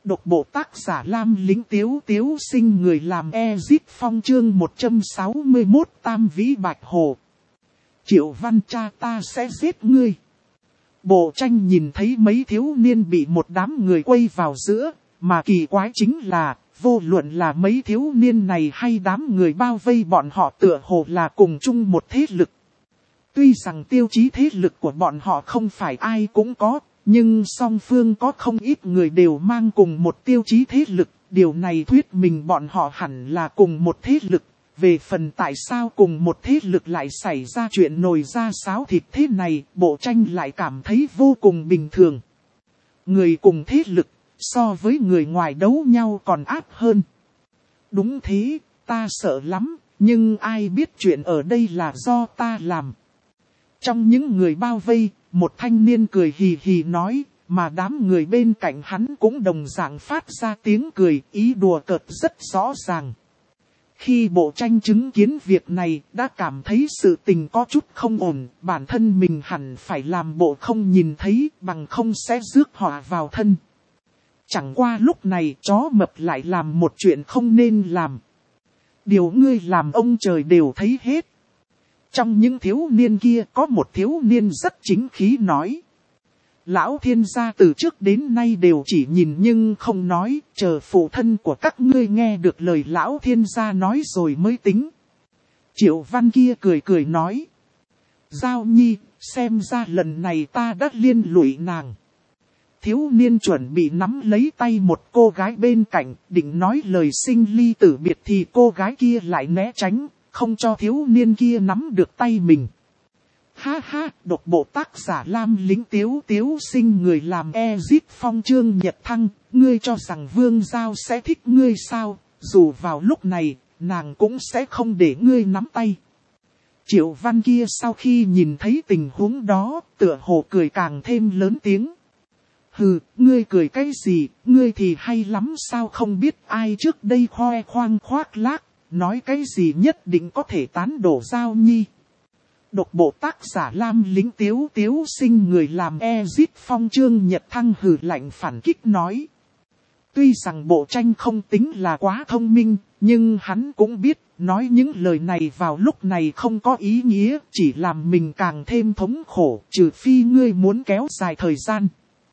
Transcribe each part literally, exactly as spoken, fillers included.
Độc bộ tác giả Lam Lĩnh Tiếu Tiếu sinh người làm Ezit Phong chương một trăm sáu mươi mốt Tam Vĩ Bạch Hồ. Triệu Văn cha ta sẽ giết ngươi. Bộ tranh nhìn thấy mấy thiếu niên bị một đám người quây vào giữa, mà kỳ quái chính là, vô luận là mấy thiếu niên này hay đám người bao vây bọn họ tựa hồ là cùng chung một thế lực. Tuy rằng tiêu chí thế lực của bọn họ không phải ai cũng có, nhưng song phương có không ít người đều mang cùng một tiêu chí thế lực, điều này thuyết minh bọn họ hẳn là cùng một thế lực. Về phần tại sao cùng một thế lực lại xảy ra chuyện nồi ra sáo thịt thế này, bộ tranh lại cảm thấy vô cùng bình thường. Người cùng thế lực, so với người ngoài đấu nhau còn ác hơn. Đúng thế, ta sợ lắm, nhưng ai biết chuyện ở đây là do ta làm. Trong những người bao vây, một thanh niên cười hì hì nói, mà đám người bên cạnh hắn cũng đồng dạng phát ra tiếng cười, ý đùa cợt rất rõ ràng. Khi bộ tranh chứng kiến việc này, đã cảm thấy sự tình có chút không ổn, bản thân mình hẳn phải làm bộ không nhìn thấy, bằng không sẽ rước họa vào thân. Chẳng qua lúc này, chó mập lại làm một chuyện không nên làm. Điều ngươi làm ông trời đều thấy hết. Trong những thiếu niên kia có một thiếu niên rất chính khí nói. Lão thiên gia từ trước đến nay đều chỉ nhìn nhưng không nói, chờ phụ thân của các ngươi nghe được lời lão thiên gia nói rồi mới tính. Triệu Văn kia cười cười nói. Giao Nhi, xem ra lần này ta đã liên lụy nàng. Thiếu niên chuẩn bị nắm lấy tay một cô gái bên cạnh, định nói lời sinh ly tử biệt thì cô gái kia lại né tránh, không cho thiếu niên kia nắm được tay mình. Ha ha, độc bộ tác giả Lam Lĩnh Tiếu Tiếu sinh người làm Ezit Phong chương Nhật Thăng, ngươi cho rằng Vương Giao sẽ thích ngươi sao, dù vào lúc này, nàng cũng sẽ không để ngươi nắm tay. Triệu Văn kia sau khi nhìn thấy tình huống đó, tựa hồ cười càng thêm lớn tiếng. Hừ, ngươi cười cái gì, ngươi thì hay lắm sao không biết ai trước đây khoe khoang khoác lác, nói cái gì nhất định có thể tán đổ Giao Nhi. Độc bộ tác giả Lam Lĩnh Tiếu Tiếu sinh người làm Ezit Phong chương Nhật Thăng hừ lạnh phản kích nói. Tuy rằng bộ tranh không tính là quá thông minh, nhưng hắn cũng biết, nói những lời này vào lúc này không có ý nghĩa, chỉ làm mình càng thêm thống khổ, trừ phi ngươi muốn kéo dài thời gian.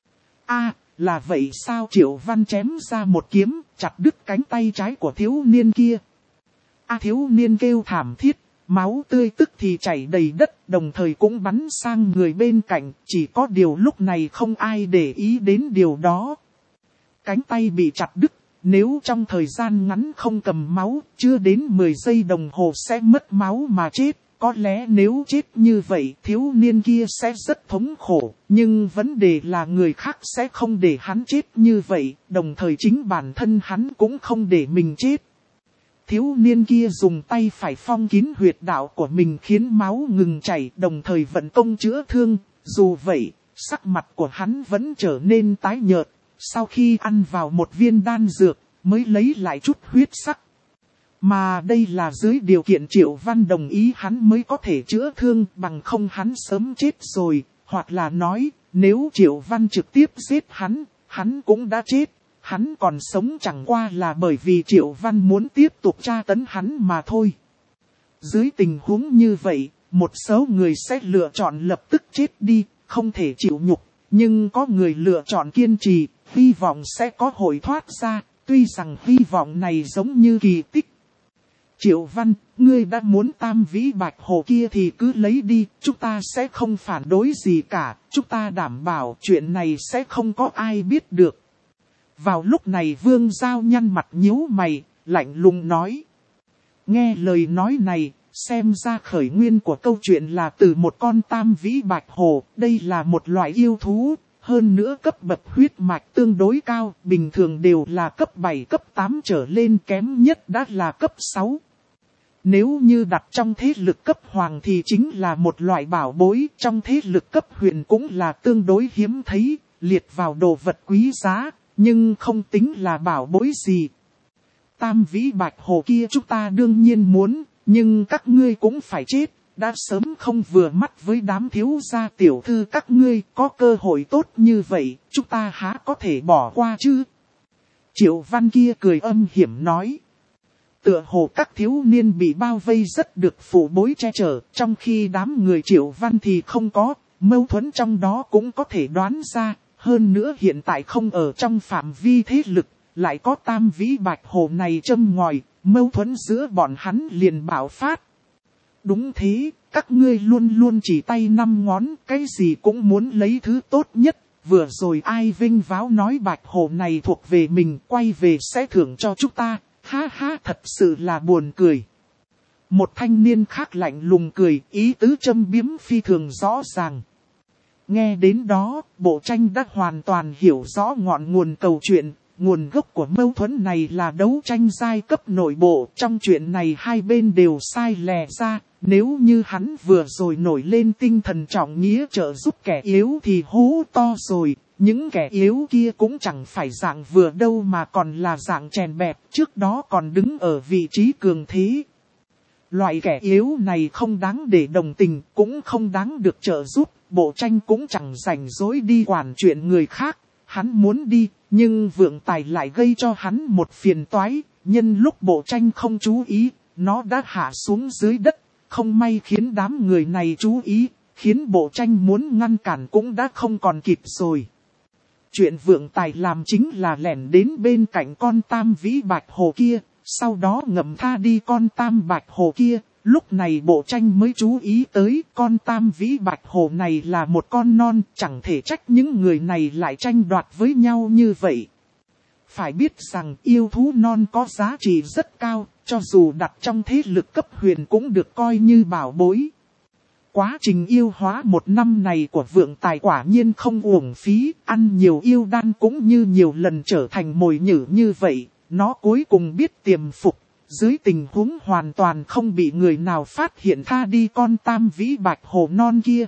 A, là vậy sao? Triệu Văn chém ra một kiếm, chặt đứt cánh tay trái của thiếu niên kia. A thiếu niên kêu thảm thiết. Máu tươi tức thì chảy đầy đất, đồng thời cũng bắn sang người bên cạnh, chỉ có điều lúc này không ai để ý đến điều đó. Cánh tay bị chặt đứt, nếu trong thời gian ngắn không cầm máu, chưa đến mười giây đồng hồ sẽ mất máu mà chết. Có lẽ nếu chết như vậy, thiếu niên kia sẽ rất thống khổ, nhưng vấn đề là người khác sẽ không để hắn chết như vậy, đồng thời chính bản thân hắn cũng không để mình chết. Thiếu niên kia dùng tay phải phong kín huyệt đạo của mình khiến máu ngừng chảy, đồng thời vận công chữa thương. Dù vậy, sắc mặt của hắn vẫn trở nên tái nhợt. Sau khi ăn vào một viên đan dược, mới lấy lại chút huyết sắc. Mà đây là dưới điều kiện Triệu Văn đồng ý hắn mới có thể chữa thương, bằng không hắn sớm chết rồi. Hoặc là nói, nếu Triệu Văn trực tiếp giết hắn, hắn cũng đã chết. Hắn còn sống chẳng qua là bởi vì Triệu Văn muốn tiếp tục tra tấn hắn mà thôi. Dưới tình huống như vậy, một số người sẽ lựa chọn lập tức chết đi, không thể chịu nhục. Nhưng có người lựa chọn kiên trì, hy vọng sẽ có hồi thoát ra, tuy rằng hy vọng này giống như kỳ tích. Triệu Văn, ngươi đã muốn Tam Vĩ Bạch Hồ kia thì cứ lấy đi, chúng ta sẽ không phản đối gì cả, chúng ta đảm bảo chuyện này sẽ không có ai biết được. Vào lúc này Vương Giao nhăn mặt nhíu mày, lạnh lùng nói. Nghe lời nói này, xem ra khởi nguyên của câu chuyện là từ một con Tam Vĩ Bạch Hồ. Đây là một loại yêu thú, hơn nữa cấp bậc huyết mạch tương đối cao, bình thường đều là cấp bảy cấp tám trở lên, kém nhất đã là cấp sáu. Nếu như đặt trong thế lực cấp hoàng thì chính là một loại bảo bối, trong thế lực cấp huyền cũng là tương đối hiếm thấy, liệt vào đồ vật quý giá. Nhưng không tính là bảo bối gì. Tam Vĩ Bạch Hồ kia chúng ta đương nhiên muốn, nhưng các ngươi cũng phải chết. Đã sớm không vừa mắt với đám thiếu gia tiểu thư các ngươi, có cơ hội tốt như vậy, chúng ta há có thể bỏ qua chứ. Triệu Văn kia cười âm hiểm nói. Tựa hồ các thiếu niên bị bao vây rất được phụ bối che chở, trong khi đám người Triệu Văn thì không có, mâu thuẫn trong đó cũng có thể đoán ra, hơn nữa hiện tại không ở trong phạm vi thế lực, lại có Tam Vĩ Bạch Hồ này châm ngòi, mâu thuẫn giữa bọn hắn liền bạo phát. Đúng thế, các ngươi luôn luôn chỉ tay năm ngón, cái gì cũng muốn lấy thứ tốt nhất. Vừa rồi ai vinh váo nói Bạch Hồ này thuộc về mình, quay về sẽ thưởng cho chúng ta, ha ha, thật sự là buồn cười. Một thanh niên khác lạnh lùng cười, ý tứ châm biếm phi thường rõ ràng. Nghe đến đó, Bộ Tranh đã hoàn toàn hiểu rõ ngọn nguồn câu chuyện. Nguồn gốc của mâu thuẫn này là đấu tranh giai cấp nội bộ. Trong chuyện này hai bên đều sai lè ra. Nếu như hắn vừa rồi nổi lên tinh thần trọng nghĩa trợ giúp kẻ yếu thì hú to rồi. Những kẻ yếu kia cũng chẳng phải dạng vừa đâu mà còn là dạng chèn bẹp. Trước đó còn đứng ở vị trí cường thế. Loại kẻ yếu này không đáng để đồng tình, cũng không đáng được trợ giúp. Bộ Tranh cũng chẳng rảnh rỗi đi quản chuyện người khác. Hắn muốn đi, nhưng Vượng Tài lại gây cho hắn một phiền toái. Nhân lúc Bộ Tranh không chú ý, nó đã hạ xuống dưới đất. Không may khiến đám người này chú ý, khiến Bộ Tranh muốn ngăn cản cũng đã không còn kịp rồi. Chuyện Vượng Tài làm chính là lẻn đến bên cạnh con Tam Vĩ Bạch Hồ kia, sau đó ngầm tha đi con Tam Bạch Hồ kia. Lúc này Bộ Tranh mới chú ý tới con Tam Vĩ Bạch Hồ này là một con non, chẳng thể trách những người này lại tranh đoạt với nhau như vậy. Phải biết rằng yêu thú non có giá trị rất cao, cho dù đặt trong thế lực cấp huyền cũng được coi như bảo bối. Quá trình yêu hóa một năm này của Vượng Tài quả nhiên không uổng phí, ăn nhiều yêu đan cũng như nhiều lần trở thành mồi nhử như vậy, nó cuối cùng biết tiềm phục. Dưới tình huống hoàn toàn không bị người nào phát hiện tha đi con Tam Vĩ Bạch Hồ non kia.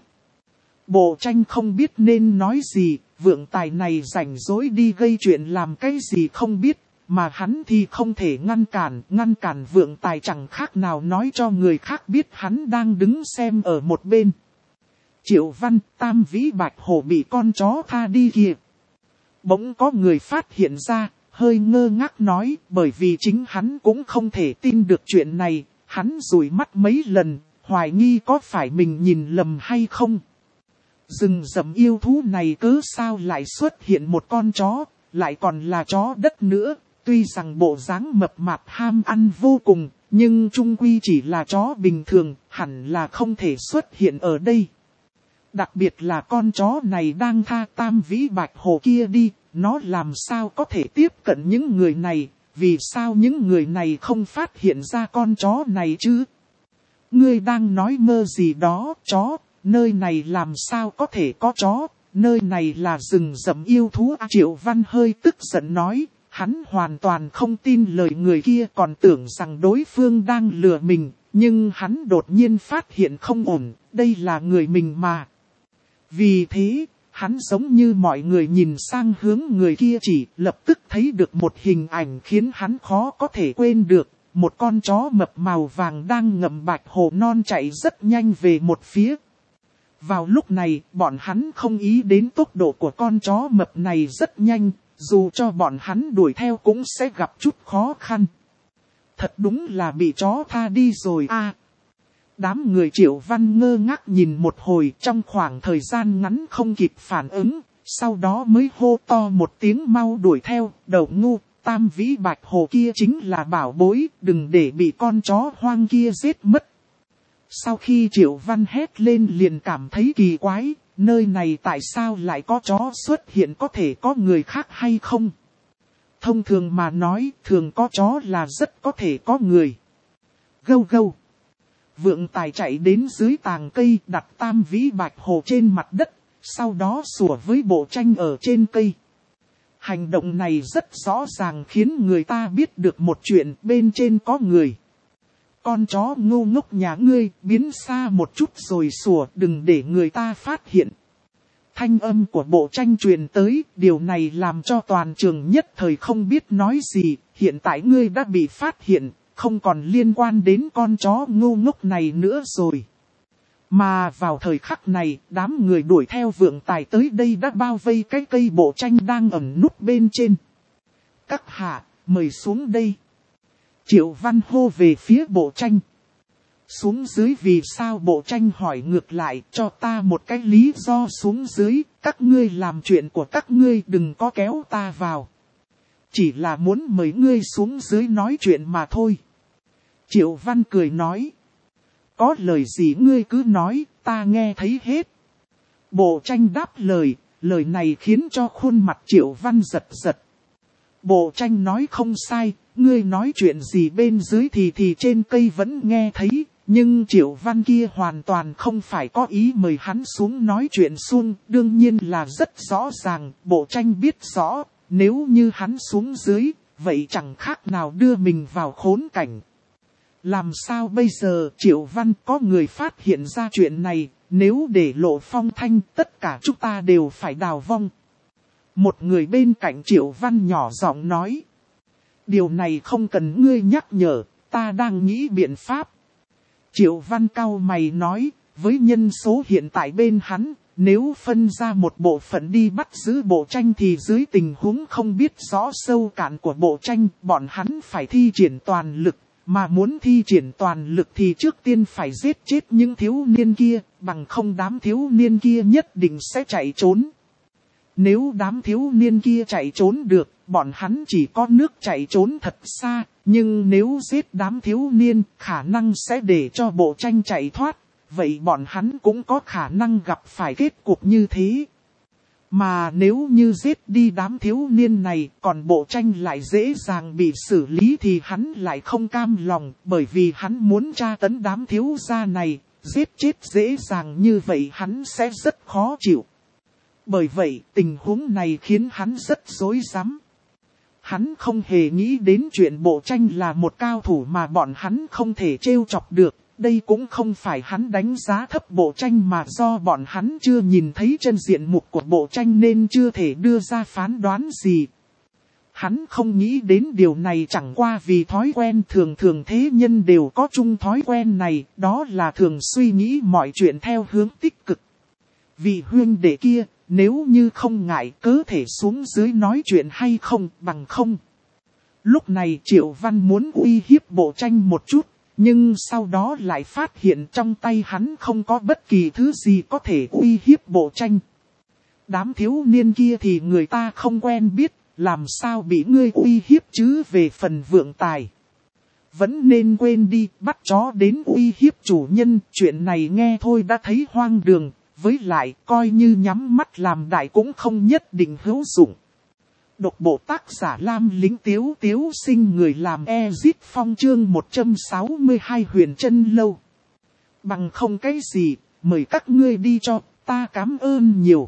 Bộ Tranh không biết nên nói gì, Vượng Tài này rảnh rỗi đi gây chuyện làm cái gì không biết, mà hắn thì không thể ngăn cản, ngăn cản Vượng Tài chẳng khác nào nói cho người khác biết hắn đang đứng xem ở một bên. Triệu Văn, Tam Vĩ Bạch Hồ bị con chó tha đi kìa. Bỗng có người phát hiện ra. Hơi ngơ ngác nói, bởi vì chính hắn cũng không thể tin được chuyện này, hắn dụi mắt mấy lần, hoài nghi có phải mình nhìn lầm hay không. Rừng rậm yêu thú này cớ sao lại xuất hiện một con chó, lại còn là chó đất nữa, tuy rằng bộ dáng mập mạp ham ăn vô cùng, nhưng chung quy chỉ là chó bình thường, hẳn là không thể xuất hiện ở đây. Đặc biệt là con chó này đang tha Tam Vĩ Bạch Hồ kia đi. Nó làm sao có thể tiếp cận những người này, vì sao những người này không phát hiện ra con chó này chứ? Ngươi đang nói mơ gì đó, chó, nơi này làm sao có thể có chó, nơi này là rừng rậm yêu thú. À, Triệu Văn hơi tức giận nói, hắn hoàn toàn không tin lời người kia còn tưởng rằng đối phương đang lừa mình, nhưng hắn đột nhiên phát hiện không ổn, đây là người mình mà. Vì thế, hắn giống như mọi người nhìn sang hướng người kia chỉ lập tức thấy được một hình ảnh khiến hắn khó có thể quên được. Một con chó mập màu vàng đang ngậm Bạch Hồ non chạy rất nhanh về một phía. Vào lúc này, bọn hắn không ý đến tốc độ của con chó mập này rất nhanh, dù cho bọn hắn đuổi theo cũng sẽ gặp chút khó khăn. Thật đúng là bị chó tha đi rồi a. Đám người Triệu Văn ngơ ngác nhìn một hồi trong khoảng thời gian ngắn không kịp phản ứng, sau đó mới hô to một tiếng mau đuổi theo, đầu ngu, Tam Vĩ Bạch Hồ kia chính là bảo bối, đừng để bị con chó hoang kia giết mất. Sau khi Triệu Văn hét lên liền cảm thấy kỳ quái, nơi này tại sao lại có chó xuất hiện, có thể có người khác hay không? Thông thường mà nói, thường có chó là rất có thể có người. Gâu gâu. Vượng Tài chạy đến dưới tàng cây đặt Tam Vĩ Bạch Hồ trên mặt đất, sau đó sủa với Bộ Tranh ở trên cây. Hành động này rất rõ ràng khiến người ta biết được một chuyện, bên trên có người. Con chó ngu ngốc nhà ngươi, biến xa một chút rồi sủa, đừng để người ta phát hiện. Thanh âm của Bộ Tranh truyền tới, điều này làm cho toàn trường nhất thời không biết nói gì, hiện tại ngươi đã bị phát hiện, không còn liên quan đến con chó ngu ngốc này nữa rồi. Mà vào thời khắc này, đám người đuổi theo Vượng Tài tới đây đã bao vây cái cây Bộ Tranh đang ẩn núp bên trên. Các hạ, mời xuống đây. Triệu Văn hô về phía bộ tranh. Xuống dưới vì sao? Bộ tranh hỏi ngược lại, cho ta một cái lý do xuống dưới, các ngươi làm chuyện của các ngươi, đừng có kéo ta vào. Chỉ là muốn mời ngươi xuống dưới nói chuyện mà thôi. Triệu Văn cười nói. Có lời gì ngươi cứ nói, ta nghe thấy hết. Bộ tranh đáp lời, lời này khiến cho khuôn mặt Triệu Văn giật giật. Bộ tranh nói không sai, ngươi nói chuyện gì bên dưới thì thì trên cây vẫn nghe thấy. Nhưng Triệu Văn kia hoàn toàn không phải có ý mời hắn xuống nói chuyện suông, đương nhiên là rất rõ ràng, bộ tranh biết rõ, nếu như hắn xuống dưới, vậy chẳng khác nào đưa mình vào khốn cảnh. Làm sao bây giờ? Triệu Văn, có người phát hiện ra chuyện này, nếu để lộ phong thanh, tất cả chúng ta đều phải đào vong. Một người bên cạnh Triệu Văn nhỏ giọng nói. Điều này không cần ngươi nhắc nhở, ta đang nghĩ biện pháp. Triệu Văn cau mày nói, với nhân số hiện tại bên hắn, nếu phân ra một bộ phận đi bắt giữ bộ tranh thì dưới tình huống không biết rõ sâu cạn của bộ tranh, bọn hắn phải thi triển toàn lực, mà muốn thi triển toàn lực thì trước tiên phải giết chết những thiếu niên kia, bằng không đám thiếu niên kia nhất định sẽ chạy trốn. Nếu đám thiếu niên kia chạy trốn được, bọn hắn chỉ có nước chạy trốn thật xa, nhưng nếu giết đám thiếu niên, khả năng sẽ để cho bộ tranh chạy thoát, vậy bọn hắn cũng có khả năng gặp phải kết cục như thế. Mà nếu như giết đi đám thiếu niên này, còn bộ tranh lại dễ dàng bị xử lý thì hắn lại không cam lòng, bởi vì hắn muốn tra tấn đám thiếu gia này, giết chết dễ dàng như vậy hắn sẽ rất khó chịu. Bởi vậy, tình huống này khiến hắn rất rối rắm. Hắn không hề nghĩ đến chuyện bộ tranh là một cao thủ mà bọn hắn không thể trêu chọc được. Đây cũng không phải hắn đánh giá thấp bộ tranh mà do bọn hắn chưa nhìn thấy chân diện mục của bộ tranh nên chưa thể đưa ra phán đoán gì. Hắn không nghĩ đến điều này chẳng qua vì thói quen, thường thường thế nhân đều có chung thói quen này, đó là thường suy nghĩ mọi chuyện theo hướng tích cực. Vị huynh đệ kia, nếu như không ngại có thể xuống dưới nói chuyện hay không, bằng không. Lúc này Triệu Văn muốn uy hiếp bộ tranh một chút, nhưng sau đó lại phát hiện trong tay hắn không có bất kỳ thứ gì có thể uy hiếp bộ tranh. Đám thiếu niên kia thì người ta không quen biết, làm sao bị ngươi uy hiếp chứ? Về phần vượng tài, vẫn nên quên đi, bắt chó đến uy hiếp chủ nhân, chuyện này nghe thôi đã thấy hoang đường. Với lại, coi như nhắm mắt làm đại cũng không nhất định hữu dụng. Độc bộ tác giả Lam Lính Tiếu Tiếu Sinh, người làm Ezit Phong, chương một trăm sáu mươi hai Huyền Trân Lâu. Bằng không cái gì, mời các ngươi đi cho, ta cảm ơn nhiều.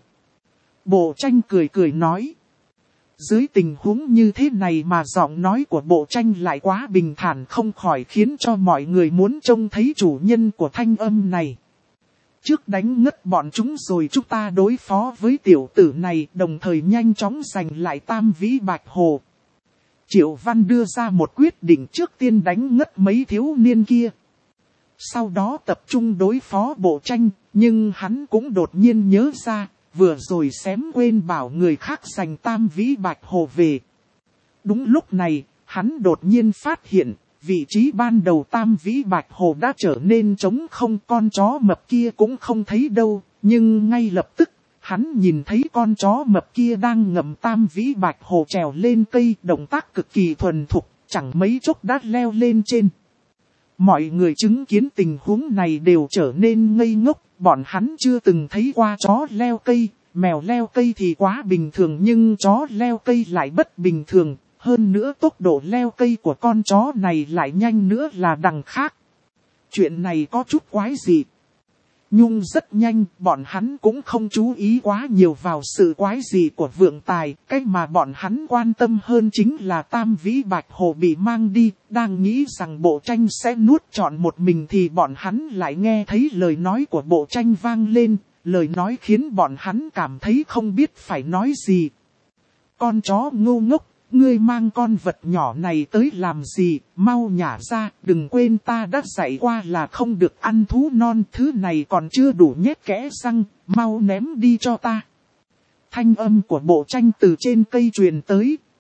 Bộ tranh cười cười nói. Dưới tình huống như thế này mà giọng nói của bộ tranh lại quá bình thản, không khỏi khiến cho mọi người muốn trông thấy chủ nhân của thanh âm này. Trước đánh ngất bọn chúng rồi chúng ta đối phó với tiểu tử này, đồng thời nhanh chóng giành lại Tam Vĩ Bạch Hồ. Triệu Văn đưa ra một quyết định, trước tiên đánh ngất mấy thiếu niên kia. Sau đó tập trung đối phó bộ tranh, nhưng hắn cũng đột nhiên nhớ ra, vừa rồi xém quên bảo người khác giành Tam Vĩ Bạch Hồ về. Đúng lúc này, hắn đột nhiên phát hiện, vị trí ban đầu Tam Vĩ Bạch Hồ đã trở nên trống không, con chó mập kia cũng không thấy đâu, nhưng ngay lập tức, hắn nhìn thấy con chó mập kia đang ngậm Tam Vĩ Bạch Hồ trèo lên cây, động tác cực kỳ thuần thục, chẳng mấy chốc đã leo lên trên. Mọi người chứng kiến tình huống này đều trở nên ngây ngốc, bọn hắn chưa từng thấy qua chó leo cây, mèo leo cây thì quá bình thường nhưng chó leo cây lại bất bình thường. Hơn nữa tốc độ leo cây của con chó này lại nhanh nữa là đằng khác. Chuyện này có chút quái dị. Nhung rất nhanh, bọn hắn cũng không chú ý quá nhiều vào sự quái dị của vượng tài. Cái mà bọn hắn quan tâm hơn chính là Tam Vĩ Bạch Hồ bị mang đi. Đang nghĩ rằng bộ tranh sẽ nuốt trọn một mình thì bọn hắn lại nghe thấy lời nói của bộ tranh vang lên. Lời nói khiến bọn hắn cảm thấy không biết phải nói gì. Con chó ngu ngốc, ngươi mang con vật nhỏ này tới làm gì, mau nhả ra, đừng quên ta đã dạy qua là không được ăn thú non, thứ này còn chưa đủ nhét kẽ răng, mau ném đi cho ta. Thanh âm của bộ tranh từ trên cây truyền tới,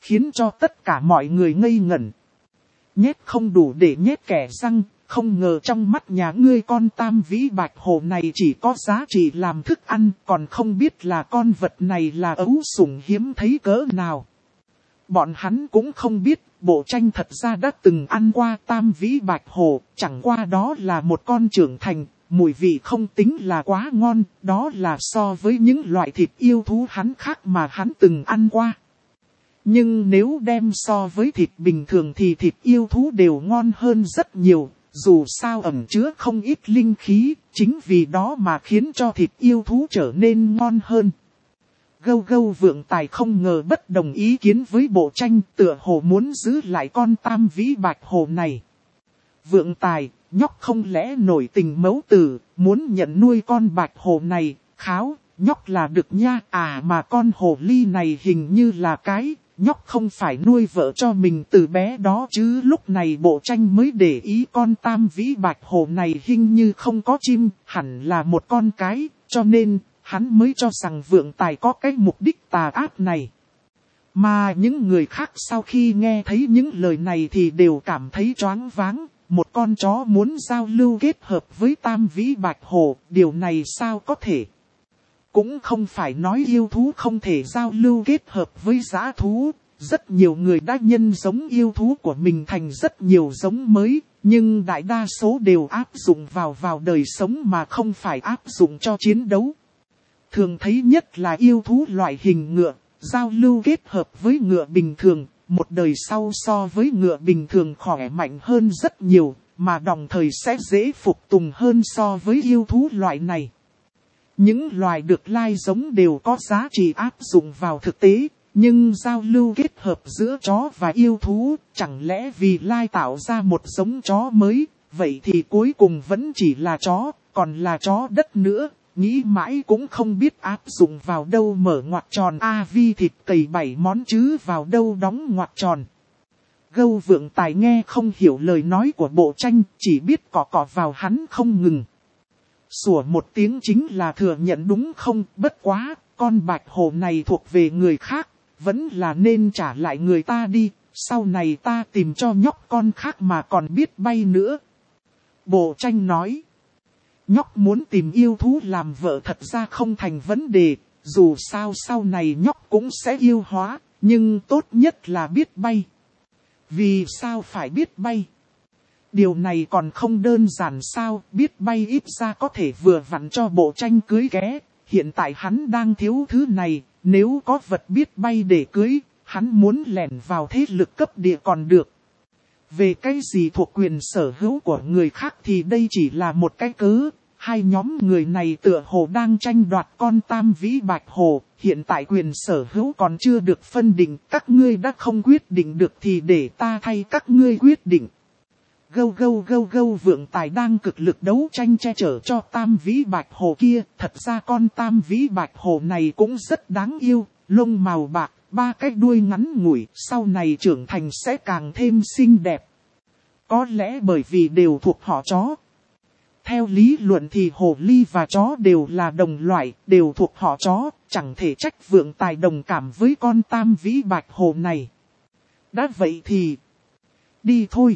khiến cho tất cả mọi người ngây ngẩn. Nhét không đủ để nhét kẻ răng, không ngờ trong mắt nhà ngươi con tam vĩ bạch hổ này chỉ có giá trị làm thức ăn, còn không biết là con vật này là ấu sủng hiếm thấy cỡ nào. Bọn hắn cũng không biết, Bộ Tranh thật ra đã từng ăn qua tam vĩ bạch hổ, chẳng qua đó là một con trưởng thành, mùi vị không tính là quá ngon, đó là so với những loại thịt yêu thú hắn khác mà hắn từng ăn qua. Nhưng nếu đem so với thịt bình thường thì thịt yêu thú đều ngon hơn rất nhiều, dù sao ẩn chứa không ít linh khí, chính vì đó mà khiến cho thịt yêu thú trở nên ngon hơn. Gâu gâu Vượng Tài không ngờ bất đồng ý kiến với Bộ Tranh, tựa hồ muốn giữ lại con tam vĩ bạch hổ này. Vượng Tài, nhóc không lẽ nổi tình mẫu tử, muốn nhận nuôi con bạch hổ này, kháo, nhóc là được nha, à mà con hổ ly này hình như là cái, nhóc không phải nuôi vợ cho mình từ bé đó chứ. Lúc này Bộ Tranh mới để ý con tam vĩ bạch hổ này hình như không có chim, hẳn là một con cái, cho nên hắn mới cho rằng Vượng Tài có cái mục đích tà ác này. Mà những người khác sau khi nghe thấy những lời này thì đều cảm thấy choáng váng. Một con chó muốn giao lưu kết hợp với tam vĩ bạch hổ, điều này sao có thể? Cũng không phải nói yêu thú không thể giao lưu kết hợp với dã thú. Rất nhiều người đã nhân giống yêu thú của mình thành rất nhiều giống mới, nhưng đại đa số đều áp dụng vào vào đời sống mà không phải áp dụng cho chiến đấu. Thường thấy nhất là yêu thú loại hình ngựa, giao lưu kết hợp với ngựa bình thường, một đời sau so với ngựa bình thường khỏe mạnh hơn rất nhiều, mà đồng thời sẽ dễ phục tùng hơn so với yêu thú loại này. Những loài được lai giống đều có giá trị áp dụng vào thực tế, nhưng giao lưu kết hợp giữa chó và yêu thú, chẳng lẽ vì lai tạo ra một giống chó mới, vậy thì cuối cùng vẫn chỉ là chó, còn là chó đất nữa. Nghĩ mãi cũng không biết áp dụng vào đâu mở ngoặc tròn a vi thịt cầy bảy món chứ vào đâu đóng ngoặc tròn. Gâu Vượng Tài nghe không hiểu lời nói của Bộ Tranh, chỉ biết cọ cọ vào hắn không ngừng. Sủa một tiếng chính là thừa nhận đúng không, bất quá, con bạch hổ này thuộc về người khác, vẫn là nên trả lại người ta đi, sau này ta tìm cho nhóc con khác mà còn biết bay nữa. Bộ Tranh nói. Nhóc muốn tìm yêu thú làm vợ thật ra không thành vấn đề, dù sao sau này nhóc cũng sẽ yêu hóa, nhưng tốt nhất là biết bay. Vì sao phải biết bay? Điều này còn không đơn giản sao, biết bay ít ra có thể vừa vặn cho Bộ Tranh cưới ghé, hiện tại hắn đang thiếu thứ này, nếu có vật biết bay để cưới, hắn muốn lẻn vào thế lực cấp địa còn được. Về cái gì thuộc quyền sở hữu của người khác thì đây chỉ là một cái cớ. Hai nhóm người này tựa hồ đang tranh đoạt con tam vĩ bạch hổ, hiện tại quyền sở hữu còn chưa được phân định, các ngươi đã không quyết định được thì để ta thay các ngươi quyết định. Gâu gâu gâu gâu Vượng Tài đang cực lực đấu tranh che chở cho tam vĩ bạch hổ kia, thật ra con tam vĩ bạch hổ này cũng rất đáng yêu, lông màu bạc, ba cái đuôi ngắn ngủi, sau này trưởng thành sẽ càng thêm xinh đẹp. Có lẽ bởi vì đều thuộc họ chó. Theo lý luận thì hồ ly và chó đều là đồng loại, đều thuộc họ chó, chẳng thể trách Vượng Tài đồng cảm với con tam vĩ bạch hổ này. Đã vậy thì, đi thôi.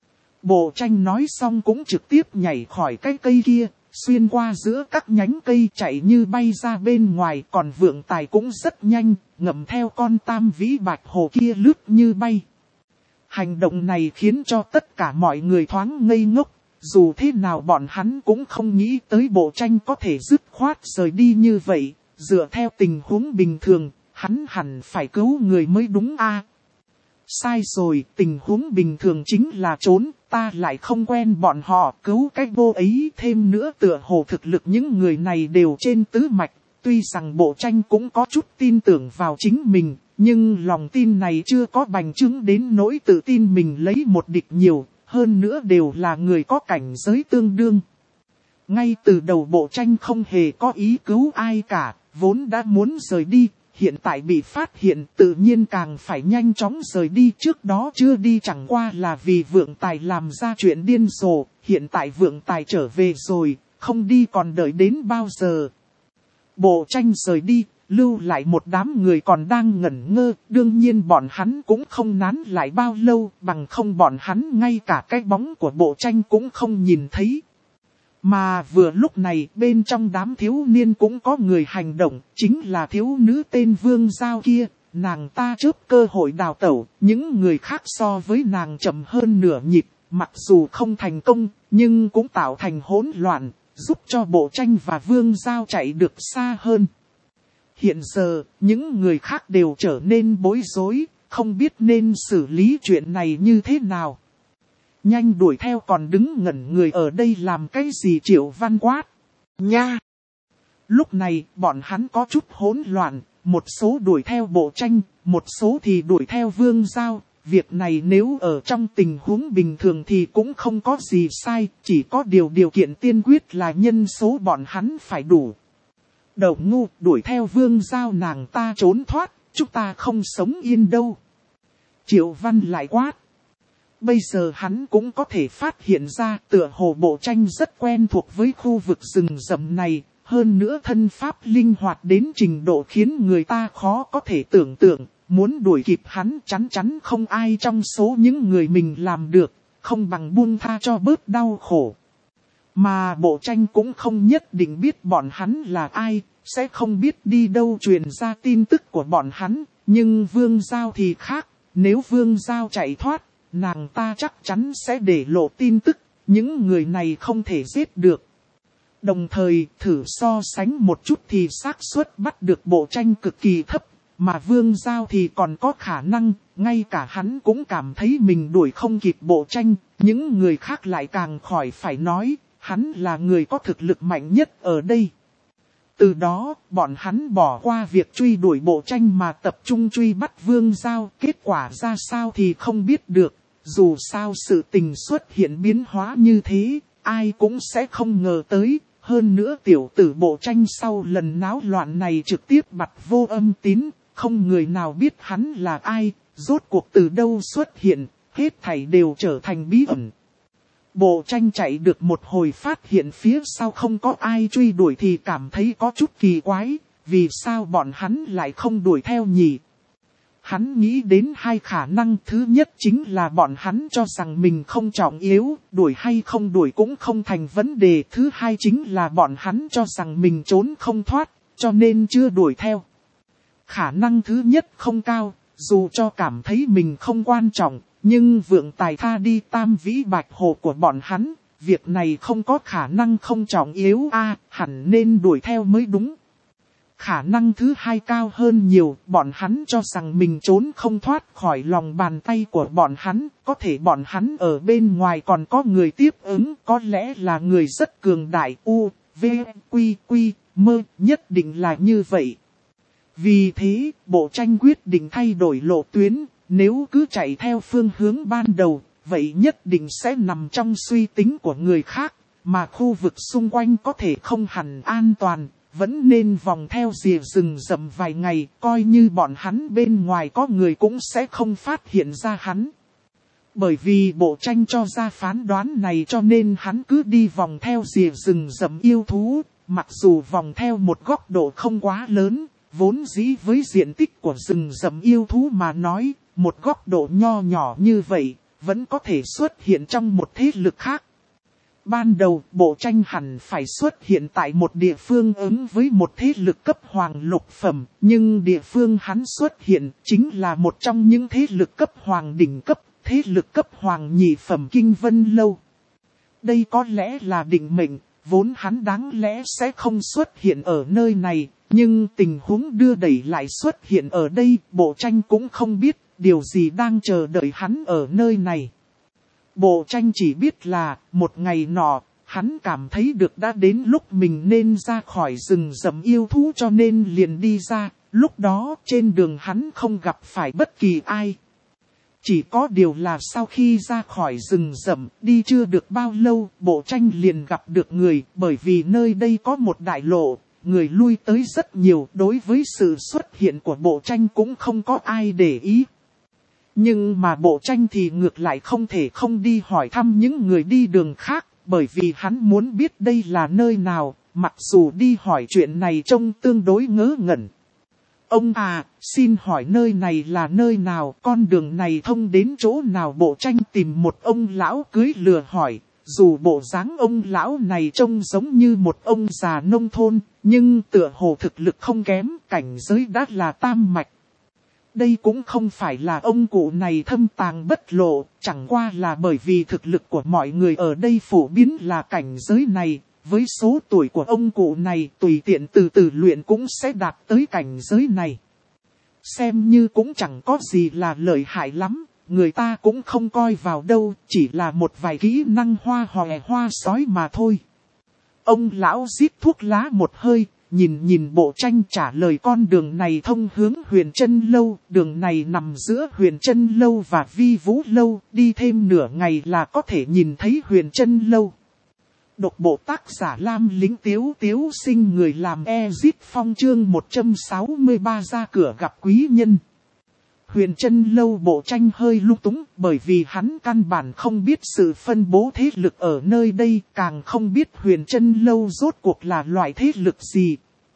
Bộ Tranh nói xong cũng trực tiếp nhảy khỏi cái cây kia, xuyên qua giữa các nhánh cây chạy như bay ra bên ngoài, còn Vượng Tài cũng rất nhanh, ngậm theo con tam vĩ bạch hổ kia lướt như bay. Hành động này khiến cho tất cả mọi người thoáng ngây ngốc. Dù thế nào bọn hắn cũng không nghĩ tới Bộ Tranh có thể dứt khoát rời đi như vậy, dựa theo tình huống bình thường, hắn hẳn phải cứu người mới đúng a. Sai rồi, tình huống bình thường chính là trốn, ta lại không quen bọn họ, cứu cái vô ấy thêm nữa tựa hồ thực lực những người này đều trên tứ mạch, tuy rằng Bộ Tranh cũng có chút tin tưởng vào chính mình, nhưng lòng tin này chưa có bành trướng đến nỗi tự tin mình lấy một địch nhiều. Hơn nữa đều là người có cảnh giới tương đương. Ngay từ đầu Bộ Tranh không hề có ý cứu ai cả, vốn đã muốn rời đi, hiện tại bị phát hiện tự nhiên càng phải nhanh chóng rời đi. Trước đó chưa đi chẳng qua là vì Vượng Tài làm ra chuyện điên rồ, hiện tại Vượng Tài trở về rồi, không đi còn đợi đến bao giờ. Bộ Tranh rời đi, lưu lại một đám người còn đang ngẩn ngơ, đương nhiên bọn hắn cũng không nán lại bao lâu, bằng không bọn hắn ngay cả cái bóng của Bộ Tranh cũng không nhìn thấy. Mà vừa lúc này bên trong đám thiếu niên cũng có người hành động, chính là thiếu nữ tên Vương Giao kia, nàng ta chớp cơ hội đào tẩu, những người khác so với nàng chậm hơn nửa nhịp, mặc dù không thành công, nhưng cũng tạo thành hỗn loạn, giúp cho Bộ Tranh và Vương Giao chạy được xa hơn. Hiện giờ, những người khác đều trở nên bối rối, không biết nên xử lý chuyện này như thế nào. Nhanh đuổi theo, còn đứng ngẩn người ở đây làm cái gì? Triệu Văn quát. Nha! Lúc này, bọn hắn có chút hỗn loạn, một số đuổi theo Bộ Tranh, một số thì đuổi theo Vương Giao. Việc này nếu ở trong tình huống bình thường thì cũng không có gì sai, chỉ có điều điều kiện tiên quyết là nhân số bọn hắn phải đủ. Đầu ngu, đuổi theo Vương Giao nàng ta trốn thoát, chúng ta không sống yên đâu. Triệu Văn lại quát. Bây giờ hắn cũng có thể phát hiện ra tựa hồ Bộ Tranh rất quen thuộc với khu vực rừng rậm này, hơn nữa thân pháp linh hoạt đến trình độ khiến người ta khó có thể tưởng tượng, muốn đuổi kịp hắn chắn chắn không ai trong số những người mình làm được, không bằng buông tha cho bớt đau khổ. Mà Bộ Tranh cũng không nhất định biết bọn hắn là ai, sẽ không biết đi đâu truyền ra tin tức của bọn hắn, nhưng Vương Giao thì khác, nếu Vương Giao chạy thoát, nàng ta chắc chắn sẽ để lộ tin tức, những người này không thể giết được. Đồng thời, thử so sánh một chút thì xác suất bắt được Bộ Tranh cực kỳ thấp, mà Vương Giao thì còn có khả năng, ngay cả hắn cũng cảm thấy mình đuổi không kịp Bộ Tranh, những người khác lại càng khỏi phải nói, hắn là người có thực lực mạnh nhất ở đây. Từ đó, bọn hắn bỏ qua việc truy đuổi Bộ Tranh mà tập trung truy bắt Vương Giao, kết quả ra sao thì không biết được, dù sao sự tình xuất hiện biến hóa như thế, ai cũng sẽ không ngờ tới. Hơn nữa tiểu tử Bộ Tranh sau lần náo loạn này trực tiếp bặt vô âm tín, không người nào biết hắn là ai, rốt cuộc từ đâu xuất hiện, hết thảy đều trở thành bí ẩn. Bộ Tranh chạy được một hồi phát hiện phía sau không có ai truy đuổi thì cảm thấy có chút kỳ quái, vì sao bọn hắn lại không đuổi theo nhỉ? Hắn nghĩ đến hai khả năng, thứ nhất chính là bọn hắn cho rằng mình không trọng yếu, đuổi hay không đuổi cũng không thành vấn đề. Thứ hai chính là bọn hắn cho rằng mình trốn không thoát, cho nên chưa đuổi theo. Khả năng thứ nhất không cao, dù cho cảm thấy mình không quan trọng, nhưng vượng tài tha đi tam vĩ bạch hồ của bọn hắn, việc này không có khả năng không trọng yếu a, hẳn nên đuổi theo mới đúng. Khả năng thứ hai cao hơn nhiều, bọn hắn cho rằng mình trốn không thoát khỏi lòng bàn tay của bọn hắn, có thể bọn hắn ở bên ngoài còn có người tiếp ứng, có lẽ là người rất cường đại. U, V, Quy, Quy, Mơ, nhất định là như vậy. Vì thế, Bộ Tranh quyết định thay đổi lộ tuyến, nếu cứ chạy theo phương hướng ban đầu, vậy nhất định sẽ nằm trong suy tính của người khác, mà khu vực xung quanh có thể không hẳn an toàn. Vẫn nên vòng theo rìa rừng rậm vài ngày, coi như bọn hắn bên ngoài có người cũng sẽ không phát hiện ra hắn. Bởi vì Bộ Tranh cho ra phán đoán này cho nên hắn cứ đi vòng theo rìa rừng rậm yêu thú, mặc dù vòng theo một góc độ không quá lớn, vốn dĩ với diện tích của rừng rậm yêu thú mà nói, một góc độ nho nhỏ như vậy, vẫn có thể xuất hiện trong một thế lực khác. Ban đầu, Bộ Tranh hẳn phải xuất hiện tại một địa phương ứng với một thế lực cấp hoàng lục phẩm, nhưng địa phương hắn xuất hiện chính là một trong những thế lực cấp hoàng đỉnh cấp, thế lực cấp hoàng nhị phẩm Kinh Vân Lâu. Đây có lẽ là định mệnh, vốn hắn đáng lẽ sẽ không xuất hiện ở nơi này, nhưng tình huống đưa đẩy lại xuất hiện ở đây, Bộ Tranh cũng không biết điều gì đang chờ đợi hắn ở nơi này. Bộ Tranh chỉ biết là, một ngày nọ, hắn cảm thấy được đã đến lúc mình nên ra khỏi rừng rậm yêu thú cho nên liền đi ra, lúc đó trên đường hắn không gặp phải bất kỳ ai. Chỉ có điều là sau khi ra khỏi rừng rậm, đi chưa được bao lâu, Bộ Tranh liền gặp được người, bởi vì nơi đây có một đại lộ, người lui tới rất nhiều, đối với sự xuất hiện của Bộ Tranh cũng không có ai để ý. Nhưng mà Bộ Tranh thì ngược lại không thể không đi hỏi thăm những người đi đường khác, bởi vì hắn muốn biết đây là nơi nào, mặc dù đi hỏi chuyện này trông tương đối ngớ ngẩn. Ông à, xin hỏi nơi này là nơi nào, con đường này thông đến chỗ nào? Bộ tranh tìm một ông lão cưới lừa hỏi, dù bộ dáng ông lão này trông giống như một ông già nông thôn, nhưng tựa hồ thực lực không kém, cảnh giới đã là tam mạch. Đây cũng không phải là ông cụ này thâm tàng bất lộ, chẳng qua là bởi vì thực lực của mọi người ở đây phổ biến là cảnh giới này. Với số tuổi của ông cụ này tùy tiện từ từ luyện cũng sẽ đạt tới cảnh giới này. Xem như cũng chẳng có gì là lợi hại lắm, người ta cũng không coi vào đâu, chỉ là một vài kỹ năng hoa hòe hoa sói mà thôi. Ông lão rít thuốc lá một hơi, nhìn nhìn bộ tranh trả lời con đường này thông hướng Huyền Trân Lâu, đường này nằm giữa Huyền Trân Lâu và Vi Vũ Lâu, đi thêm nửa ngày là có thể nhìn thấy Huyền Trân Lâu. Độc bộ tác giả Lam Lính Tiếu Tiếu Sinh, người làm Ezit Phong chương một trăm sáu mươi ba ra cửa gặp quý nhân. Huyền Trân Lâu bộ tranh hơi lung túng bởi vì hắn căn bản không biết sự phân bố thế lực ở nơi đây, càng không biết Huyền Trân Lâu rốt cuộc là loại thế lực gì.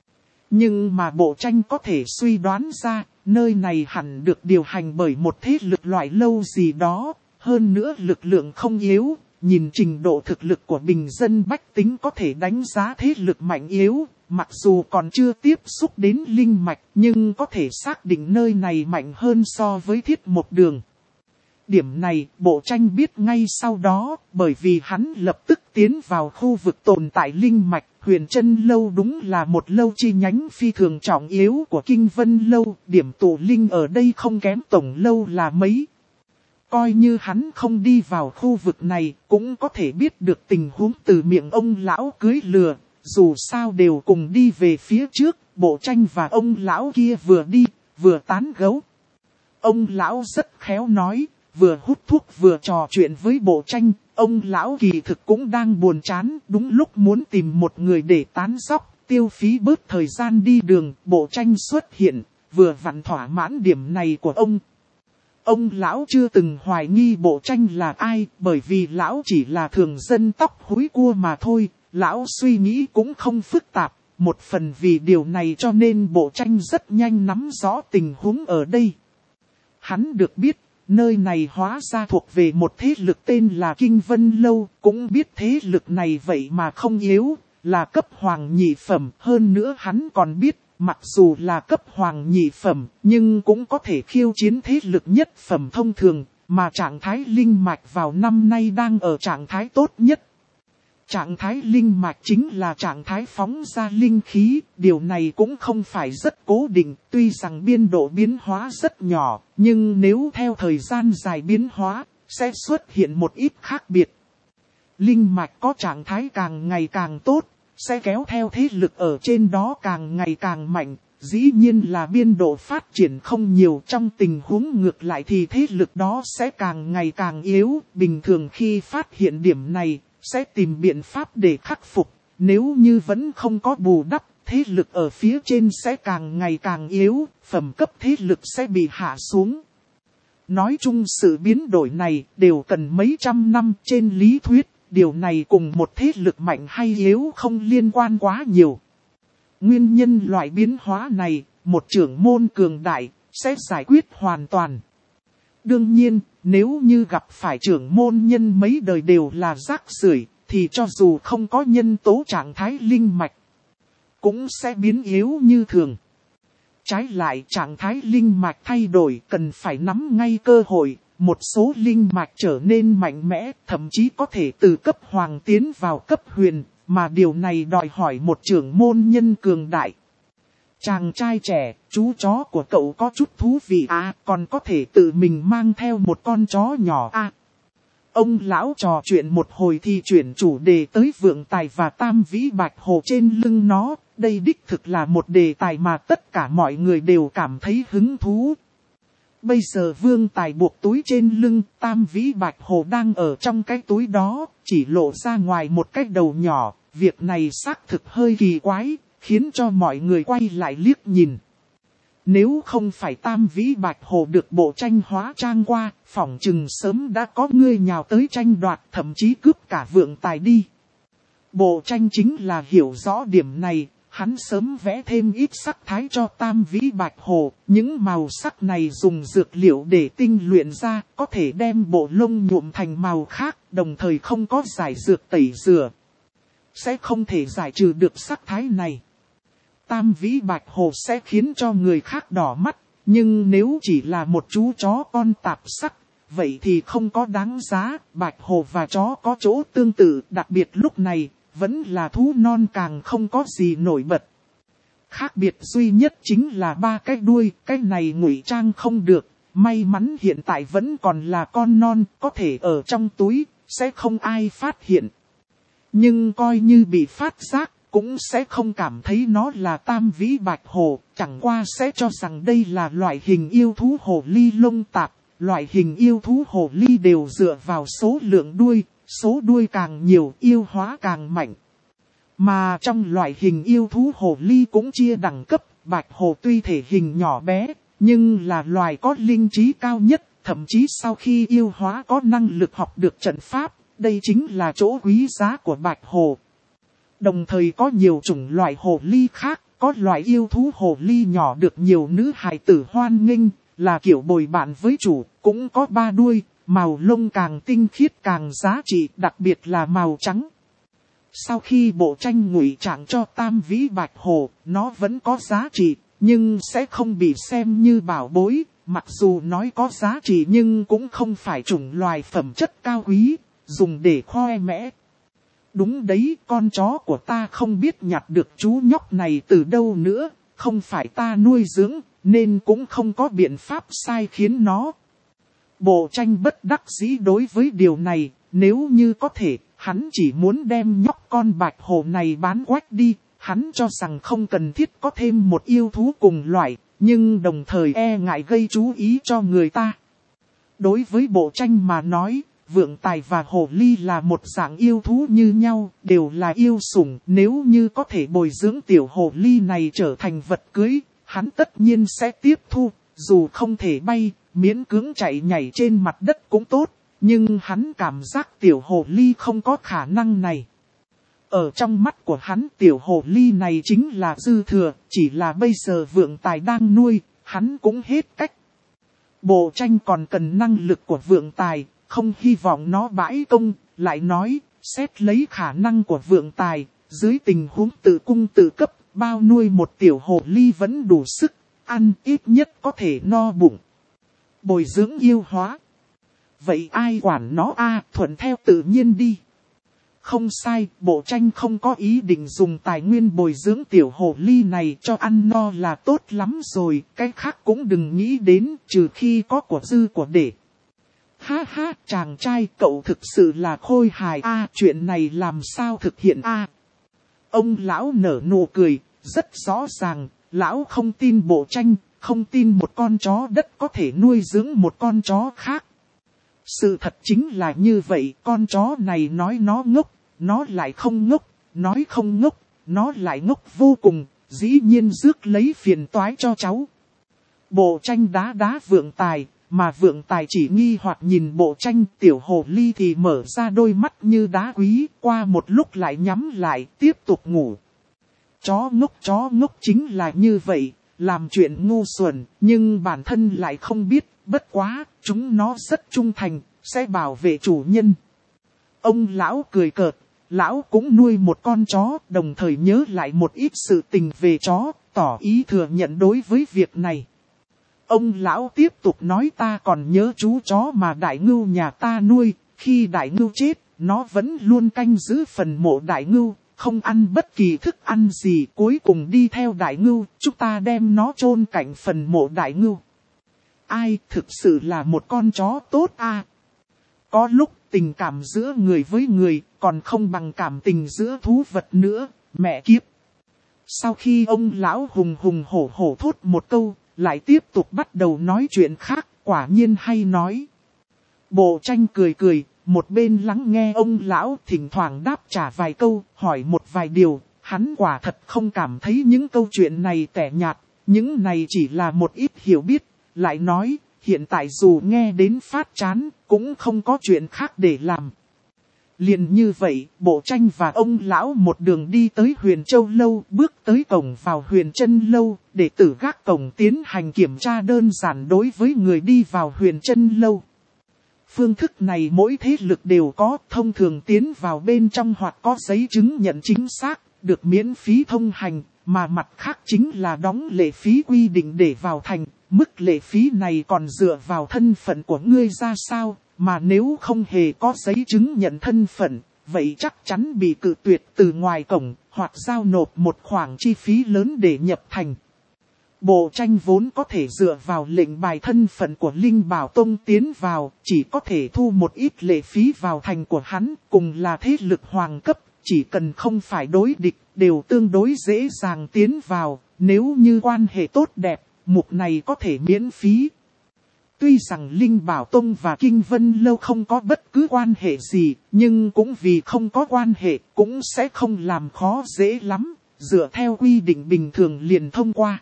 Nhưng mà bộ tranh có thể suy đoán ra, nơi này hẳn được điều hành bởi một thế lực loại lâu gì đó, hơn nữa lực lượng không yếu. Nhìn trình độ thực lực của bình dân bách tính có thể đánh giá thế lực mạnh yếu, mặc dù còn chưa tiếp xúc đến linh mạch nhưng có thể xác định nơi này mạnh hơn so với Thiết Một Đường. Điểm này bộ tranh biết ngay sau đó, bởi vì hắn lập tức tiến vào khu vực tồn tại linh mạch. Huyền Trân Lâu đúng là một lâu chi nhánh phi thường trọng yếu của Kinh Vân Lâu, điểm tụ linh ở đây không kém tổng lâu là mấy. Coi như hắn không đi vào khu vực này, cũng có thể biết được tình huống từ miệng ông lão cưới lừa, dù sao đều cùng đi về phía trước, bộ tranh và ông lão kia vừa đi, vừa tán gẫu. Ông lão rất khéo nói, vừa hút thuốc vừa trò chuyện với bộ tranh, ông lão kỳ thực cũng đang buồn chán, đúng lúc muốn tìm một người để tán dóc, tiêu phí bớt thời gian đi đường, bộ tranh xuất hiện, vừa vặn thỏa mãn điểm này của ông. Ông lão chưa từng hoài nghi bộ tranh là ai, bởi vì lão chỉ là thường dân tóc húi cua mà thôi, lão suy nghĩ cũng không phức tạp, một phần vì điều này cho nên bộ tranh rất nhanh nắm rõ tình huống ở đây. Hắn được biết, nơi này hóa ra thuộc về một thế lực tên là Kinh Vân Lâu, cũng biết thế lực này vậy mà không yếu, là cấp hoàng nhị phẩm, hơn nữa hắn còn biết. Mặc dù là cấp hoàng nhị phẩm, nhưng cũng có thể khiêu chiến thế lực nhất phẩm thông thường, mà trạng thái linh mạch vào năm nay đang ở trạng thái tốt nhất. Trạng thái linh mạch chính là trạng thái phóng ra linh khí, điều này cũng không phải rất cố định, tuy rằng biên độ biến hóa rất nhỏ, nhưng nếu theo thời gian dài biến hóa, sẽ xuất hiện một ít khác biệt. Linh mạch có trạng thái càng ngày càng tốt, sẽ kéo theo thế lực ở trên đó càng ngày càng mạnh, dĩ nhiên là biên độ phát triển không nhiều, trong tình huống ngược lại thì thế lực đó sẽ càng ngày càng yếu, bình thường khi phát hiện điểm này, sẽ tìm biện pháp để khắc phục, nếu như vẫn không có bù đắp, thế lực ở phía trên sẽ càng ngày càng yếu, phẩm cấp thế lực sẽ bị hạ xuống. Nói chung sự biến đổi này đều cần mấy trăm năm trên lý thuyết. Điều này cùng một thế lực mạnh hay yếu không liên quan quá nhiều. Nguyên nhân loại biến hóa này, một trưởng môn cường đại, sẽ giải quyết hoàn toàn. Đương nhiên, nếu như gặp phải trưởng môn nhân mấy đời đều là rác rưởi, thì cho dù không có nhân tố trạng thái linh mạch, cũng sẽ biến yếu như thường. Trái lại trạng thái linh mạch thay đổi cần phải nắm ngay cơ hội. Một số linh mạch trở nên mạnh mẽ, thậm chí có thể từ cấp hoàng tiến vào cấp huyền, mà điều này đòi hỏi một trưởng môn nhân cường đại. Chàng trai trẻ, chú chó của cậu có chút thú vị à, còn có thể tự mình mang theo một con chó nhỏ à. Ông lão trò chuyện một hồi thì chuyển chủ đề tới vượng tài và tam vĩ bạch hồ trên lưng nó, đây đích thực là một đề tài mà tất cả mọi người đều cảm thấy hứng thú. Bây giờ vương tài buộc túi trên lưng, tam vĩ bạch hồ đang ở trong cái túi đó, chỉ lộ ra ngoài một cái đầu nhỏ, việc này xác thực hơi kỳ quái, khiến cho mọi người quay lại liếc nhìn. Nếu không phải tam vĩ bạch hồ được bộ tranh hóa trang qua, phỏng chừng sớm đã có người nhào tới tranh đoạt, thậm chí cướp cả vượng tài đi. Bộ tranh chính là hiểu rõ điểm này, Hắn sớm vẽ thêm ít sắc thái cho tam vĩ bạch hồ, những màu sắc này dùng dược liệu để tinh luyện ra, có thể đem bộ lông nhuộm thành màu khác, đồng thời không có giải dược tẩy rửa. Sẽ không thể giải trừ được sắc thái này. Tam vĩ bạch hồ sẽ khiến cho người khác đỏ mắt, nhưng nếu chỉ là một chú chó con tạp sắc, vậy thì không có đáng giá. Bạch hồ và chó có chỗ tương tự, đặc biệt lúc này, vẫn là thú non càng không có gì nổi bật. Khác biệt duy nhất chính là ba cái đuôi, cái này ngụy trang không được. May mắn hiện tại vẫn còn là con non, có thể ở trong túi, sẽ không ai phát hiện. Nhưng coi như bị phát giác, cũng sẽ không cảm thấy nó là tam vĩ bạch hồ, chẳng qua sẽ cho rằng đây là loại hình yêu thú hồ ly lông tạp. Loại hình yêu thú hồ ly đều dựa vào số lượng đuôi, số đuôi càng nhiều yêu hóa càng mạnh. Mà trong loại hình yêu thú hồ ly cũng chia đẳng cấp, bạch hồ tuy thể hình nhỏ bé, nhưng là loài có linh trí cao nhất, thậm chí sau khi yêu hóa có năng lực học được trận pháp, đây chính là chỗ quý giá của bạch hồ. Đồng thời có nhiều chủng loại hồ ly khác, có loại yêu thú hồ ly nhỏ được nhiều nữ hài tử hoan nghênh, là kiểu bồi bạn với chủ, cũng có ba đuôi, màu lông càng tinh khiết càng giá trị, đặc biệt là màu trắng. Sau khi bộ tranh ngụy trang cho tam vĩ bạch hồ, nó vẫn có giá trị, nhưng sẽ không bị xem như bảo bối, mặc dù nói có giá trị nhưng cũng không phải chủng loài phẩm chất cao quý, dùng để khoe mẽ. Đúng đấy, con chó của ta không biết nhặt được chú nhóc này từ đâu nữa, không phải ta nuôi dưỡng, nên cũng không có biện pháp sai khiến nó. Bộ tranh bất đắc dĩ đối với điều này, nếu như có thể, hắn chỉ muốn đem nhóc con bạch hồ này bán quách đi, hắn cho rằng không cần thiết có thêm một yêu thú cùng loại, nhưng đồng thời e ngại gây chú ý cho người ta. Đối với bộ tranh mà nói, vượng tài và hồ ly là một dạng yêu thú như nhau, đều là yêu sủng, nếu như có thể bồi dưỡng tiểu hồ ly này trở thành vật cưới, hắn tất nhiên sẽ tiếp thu, dù không thể bay, miễn cưỡng chạy nhảy trên mặt đất cũng tốt, nhưng hắn cảm giác tiểu hồ ly không có khả năng này. Ở trong mắt của hắn tiểu hồ ly này chính là dư thừa, chỉ là bây giờ vượng tài đang nuôi, hắn cũng hết cách. Bộ tranh còn cần năng lực của vượng tài, không hy vọng nó bãi công, lại nói, xét lấy khả năng của vượng tài, dưới tình huống tự cung tự cấp, bao nuôi một tiểu hồ ly vẫn đủ sức, ăn ít nhất có thể no bụng. Bồi dưỡng yêu hóa. Vậy ai quản nó a, à, thuận theo tự nhiên đi. Không sai, bộ tranh không có ý định dùng tài nguyên bồi dưỡng tiểu hồ ly này cho ăn no là tốt lắm rồi, cái khác cũng đừng nghĩ đến, trừ khi có của dư của để. Ha ha, chàng trai cậu thực sự là khôi hài a, à, chuyện này làm sao thực hiện a? À? Ông lão nở nụ cười, rất rõ ràng, lão không tin bộ tranh, không tin một con chó đất có thể nuôi dưỡng một con chó khác. Sự thật chính là như vậy, con chó này nói nó ngốc, nó lại không ngốc, nói không ngốc, nó lại ngốc vô cùng, dĩ nhiên rước lấy phiền toái cho cháu. Bộ tranh đá đá vượng tài, mà vượng tài chỉ nghi hoặc nhìn bộ tranh, tiểu hồ ly thì mở ra đôi mắt như đá quý, qua một lúc lại nhắm lại, tiếp tục ngủ. Chó ngốc chó ngốc chính là như vậy, làm chuyện ngu xuẩn, nhưng bản thân lại không biết, bất quá, chúng nó rất trung thành, sẽ bảo vệ chủ nhân. Ông lão cười cợt, lão cũng nuôi một con chó, đồng thời nhớ lại một ít sự tình về chó, tỏ ý thừa nhận đối với việc này. Ông lão tiếp tục nói ta còn nhớ chú chó mà đại ngưu nhà ta nuôi, khi đại ngưu chết, nó vẫn luôn canh giữ phần mộ đại ngưu, không ăn bất kỳ thức ăn gì, cuối cùng đi theo đại ngưu, chúng ta đem nó chôn cạnh phần mộ đại ngưu. Ai thực sự là một con chó tốt a? À? Có lúc tình cảm giữa người với người còn không bằng cảm tình giữa thú vật nữa, mẹ kiếp. Sau khi ông lão hùng hùng hổ hổ thốt một câu, lại tiếp tục bắt đầu nói chuyện khác, quả nhiên hay nói. Bộ tranh cười cười, một bên lắng nghe ông lão thỉnh thoảng đáp trả vài câu, hỏi một vài điều, hắn quả thật không cảm thấy những câu chuyện này tẻ nhạt, những này chỉ là một ít hiểu biết, lại nói, hiện tại dù nghe đến phát chán, cũng không có chuyện khác để làm. Liền như vậy, Bộ Tranh và ông lão một đường đi tới Huyền Châu Lâu, bước tới cổng vào Huyền Trân Lâu, để tử gác cổng tiến hành kiểm tra đơn giản đối với người đi vào Huyền Trân Lâu. Phương thức này mỗi thế lực đều có, thông thường tiến vào bên trong hoặc có giấy chứng nhận chính xác, được miễn phí thông hành, mà mặt khác chính là đóng lệ phí quy định để vào thành. Mức lệ phí này còn dựa vào thân phận của ngươi ra sao, mà nếu không hề có giấy chứng nhận thân phận, vậy chắc chắn bị cự tuyệt từ ngoài cổng, hoặc giao nộp một khoản chi phí lớn để nhập thành. Bộ Tranh vốn có thể dựa vào lệnh bài thân phận của Linh Bảo Tông tiến vào, chỉ có thể thu một ít lệ phí vào thành của hắn, cùng là thế lực hoàng cấp, chỉ cần không phải đối địch, đều tương đối dễ dàng tiến vào, nếu như quan hệ tốt đẹp, mục này có thể miễn phí. Tuy rằng Linh Bảo Tông và Kinh Vân Lâu không có bất cứ quan hệ gì, nhưng cũng vì không có quan hệ, cũng sẽ không làm khó dễ lắm, dựa theo quy định bình thường liền thông qua.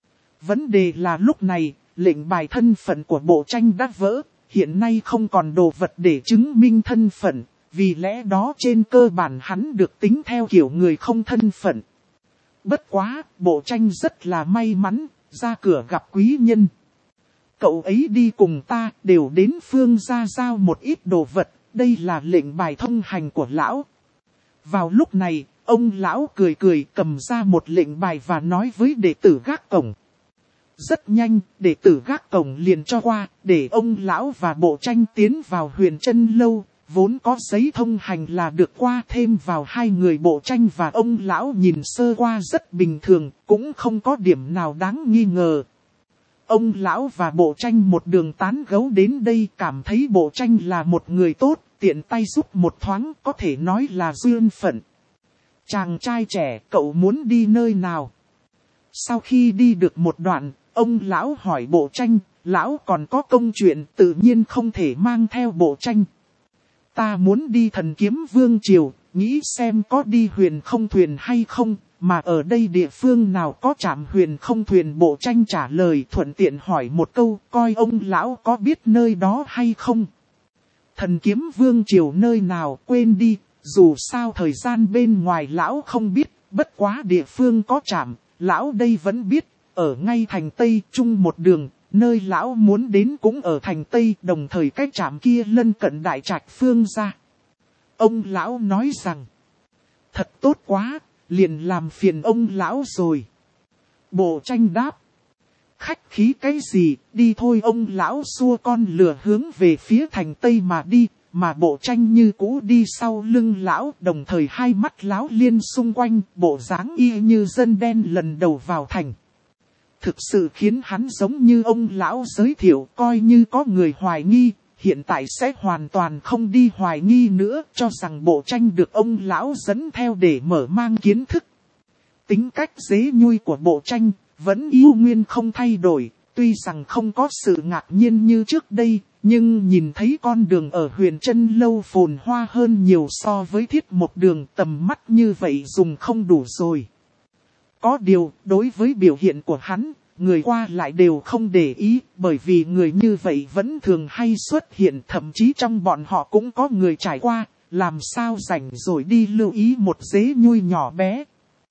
Vấn đề là lúc này, lệnh bài thân phận của Bộ Tranh đã vỡ, hiện nay không còn đồ vật để chứng minh thân phận, vì lẽ đó trên cơ bản hắn được tính theo kiểu người không thân phận. Bất quá, Bộ Tranh rất là may mắn, ra cửa gặp quý nhân. Cậu ấy đi cùng ta, đều đến Phương gia giao một ít đồ vật, đây là lệnh bài thông hành của lão. Vào lúc này, ông lão cười cười cầm ra một lệnh bài và nói với đệ tử gác cổng. Rất nhanh, đệ tử gác cổng liền cho qua, để ông lão và Bộ Tranh tiến vào Huyền Trân Lâu, vốn có giấy thông hành là được qua thêm vào hai người Bộ Tranh và ông lão nhìn sơ qua rất bình thường, cũng không có điểm nào đáng nghi ngờ. Ông lão và Bộ Tranh một đường tán gẫu đến đây cảm thấy Bộ Tranh là một người tốt, tiện tay giúp một thoáng có thể nói là duyên phận. Chàng trai trẻ, cậu muốn đi nơi nào? Sau khi đi được một đoạn, ông lão hỏi Bộ Tranh, lão còn có công chuyện tự nhiên không thể mang theo Bộ Tranh. Ta muốn đi Thần Kiếm Vương Triều, nghĩ xem có đi huyền không thuyền hay không, mà ở đây địa phương nào có trạm huyền không thuyền. Bộ Tranh trả lời thuận tiện hỏi một câu, coi ông lão có biết nơi đó hay không. Thần Kiếm Vương Triều nơi nào quên đi, dù sao thời gian bên ngoài lão không biết, bất quá địa phương có trạm, lão đây vẫn biết, ở ngay thành Tây Trung một đường. Nơi lão muốn đến cũng ở thành Tây, đồng thời cái trạm kia lân cận Đại Trạch Phương gia. Ông lão nói rằng, thật tốt quá, liền làm phiền ông lão rồi. Bộ Tranh đáp, khách khí cái gì, đi thôi. Ông lão xua con lừa hướng về phía thành Tây mà đi, mà Bộ Tranh như cũ đi sau lưng lão, đồng thời hai mắt lão liên xung quanh, bộ dáng y như dân đen lần đầu vào thành. Thực sự khiến hắn giống như ông lão giới thiệu, coi như có người hoài nghi, hiện tại sẽ hoàn toàn không đi hoài nghi nữa, cho rằng Bộ Tranh được ông lão dẫn theo để mở mang kiến thức. Tính cách dễ nhui của Bộ Tranh, vẫn yêu nguyên không thay đổi, tuy rằng không có sự ngạc nhiên như trước đây, nhưng nhìn thấy con đường ở Huyền Trân Lâu phồn hoa hơn nhiều so với Thiết Một đường, tầm mắt như vậy dùng không đủ rồi. Có điều, đối với biểu hiện của hắn, người qua lại đều không để ý, bởi vì người như vậy vẫn thường hay xuất hiện, thậm chí trong bọn họ cũng có người trải qua, làm sao rảnh rồi đi lưu ý một dế nhui nhỏ bé.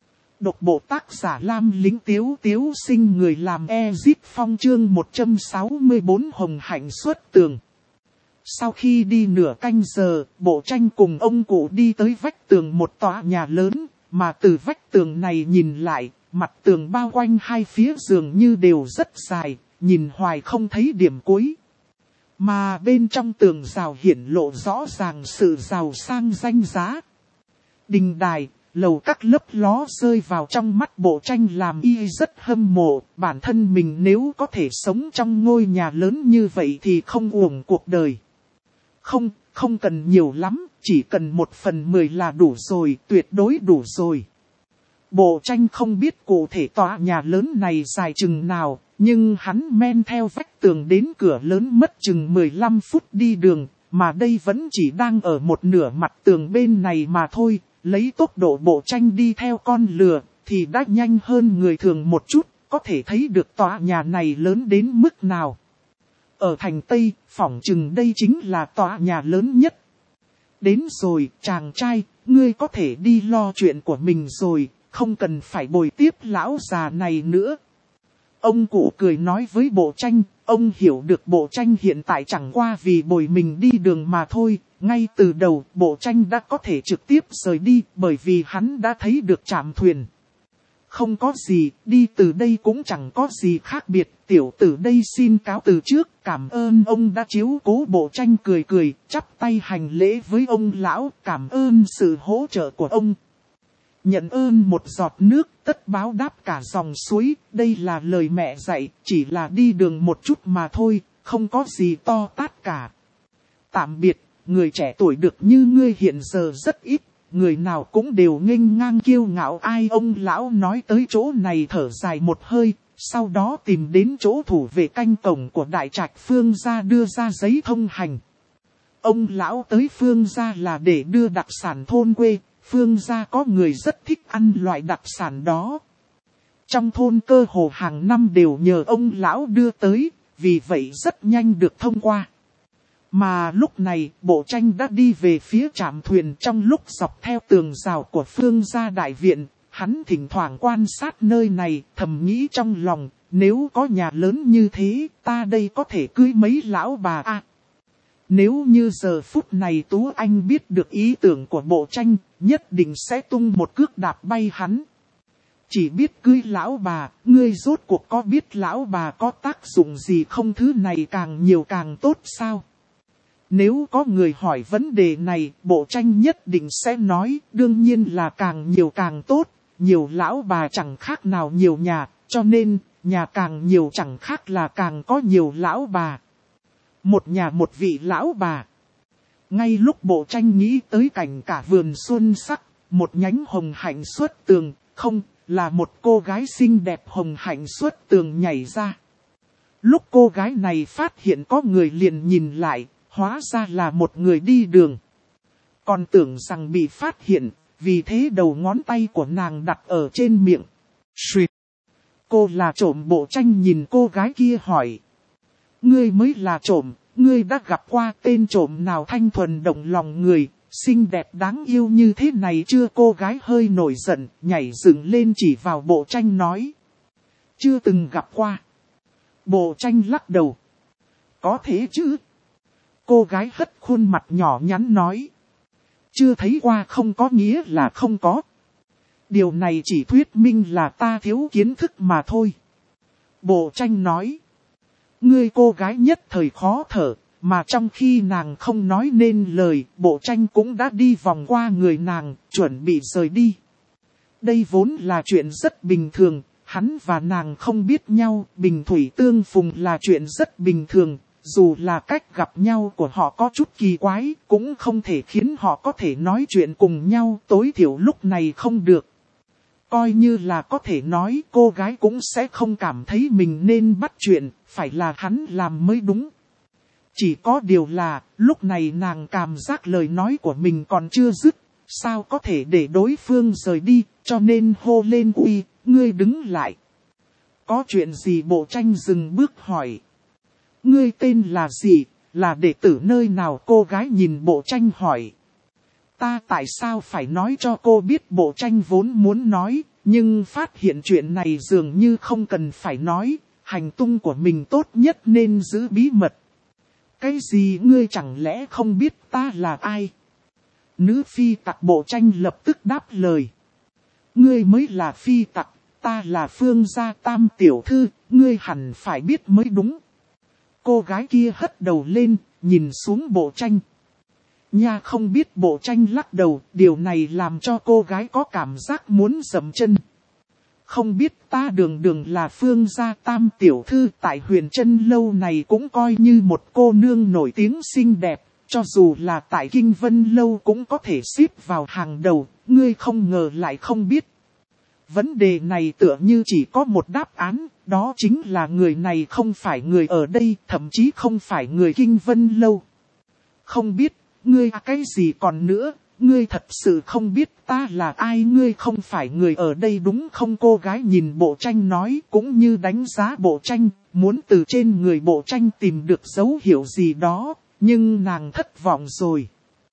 Độc bộ tác giả Lam Lính Tiếu Tiếu Sinh, người làm Ezip Phong, chương một trăm sáu mươi tư Hồng Hạnh xuất tường. Sau khi đi nửa canh giờ, Bộ Tranh cùng ông cụ đi tới vách tường một tòa nhà lớn, mà từ vách tường này nhìn lại, mặt tường bao quanh hai phía dường như đều rất dài, nhìn hoài không thấy điểm cuối. Mà bên trong tường rào hiển lộ rõ ràng sự giàu sang danh giá. Đình đài, lầu các lấp ló rơi vào trong mắt Bộ Tranh làm y rất hâm mộ, bản thân mình nếu có thể sống trong ngôi nhà lớn như vậy thì không uổng cuộc đời. Không, không cần nhiều lắm, chỉ cần một phần mười là đủ rồi, tuyệt đối đủ rồi. Bộ Tranh không biết cụ thể tòa nhà lớn này dài chừng nào, nhưng hắn men theo vách tường đến cửa lớn mất chừng mười lăm phút đi đường, mà đây vẫn chỉ đang ở một nửa mặt tường bên này mà thôi. Lấy tốc độ Bộ Tranh đi theo con lừa, thì đã nhanh hơn người thường một chút, có thể thấy được tòa nhà này lớn đến mức nào. Ở thành Tây, phỏng chừng đây chính là tòa nhà lớn nhất. Đến rồi, chàng trai, ngươi có thể đi lo chuyện của mình rồi, không cần phải bồi tiếp lão già này nữa. Ông cụ cười nói với Bộ Tranh, ông hiểu được Bộ Tranh hiện tại chẳng qua vì bồi mình đi đường mà thôi. Ngay từ đầu, Bộ Tranh đã có thể trực tiếp rời đi bởi vì hắn đã thấy được trạm thuyền. Không có gì, đi từ đây cũng chẳng có gì khác biệt, tiểu tử đây xin cáo từ trước, cảm ơn ông đã chiếu cố. Bộ Tranh cười cười, chắp tay hành lễ với ông lão, cảm ơn sự hỗ trợ của ông. Nhận ơn một giọt nước, tất báo đáp cả dòng suối, đây là lời mẹ dạy, chỉ là đi đường một chút mà thôi, không có gì to tát cả. Tạm biệt, người trẻ tuổi được như ngươi hiện giờ rất ít. Người nào cũng đều nghênh ngang kiêu ngạo ai. Ông lão nói tới chỗ này thở dài một hơi, sau đó tìm đến chỗ thủ vệ canh cổng của đại trạch Phương gia đưa ra giấy thông hành. Ông lão tới Phương gia là để đưa đặc sản thôn quê, Phương gia có người rất thích ăn loại đặc sản đó. Trong thôn cơ hồ hàng năm đều nhờ ông lão đưa tới, vì vậy rất nhanh được thông qua. Mà lúc này, Bộ Tranh đã đi về phía trạm thuyền trong lúc dọc theo tường rào của Phương gia đại viện. Hắn thỉnh thoảng quan sát nơi này, thầm nghĩ trong lòng, nếu có nhà lớn như thế, ta đây có thể cưới mấy lão bà à. Nếu như giờ phút này Tú Anh biết được ý tưởng của Bộ Tranh, nhất định sẽ tung một cước đạp bay hắn. Chỉ biết cưới lão bà, ngươi rốt cuộc có biết lão bà có tác dụng gì không, thứ này càng nhiều càng tốt sao? Nếu có người hỏi vấn đề này, Bộ Tranh nhất định sẽ nói, đương nhiên là càng nhiều càng tốt, nhiều lão bà chẳng khác nào nhiều nhà, cho nên, nhà càng nhiều chẳng khác là càng có nhiều lão bà. Một nhà một vị lão bà. Ngay lúc Bộ Tranh nghĩ tới cảnh cả vườn xuân sắc, một nhánh hồng hạnh xuất tường, không, là một cô gái xinh đẹp hồng hạnh xuất tường nhảy ra. Lúc cô gái này phát hiện có người liền nhìn lại, hóa ra là một người đi đường. Còn tưởng rằng bị phát hiện, vì thế đầu ngón tay của nàng đặt ở trên miệng. Xuyệt! Cô là trộm. Bộ Tranh nhìn cô gái kia hỏi. Ngươi mới là trộm, ngươi đã gặp qua tên trộm nào thanh thuần động lòng người, xinh đẹp đáng yêu như thế này chưa? Cô gái hơi nổi giận, nhảy dựng lên chỉ vào Bộ Tranh nói. Chưa từng gặp qua. Bộ Tranh lắc đầu. Có thế chứ? Cô gái hất khuôn mặt nhỏ nhắn nói. Chưa thấy qua không có nghĩa là không có. Điều này chỉ thuyết minh là ta thiếu kiến thức mà thôi. Bộ Tranh nói. Ngươi cô gái nhất thời khó thở, mà trong khi nàng không nói nên lời, Bộ Tranh cũng đã đi vòng qua người nàng, chuẩn bị rời đi. Đây vốn là chuyện rất bình thường, hắn và nàng không biết nhau, bình thủy tương phùng là chuyện rất bình thường. Dù là cách gặp nhau của họ có chút kỳ quái, cũng không thể khiến họ có thể nói chuyện cùng nhau, tối thiểu lúc này không được. Coi như là có thể nói, cô gái cũng sẽ không cảm thấy mình nên bắt chuyện, phải là hắn làm mới đúng. Chỉ có điều là, lúc này nàng cảm giác lời nói của mình còn chưa dứt, sao có thể để đối phương rời đi, cho nên hô lên uy, ngươi đứng lại. Có chuyện gì? Bộ Tranh dừng bước hỏi. Ngươi tên là gì, là đệ tử nơi nào? Cô gái nhìn Bộ Tranh hỏi. Ta tại sao phải nói cho cô biết? Bộ Tranh vốn muốn nói, nhưng phát hiện chuyện này dường như không cần phải nói, hành tung của mình tốt nhất nên giữ bí mật. Cái gì? Ngươi chẳng lẽ không biết ta là ai? Nữ phi tặc. Bộ Tranh lập tức đáp lời. Ngươi mới là phi tặc, ta là Phương gia tam tiểu thư, ngươi hẳn phải biết mới đúng. Cô gái kia hất đầu lên, nhìn xuống Bộ Tranh. Nha, không biết. Bộ Tranh lắc đầu, điều này làm cho cô gái có cảm giác muốn dậm chân. Không biết, ta đường đường là Phương gia tam tiểu thư, tại Huyền Trân lâu này cũng coi như một cô nương nổi tiếng xinh đẹp, cho dù là tại Kinh Vân lâu cũng có thể xếp vào hàng đầu, ngươi không ngờ lại không biết. Vấn đề này tựa như chỉ có một đáp án, đó chính là người này không phải người ở đây, thậm chí không phải người Kinh Vân lâu. Không biết, ngươi cái gì còn nữa, ngươi thật sự không biết ta là ai, ngươi không phải người ở đây đúng không? Cô gái nhìn Bộ Tranh nói, cũng như đánh giá Bộ Tranh, muốn từ trên người Bộ Tranh tìm được dấu hiệu gì đó, nhưng nàng thất vọng rồi.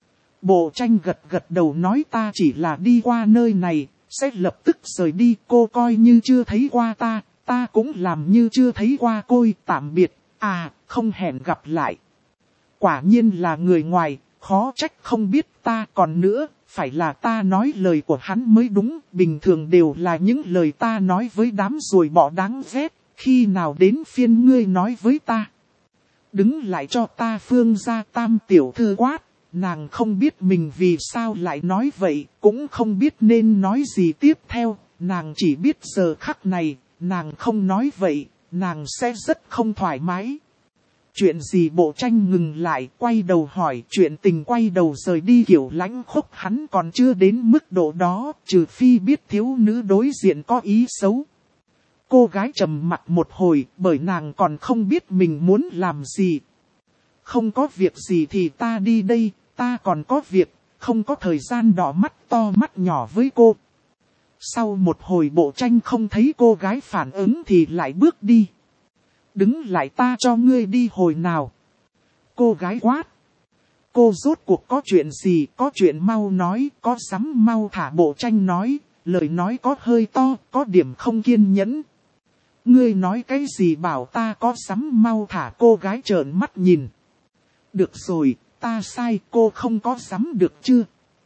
Bộ tranh gật gật đầu nói ta chỉ là đi qua nơi này, sẽ lập tức rời đi. Cô coi như chưa thấy qua ta, ta cũng làm như chưa thấy qua cô. Tạm biệt, à, không hẹn gặp lại. Quả nhiên là người ngoài, khó trách không biết ta. Còn nữa, phải là ta nói lời của hắn mới đúng. Bình thường đều là những lời ta nói với đám ruồi bọ đáng ghét. Khi nào đến phiên ngươi nói với ta? Đứng lại cho ta. Phương Gia Tam tiểu thư quát. Nàng không biết mình vì sao lại nói vậy, cũng không biết nên nói gì tiếp theo. Nàng chỉ biết giờ khắc này, nàng không nói vậy, nàng sẽ rất không thoải mái. Chuyện gì? Bộ tranh ngừng lại, quay đầu hỏi. Chuyện tình quay đầu rời đi kiểu lãnh khốc hắn còn chưa đến mức độ đó, trừ phi biết thiếu nữ đối diện có ý xấu. Cô gái trầm mặt một hồi, bởi nàng còn không biết mình muốn làm gì. Không có việc gì thì ta đi đây, ta còn có việc, không có thời gian đỏ mắt to mắt nhỏ với cô. Sau một hồi bộ tranh không thấy cô gái phản ứng thì lại bước đi. Đứng lại, ta cho ngươi đi hồi nào. Cô gái quát. Cô rốt cuộc có chuyện gì? Có chuyện mau nói, có dám mau thả. Bộ tranh nói, lời nói có hơi to, có điểm không kiên nhẫn. Ngươi nói cái gì bảo ta có dám mau thả? Cô gái trợn mắt nhìn. Được rồi, ta sai, cô không có dám được chưa?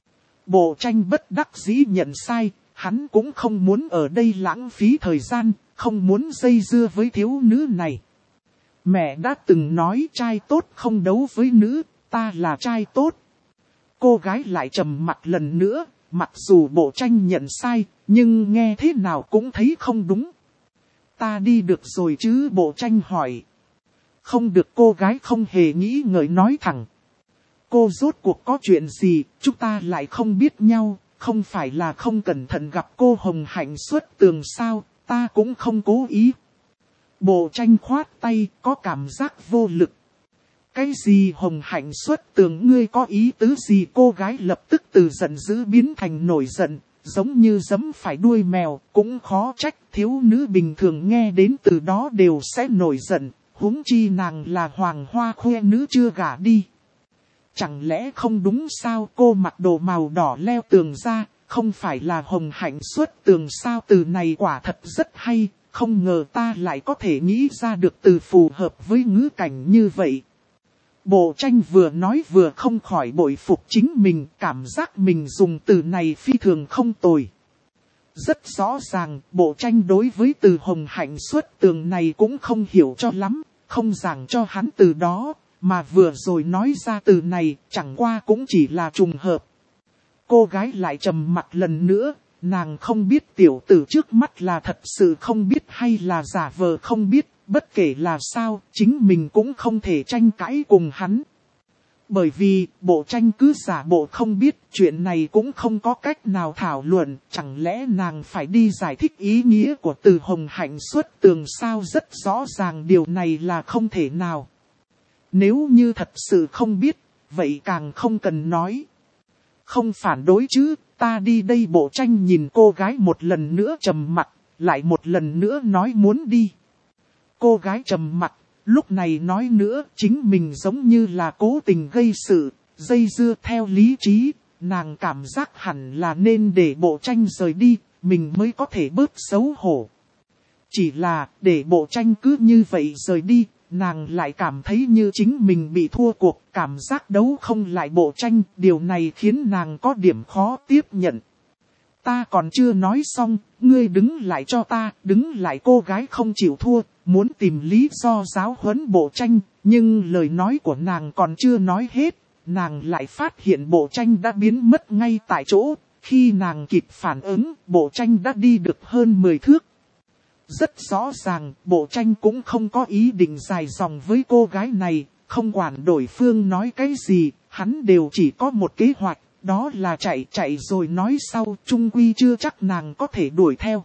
Bộ tranh bất đắc dĩ nhận sai, hắn cũng không muốn ở đây lãng phí thời gian, không muốn dây dưa với thiếu nữ này. Mẹ đã từng nói trai tốt không đấu với nữ, ta là trai tốt. Cô gái lại trầm mặt lần nữa, mặc dù bộ tranh nhận sai, nhưng nghe thế nào cũng thấy không đúng. Ta đi được rồi chứ? Bộ tranh hỏi. Không được. Cô gái không hề nghĩ ngợi nói thẳng. Cô rốt cuộc có chuyện gì, chúng ta lại không biết nhau, không phải là không cẩn thận gặp cô Hồng Hạnh xuất tường sao, ta cũng không cố ý. Bộ tranh khoát tay, có cảm giác vô lực. Cái gì Hồng Hạnh xuất tường? Ngươi có ý tứ gì? Cô gái lập tức từ giận dữ biến thành nổi giận, giống như giẫm phải đuôi mèo, cũng khó trách thiếu nữ bình thường nghe đến từ đó đều sẽ nổi giận, huống chi nàng là hoàng hoa khoe nữ chưa gả đi. Chẳng lẽ không đúng sao? Cô mặc đồ màu đỏ leo tường ra, không phải là Hồng Hạnh xuất tường sao? Từ này quả thật rất hay, không ngờ ta lại có thể nghĩ ra được từ phù hợp với ngữ cảnh như vậy. Bộ tranh vừa nói vừa không khỏi bội phục chính mình, cảm giác mình dùng từ này phi thường không tồi. Rất rõ ràng, bộ tranh đối với từ Hồng Hạnh xuất tường này cũng không hiểu cho lắm, không giảng cho hắn từ đó, mà vừa rồi nói ra từ này, chẳng qua cũng chỉ là trùng hợp. Cô gái lại trầm mặt lần nữa, nàng không biết tiểu tử trước mắt là thật sự không biết hay là giả vờ không biết. Bất kể là sao, chính mình cũng không thể tranh cãi cùng hắn. Bởi vì, bộ tranh cứ giả bộ không biết, chuyện này cũng không có cách nào thảo luận, chẳng lẽ nàng phải đi giải thích ý nghĩa của từ Hồng Hạnh xuất tường sao? Rất rõ ràng điều này là không thể nào. Nếu như thật sự không biết, vậy càng không cần nói. Không phản đối chứ, ta đi đây. Bộ tranh nhìn cô gái một lần nữa trầm mặt, lại một lần nữa nói muốn đi. Cô gái trầm mặt, lúc này nói nữa, chính mình giống như là cố tình gây sự, dây dưa. Theo lý trí, nàng cảm giác hẳn là nên để bộ tranh rời đi, mình mới có thể bớt xấu hổ. Chỉ là, để bộ tranh cứ như vậy rời đi, nàng lại cảm thấy như chính mình bị thua cuộc, cảm giác đấu không lại bộ tranh, điều này khiến nàng có điểm khó tiếp nhận. Ta còn chưa nói xong, ngươi đứng lại cho ta. Đứng lại. Cô gái không chịu thua, muốn tìm lý do giáo huấn bộ tranh, nhưng lời nói của nàng còn chưa nói hết, nàng lại phát hiện bộ tranh đã biến mất ngay tại chỗ. Khi nàng kịp phản ứng, bộ tranh đã đi được hơn mười thước. Rất rõ ràng, bộ tranh cũng không có ý định dài dòng với cô gái này, không quản đối phương nói cái gì, hắn đều chỉ có một kế hoạch. Đó là chạy chạy rồi nói sau, chung quy chưa chắc nàng có thể đuổi theo.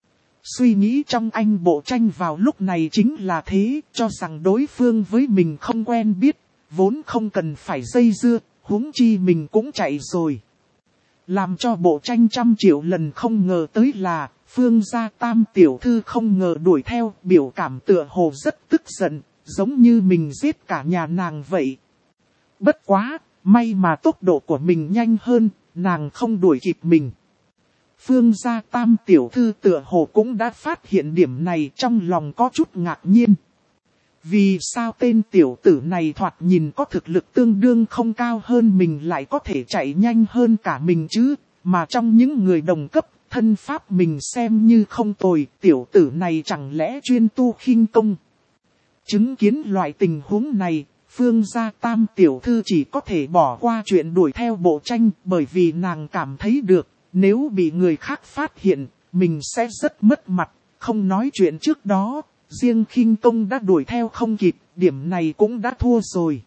Suy nghĩ trong anh bộ tranh vào lúc này chính là thế, cho rằng đối phương với mình không quen biết, vốn không cần phải dây dưa, huống chi mình cũng chạy rồi. Làm cho bộ tranh trăm triệu lần không ngờ tới là, Phương Gia Tam tiểu thư không ngờ đuổi theo, biểu cảm tựa hồ rất tức giận, giống như mình giết cả nhà nàng vậy. Bất quá! May mà tốc độ của mình nhanh hơn, nàng không đuổi kịp mình. Phương gia tam tiểu thư tựa hồ cũng đã phát hiện điểm này, trong lòng có chút ngạc nhiên. Vì sao tên tiểu tử này thoạt nhìn có thực lực tương đương không cao hơn mình lại có thể chạy nhanh hơn cả mình chứ, mà trong những người đồng cấp, thân pháp mình xem như không tồi, tiểu tử này chẳng lẽ chuyên tu khinh công. Chứng kiến loại tình huống này, Phương gia tam tiểu thư chỉ có thể bỏ qua chuyện đuổi theo Bộ Tranh, bởi vì nàng cảm thấy được, nếu bị người khác phát hiện, mình sẽ rất mất mặt, không nói chuyện trước đó, riêng khinh công đã đuổi theo không kịp, điểm này cũng đã thua rồi.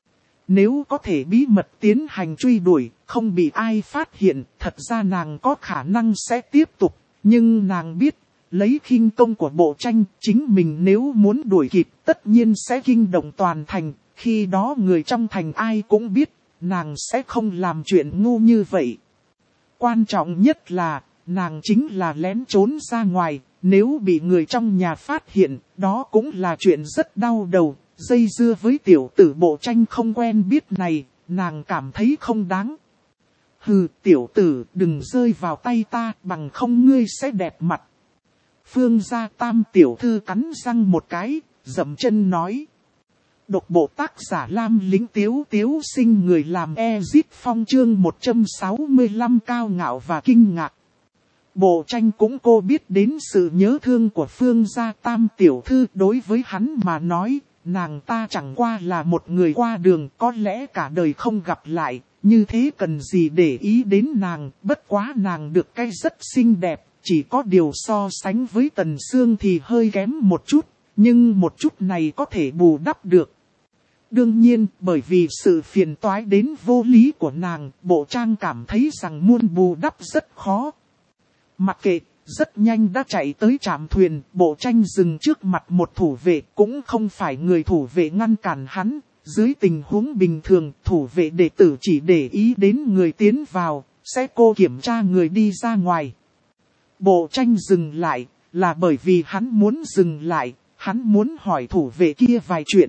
Nếu có thể bí mật tiến hành truy đuổi, không bị ai phát hiện, thật ra nàng có khả năng sẽ tiếp tục, nhưng nàng biết, lấy khinh công của Bộ Tranh, chính mình nếu muốn đuổi kịp, tất nhiên sẽ kinh động toàn thành, khi đó người trong thành ai cũng biết, nàng sẽ không làm chuyện ngu như vậy. Quan trọng nhất là, nàng chính là lén trốn ra ngoài, nếu bị người trong nhà phát hiện, đó cũng là chuyện rất đau đầu. Dây dưa với tiểu tử Bộ Tranh không quen biết này, nàng cảm thấy không đáng. Hừ, tiểu tử, đừng rơi vào tay ta, bằng không ngươi sẽ đẹp mặt. Phương gia tam tiểu thư cắn răng một cái, dậm chân nói. Độc bộ tác giả Lam Lính Tiếu Tiếu Sinh người làm Ezit Phong chương một trăm sáu mươi lăm cao ngạo và kinh ngạc. Bộ Tranh cũng cô biết đến sự nhớ thương của Phương gia tam tiểu thư, đối với hắn mà nói, nàng ta chẳng qua là một người qua đường, có lẽ cả đời không gặp lại, như thế cần gì để ý đến nàng, bất quá nàng được cái rất xinh đẹp, chỉ có điều so sánh với Tần Sương thì hơi kém một chút, nhưng một chút này có thể bù đắp được. Đương nhiên, bởi vì sự phiền toái đến vô lý của nàng, Bộ Trang cảm thấy rằng muốn bù đắp rất khó. Mặc kệ, rất nhanh đã chạy tới trạm thuyền, Bộ Tranh dừng trước mặt một thủ vệ, cũng không phải người thủ vệ ngăn cản hắn. Dưới tình huống bình thường, thủ vệ đệ tử chỉ để ý đến người tiến vào, sẽ cô kiểm tra người đi ra ngoài. Bộ Tranh dừng lại, là bởi vì hắn muốn dừng lại, hắn muốn hỏi thủ vệ kia vài chuyện.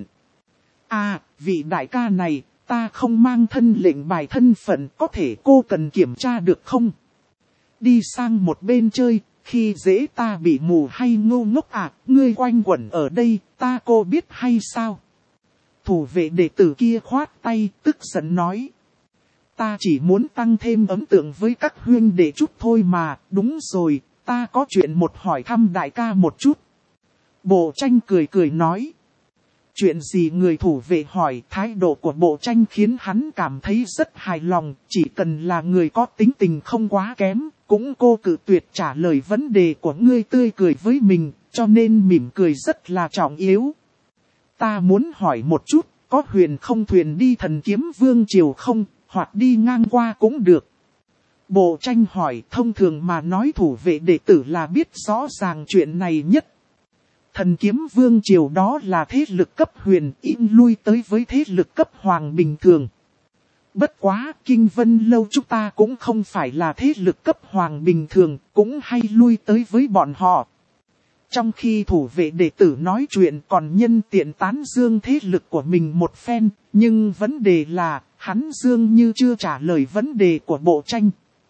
À, vị đại ca này, ta không mang thân lệnh bài thân phận, có thể cô cần kiểm tra được không? Đi sang một bên chơi, khi dễ ta bị mù hay ngu ngốc à, ngươi quanh quẩn ở đây, ta cô biết hay sao? Thủ vệ đệ tử kia khoát tay, tức giận nói. Ta chỉ muốn tăng thêm ấn tượng với các huynh đệ chút thôi mà, đúng rồi, ta có chuyện một hỏi thăm đại ca một chút. Bộ Tranh cười cười nói. Chuyện gì người thủ vệ hỏi, thái độ của Bộ Tranh khiến hắn cảm thấy rất hài lòng, chỉ cần là người có tính tình không quá kém, cũng cô cự tuyệt trả lời vấn đề của ngươi tươi cười với mình, cho nên mỉm cười rất là trọng yếu. Ta muốn hỏi một chút, có huyền không thuyền đi Thần Kiếm Vương Triều không, hoặc đi ngang qua cũng được. Bộ Tranh hỏi, thông thường mà nói thủ vệ đệ tử là biết rõ ràng chuyện này nhất. Thần Kiếm Vương Triều đó là thế lực cấp huyền, in lui tới với thế lực cấp hoàng bình thường. Bất quá, Kinh Vân Lâu chúng ta cũng không phải là thế lực cấp hoàng bình thường, cũng hay lui tới với bọn họ. Trong khi thủ vệ đệ tử nói chuyện còn nhân tiện tán dương thế lực của mình một phen, nhưng vấn đề là, hắn dương như chưa trả lời vấn đề của Bộ Tranh.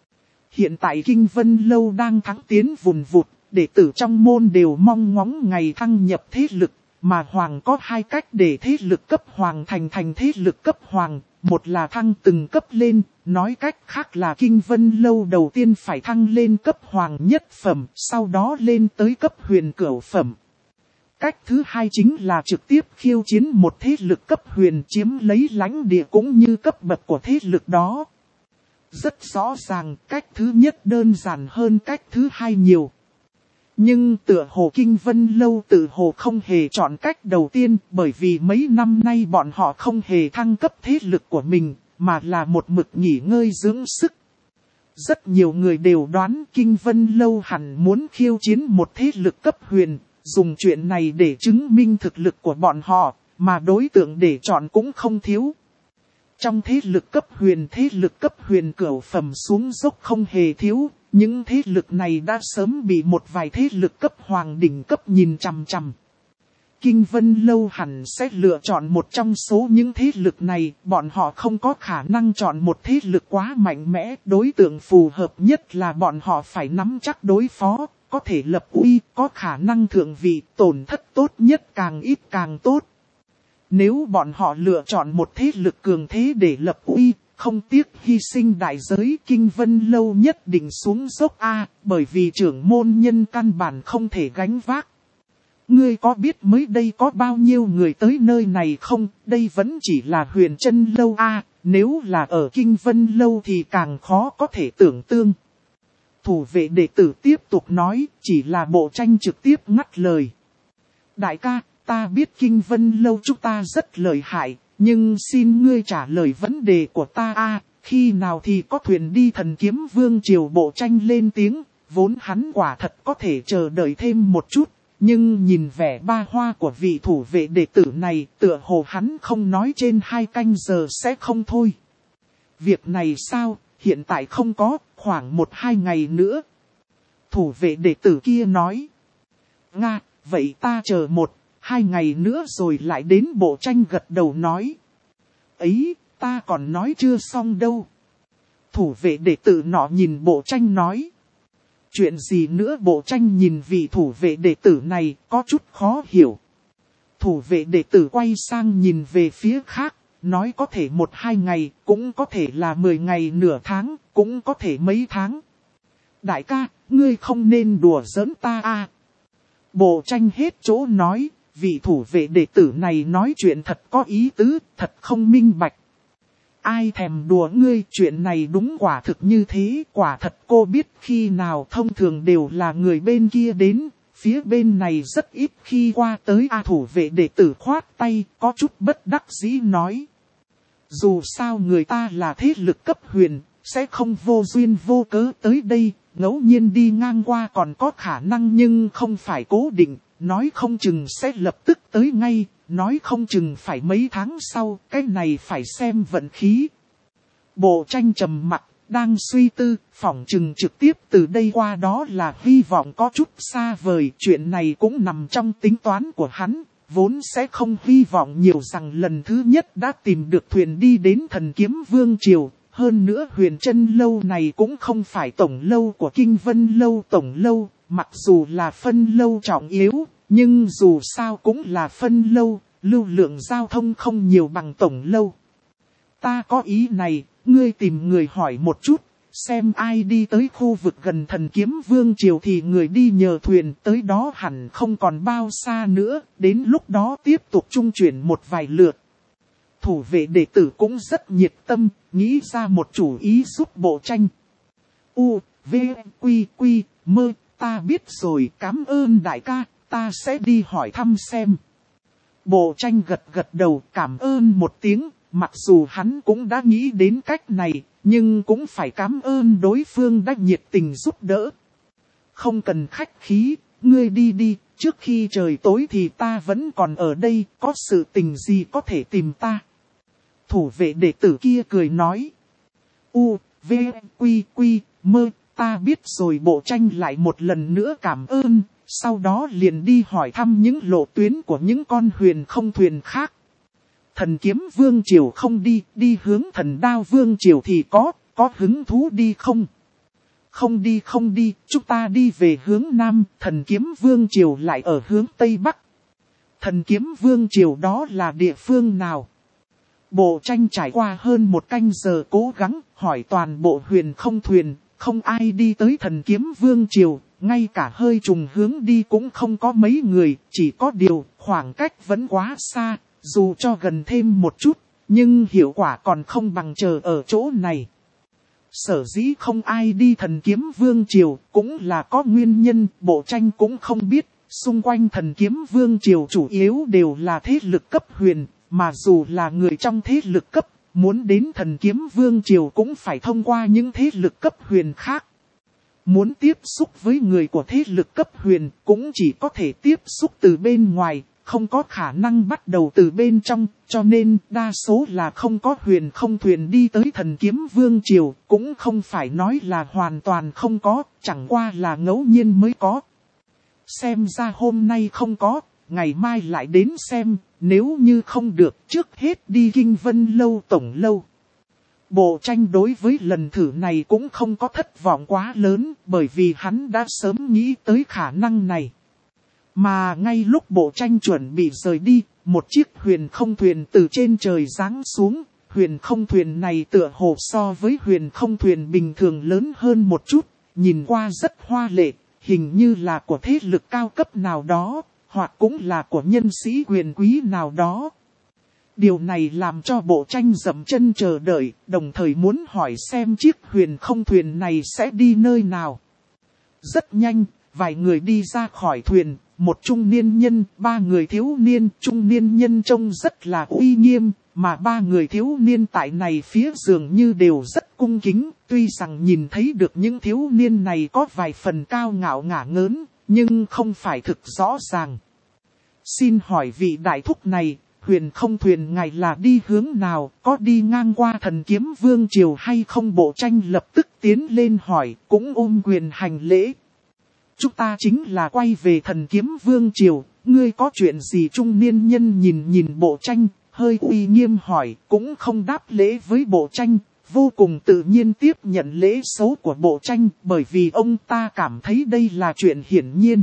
Hiện tại Kinh Vân Lâu đang thắng tiến vùn vụt, đệ tử trong môn đều mong ngóng ngày thăng nhập thế lực, mà hoàng có hai cách để thế lực cấp hoàng thành thành thế lực cấp hoàng. Một là thăng từng cấp lên, nói cách khác là Kinh Vân Lâu đầu tiên phải thăng lên cấp hoàng nhất phẩm, sau đó lên tới cấp huyền cửu phẩm. Cách thứ hai chính là trực tiếp khiêu chiến một thế lực cấp huyền chiếm lấy lãnh địa cũng như cấp bậc của thế lực đó. Rất rõ ràng cách thứ nhất đơn giản hơn cách thứ hai nhiều. Nhưng tựa hồ Kinh Vân Lâu tự hồ không hề chọn cách đầu tiên, bởi vì mấy năm nay bọn họ không hề thăng cấp thế lực của mình, mà là một mực nghỉ ngơi dưỡng sức. Rất nhiều người đều đoán Kinh Vân Lâu hẳn muốn khiêu chiến một thế lực cấp huyền, dùng chuyện này để chứng minh thực lực của bọn họ, mà đối tượng để chọn cũng không thiếu. Trong thế lực cấp huyền, thế lực cấp huyền cửu phẩm xuống dốc không hề thiếu. Những thế lực này đã sớm bị một vài thế lực cấp hoàng đỉnh cấp nhìn chằm chằm. Kinh Vân Lâu hẳn sẽ lựa chọn một trong số những thế lực này, bọn họ không có khả năng chọn một thế lực quá mạnh mẽ, đối tượng phù hợp nhất là bọn họ phải nắm chắc đối phó, có thể lập uy, có khả năng thượng vị, tổn thất tốt nhất càng ít càng tốt. Nếu bọn họ lựa chọn một thế lực cường thế để lập uy, không tiếc hy sinh đại giới, Kinh Vân Lâu nhất định xuống dốc A, bởi vì trưởng môn nhân căn bản không thể gánh vác. Ngươi có biết mới đây có bao nhiêu người tới nơi này không? Đây vẫn chỉ là Huyền Trân Lâu A, nếu là ở Kinh Vân Lâu thì càng khó có thể tưởng tượng. Thủ vệ đệ tử tiếp tục nói, chỉ là Bộ Tranh trực tiếp ngắt lời. Đại ca, ta biết Kinh Vân Lâu chúng ta rất lợi hại, nhưng xin ngươi trả lời vấn đề của ta a, khi nào thì có thuyền đi Thần Kiếm Vương triều? Bộ Tranh lên tiếng, vốn hắn quả thật có thể chờ đợi thêm một chút, nhưng nhìn vẻ ba hoa của vị thủ vệ đệ tử này, tựa hồ hắn không nói trên hai canh giờ sẽ không thôi. Việc này sao, hiện tại không có, khoảng một hai ngày nữa. Thủ vệ đệ tử kia nói. Nga, vậy ta chờ một, hai ngày nữa rồi lại đến. Bộ Tranh gật đầu nói. Ấy, ta còn nói chưa xong đâu. Thủ vệ đệ tử nọ nhìn Bộ Tranh nói. Chuyện gì nữa? Bộ Tranh nhìn vị thủ vệ đệ tử này có chút khó hiểu. Thủ vệ đệ tử quay sang nhìn về phía khác, nói có thể một hai ngày, cũng có thể là mười ngày nửa tháng, cũng có thể mấy tháng. Đại ca, ngươi không nên đùa giỡn ta a. Bộ Tranh hết chỗ nói, vị thủ vệ đệ tử này nói chuyện thật có ý tứ, thật không minh bạch. Ai thèm đùa ngươi, chuyện này đúng quả thực như thế, quả thật cô biết khi nào thông thường đều là người bên kia đến, phía bên này rất ít khi qua tới. A thủ vệ đệ tử khoát tay, có chút bất đắc dĩ nói. Dù sao người ta là thế lực cấp huyền, sẽ không vô duyên vô cớ tới đây, ngẫu nhiên đi ngang qua còn có khả năng nhưng không phải cố định, nói không chừng sẽ lập tức tới ngay. Nói không chừng phải mấy tháng sau, cái này phải xem vận khí. Bộ Tranh trầm mặc, đang suy tư, phỏng chừng trực tiếp từ đây qua đó là hy vọng có chút xa vời. Chuyện này cũng nằm trong tính toán của hắn, vốn sẽ không hy vọng nhiều rằng lần thứ nhất đã tìm được thuyền đi đến Thần Kiếm Vương triều. Hơn nữa Huyền Trân Lâu này cũng không phải tổng lâu của Kinh Vân Lâu. Tổng lâu, mặc dù là phân lâu trọng yếu, nhưng dù sao cũng là phân lâu, lưu lượng giao thông không nhiều bằng tổng lâu. Ta có ý này, ngươi tìm người hỏi một chút, xem ai đi tới khu vực gần Thần Kiếm Vương triều thì người đi nhờ thuyền tới đó hẳn không còn bao xa nữa, đến lúc đó tiếp tục trung chuyển một vài lượt. Thủ vệ đệ tử cũng rất nhiệt tâm, nghĩ ra một chủ ý giúp Bộ Tranh. U, V, Quy, Quy, Mơ, ta biết rồi, cảm ơn đại ca. Ta sẽ đi hỏi thăm xem. Bộ Tranh gật gật đầu cảm ơn một tiếng, mặc dù hắn cũng đã nghĩ đến cách này, nhưng cũng phải cảm ơn đối phương đã nhiệt tình giúp đỡ. Không cần khách khí, ngươi đi đi, trước khi trời tối thì ta vẫn còn ở đây, có sự tình gì có thể tìm ta. Thủ vệ đệ tử kia cười nói. U, V, Quy, Quy, Mơ, ta biết rồi. Bộ Tranh lại một lần nữa cảm ơn. Sau đó liền đi hỏi thăm những lộ tuyến của những con huyền không thuyền khác. Thần Kiếm Vương triều không đi, đi hướng Thần Đao Vương triều thì có, có hứng thú đi không? Không đi không đi, chúng ta đi về hướng Nam, Thần Kiếm Vương triều lại ở hướng Tây Bắc. Thần Kiếm Vương triều đó là địa phương nào? Bộ Tranh trải qua hơn một canh giờ cố gắng, hỏi toàn bộ huyền không thuyền, không ai đi tới Thần Kiếm Vương triều. Ngay cả hơi trùng hướng đi cũng không có mấy người, chỉ có điều khoảng cách vẫn quá xa, dù cho gần thêm một chút, nhưng hiệu quả còn không bằng chờ ở chỗ này. Sở dĩ không ai đi Thần Kiếm Vương triều cũng là có nguyên nhân, Bộ Tranh cũng không biết, xung quanh Thần Kiếm Vương triều chủ yếu đều là thế lực cấp huyền, mà dù là người trong thế lực cấp, muốn đến Thần Kiếm Vương triều cũng phải thông qua những thế lực cấp huyền khác. Muốn tiếp xúc với người của thế lực cấp huyền cũng chỉ có thể tiếp xúc từ bên ngoài, không có khả năng bắt đầu từ bên trong, cho nên đa số là không có huyền không thuyền đi tới Thần Kiếm Vương triều, cũng không phải nói là hoàn toàn không có, chẳng qua là ngẫu nhiên mới có. Xem ra hôm nay không có, ngày mai lại đến xem, nếu như không được trước hết đi Kinh Vân Lâu tổng lâu. Bộ tranh đối với lần thử này cũng không có thất vọng quá lớn, bởi vì hắn đã sớm nghĩ tới khả năng này. Mà ngay lúc bộ tranh chuẩn bị rời đi, một chiếc huyền không thuyền từ trên trời giáng xuống. Huyền không thuyền này tựa hồ so với huyền không thuyền bình thường lớn hơn một chút, nhìn qua rất hoa lệ, hình như là của thế lực cao cấp nào đó, hoặc cũng là của nhân sĩ quyền quý nào đó. Điều này làm cho bộ tranh dậm chân chờ đợi, đồng thời muốn hỏi xem chiếc huyền không thuyền này sẽ đi nơi nào. Rất nhanh, vài người đi ra khỏi thuyền, một trung niên nhân, ba người thiếu niên, trung niên nhân trông rất là uy nghiêm, mà ba người thiếu niên tại này phía dường như đều rất cung kính, tuy rằng nhìn thấy được những thiếu niên này có vài phần cao ngạo ngả ngớn, nhưng không phải thực rõ ràng. Xin hỏi vị đại thúc này, huyền không thuyền ngài là đi hướng nào, có đi ngang qua thần kiếm vương triều hay không? Bộ tranh lập tức tiến lên hỏi, cũng ôm quyền hành lễ. Chúng ta chính là quay về thần kiếm vương triều, ngươi có chuyện gì? Trung niên nhân nhìn nhìn bộ tranh, hơi uy nghiêm hỏi, cũng không đáp lễ với bộ tranh, vô cùng tự nhiên tiếp nhận lễ xấu của bộ tranh, bởi vì ông ta cảm thấy đây là chuyện hiển nhiên.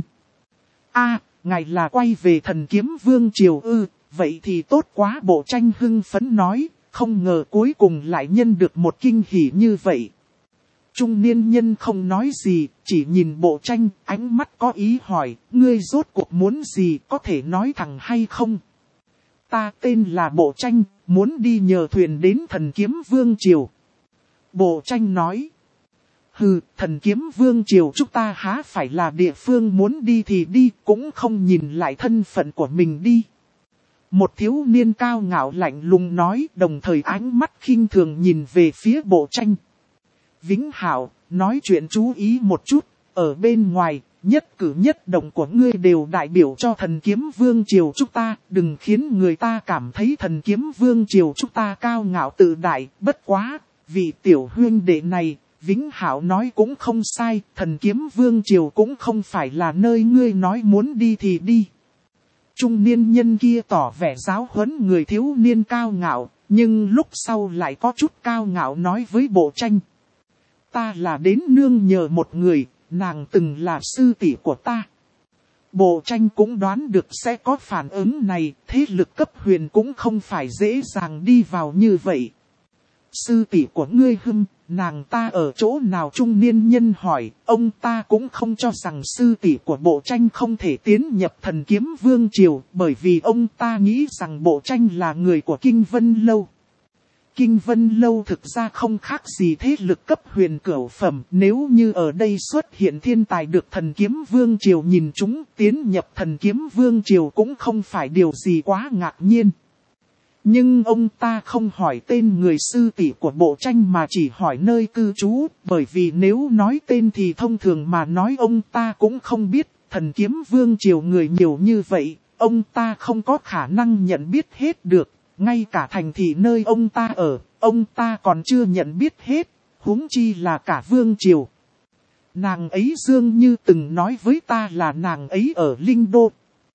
A, ngài là quay về thần kiếm vương triều ư, vậy thì tốt quá. Bộ tranh hưng phấn nói, không ngờ cuối cùng lại nhân được một kinh hỉ như vậy. Trung niên nhân không nói gì, chỉ nhìn bộ tranh, ánh mắt có ý hỏi, ngươi rốt cuộc muốn gì, có thể nói thẳng hay không? Ta tên là Bộ Tranh, muốn đi nhờ thuyền đến thần kiếm vương triều. Bộ Tranh nói. Hừ, thần kiếm vương triều chúng ta há phải là địa phương muốn đi thì đi, cũng không nhìn lại thân phận của mình đi. Một thiếu niên cao ngạo lạnh lùng nói, đồng thời ánh mắt khinh thường nhìn về phía Bộ Tranh. Vĩnh Hảo, nói chuyện chú ý một chút, ở bên ngoài, nhất cử nhất động của ngươi đều đại biểu cho thần kiếm vương triều chúng ta, đừng khiến người ta cảm thấy thần kiếm vương triều chúng ta cao ngạo tự đại, bất quá, vì tiểu huynh đệ này, Vĩnh Hảo nói cũng không sai, thần kiếm vương triều cũng không phải là nơi ngươi nói muốn đi thì đi. Trung niên nhân kia tỏ vẻ giáo huấn người thiếu niên cao ngạo, nhưng lúc sau lại có chút cao ngạo nói với Bộ Tranh. Ta là đến nương nhờ một người, nàng từng là sư tỷ của ta. Bộ Tranh cũng đoán được sẽ có phản ứng này, thế lực cấp huyền cũng không phải dễ dàng đi vào như vậy. Sư tỷ của ngươi hưng, nàng ta ở chỗ nào? Trung niên nhân hỏi, ông ta cũng không cho rằng sư tỷ của Bộ Tranh không thể tiến nhập thần kiếm vương triều, bởi vì ông ta nghĩ rằng Bộ Tranh là người của Kinh Vân Lâu. Kinh Vân Lâu thực ra không khác gì thế lực cấp huyền cửu phẩm, nếu như ở đây xuất hiện thiên tài được thần kiếm vương triều nhìn chúng, tiến nhập thần kiếm vương triều cũng không phải điều gì quá ngạc nhiên. Nhưng ông ta không hỏi tên người sư tỷ của Bộ Tranh mà chỉ hỏi nơi cư trú, bởi vì nếu nói tên thì thông thường mà nói ông ta cũng không biết, thần kiếm vương triều người nhiều như vậy, ông ta không có khả năng nhận biết hết được. Ngay cả thành thị nơi ông ta ở, ông ta còn chưa nhận biết hết, huống chi là cả vương triều. Nàng ấy dường như từng nói với ta là nàng ấy ở Linh Đô.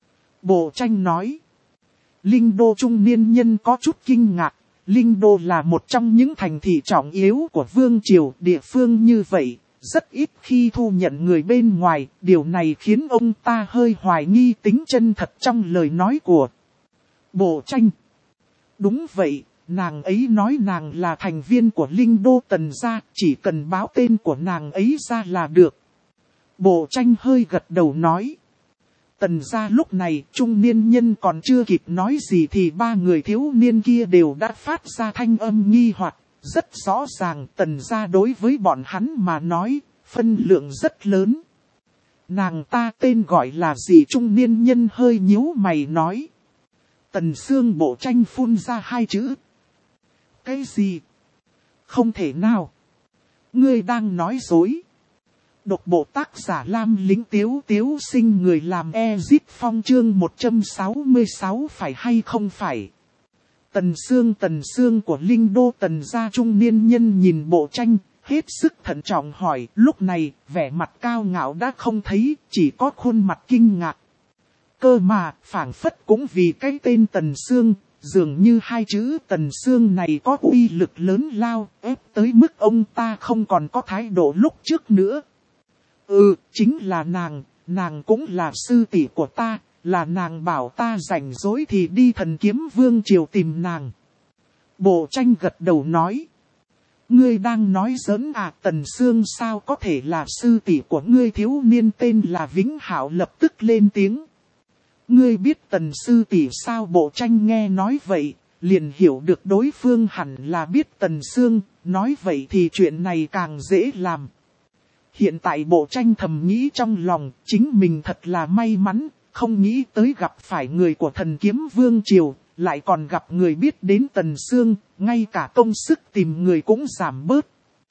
Bộ Tranh nói. Linh Đô? Trung niên nhân có chút kinh ngạc. Linh Đô là một trong những thành thị trọng yếu của vương triều. Địa phương như vậy, rất ít khi thu nhận người bên ngoài. Điều này khiến ông ta hơi hoài nghi tính chân thật trong lời nói của Bộ Tranh. Đúng vậy, nàng ấy nói nàng là thành viên của Linh Đô Tần gia, chỉ cần báo tên của nàng ấy ra là được. Bộ Tranh hơi gật đầu nói. Tần gia lúc này, trung niên nhân còn chưa kịp nói gì thì ba người thiếu niên kia đều đã phát ra thanh âm nghi hoặc. Rất rõ ràng Tần gia đối với bọn hắn mà nói, phân lượng rất lớn. Nàng ta tên gọi là gì? Trung niên nhân hơi nhíu mày nói. Tần Sương. Bộ Tranh phun ra hai chữ. Cái gì? Không thể nào. Ngươi đang nói dối. Độc bộ tác giả Lam Lĩnh Tiếu Tiếu Sinh, người làm Ezit Phong chương một trăm sáu mươi sáu, phải hay không phải? Tần Sương. Tần Sương của Linh Đô Tần gia. Trung niên nhân nhìn Bộ Tranh, hết sức thận trọng hỏi. Lúc này, vẻ mặt cao ngạo đã không thấy, chỉ có khuôn mặt kinh ngạc. Cơ mà, phảng phất cũng vì cái tên Tần Sương, dường như hai chữ Tần Sương này có uy lực lớn lao, ép tới mức ông ta không còn có thái độ lúc trước nữa. Ừ, chính là nàng, nàng cũng là sư tỷ của ta, là nàng bảo ta rảnh rỗi thì đi Thần Kiếm Vương triều tìm nàng. Bộ Tranh gật đầu nói. Ngươi đang nói giỡn à? Tần Sương sao có thể là sư tỷ của ngươi? Thiếu niên tên là Vĩnh Hạo lập tức lên tiếng. Ngươi biết Tần sư tỷ sao? Bộ Tranh nghe nói vậy, liền hiểu được đối phương hẳn là biết Tần Sương, nói vậy thì chuyện này càng dễ làm. Hiện tại Bộ Tranh thầm nghĩ trong lòng, chính mình thật là may mắn, không nghĩ tới gặp phải người của Thần Kiếm Vương triều, lại còn gặp người biết đến Tần Sương, ngay cả công sức tìm người cũng giảm bớt.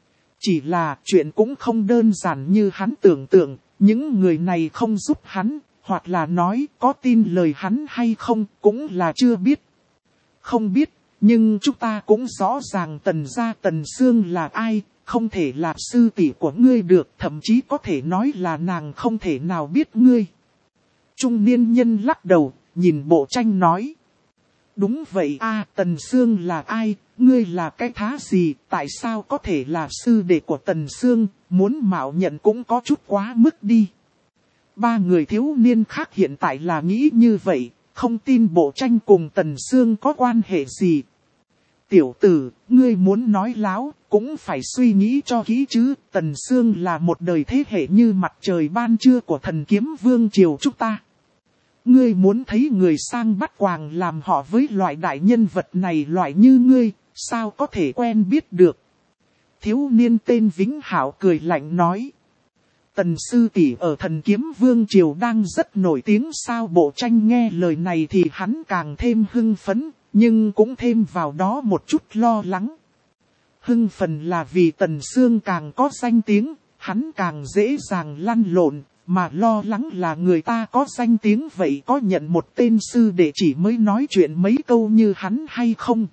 Chỉ là chuyện cũng không đơn giản như hắn tưởng tượng, những người này không giúp hắn, hoặc là nói có tin lời hắn hay không cũng là chưa biết. Không biết, nhưng chúng ta cũng rõ ràng Tần gia Tần Sương là ai, không thể là sư tỷ của ngươi được, thậm chí có thể nói là nàng không thể nào biết ngươi. Trung niên nhân lắc đầu, nhìn Bộ Tranh nói. Đúng vậy a, Tần Sương là ai, ngươi là cái thá gì, tại sao có thể là sư đệ của Tần Sương, muốn mạo nhận cũng có chút quá mức đi. Ba người thiếu niên khác hiện tại là nghĩ như vậy, không tin Bộ Tranh cùng Tần Sương có quan hệ gì. Tiểu tử, ngươi muốn nói láo, cũng phải suy nghĩ cho kỹ chứ, Tần Sương là một đời thế hệ như mặt trời ban trưa của Thần Kiếm Vương triều chúng ta. Ngươi muốn thấy người sang bắt quàng làm họ với loại đại nhân vật này, loại như ngươi, sao có thể quen biết được. Thiếu niên tên Vĩnh Hạo cười lạnh nói. Tần sư tỷ ở Thần Kiếm Vương triều đang rất nổi tiếng sao? Bộ Tranh nghe lời này thì hắn càng thêm hưng phấn, nhưng cũng thêm vào đó một chút lo lắng. Hưng phấn là vì Tần Sương càng có danh tiếng, hắn càng dễ dàng lăn lộn. Mà lo lắng là người ta có danh tiếng vậy có nhận một tên sư để chỉ mới nói chuyện mấy câu như hắn hay không.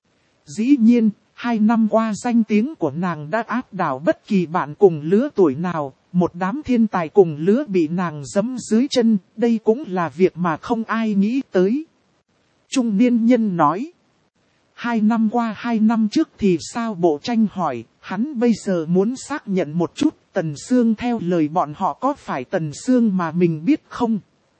Dĩ nhiên, hai năm qua danh tiếng của nàng đã áp đảo bất kỳ bạn cùng lứa tuổi nào, một đám thiên tài cùng lứa bị nàng giẫm dưới chân, đây cũng là việc mà không ai nghĩ tới. Trung niên nhân nói. Hai năm qua hai năm trước thì sao? Bộ Tranh hỏi, hắn bây giờ muốn xác nhận một chút. Tần Sương theo lời bọn họ có phải Tần Sương mà mình biết không?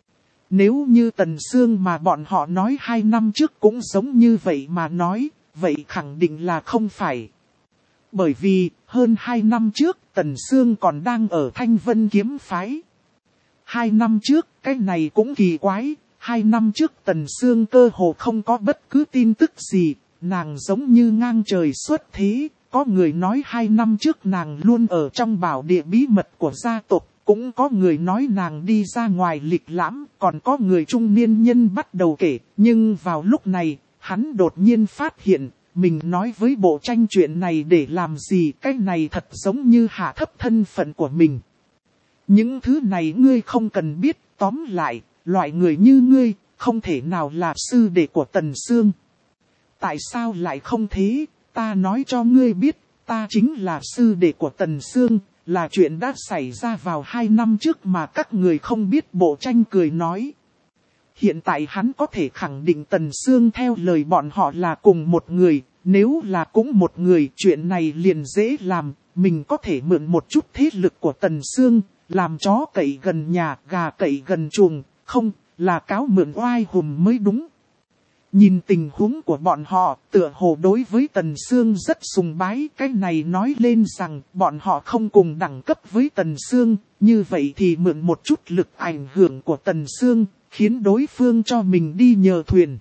Nếu như Tần Sương mà bọn họ nói hai năm trước cũng giống như vậy mà nói, vậy khẳng định là không phải. Bởi vì, hơn hai năm trước, Tần Sương còn đang ở Thanh Vân Kiếm Phái. Hai năm trước, cái này cũng kỳ quái, hai năm trước Tần Sương cơ hồ không có bất cứ tin tức gì, nàng giống như ngang trời xuất thế. Có người nói hai năm trước nàng luôn ở trong bảo địa bí mật của gia tộc, cũng có người nói nàng đi ra ngoài lịch lãm, còn có người trung niên nhân bắt đầu kể. Nhưng vào lúc này, hắn đột nhiên phát hiện, mình nói với Bộ Tranh chuyện này để làm gì, cái này thật giống như hạ thấp thân phận của mình. Những thứ này ngươi không cần biết, tóm lại, loại người như ngươi, không thể nào là sư đệ của Tần Sương. Tại sao lại không thế? Ta nói cho ngươi biết, ta chính là sư đệ của Tần Sương, là chuyện đã xảy ra vào hai năm trước mà các người không biết. Bộ Tranh cười nói. Hiện tại hắn có thể khẳng định Tần Sương theo lời bọn họ là cùng một người, nếu là cũng một người chuyện này liền dễ làm, mình có thể mượn một chút thế lực của Tần Sương, làm chó cậy gần nhà, gà cậy gần chuồng, không, là cáo mượn oai hùm mới đúng. Nhìn tình huống của bọn họ, tựa hồ đối với Tần Sương rất sùng bái, cái này nói lên rằng bọn họ không cùng đẳng cấp với Tần Sương, như vậy thì mượn một chút lực ảnh hưởng của Tần Sương, khiến đối phương cho mình đi nhờ thuyền.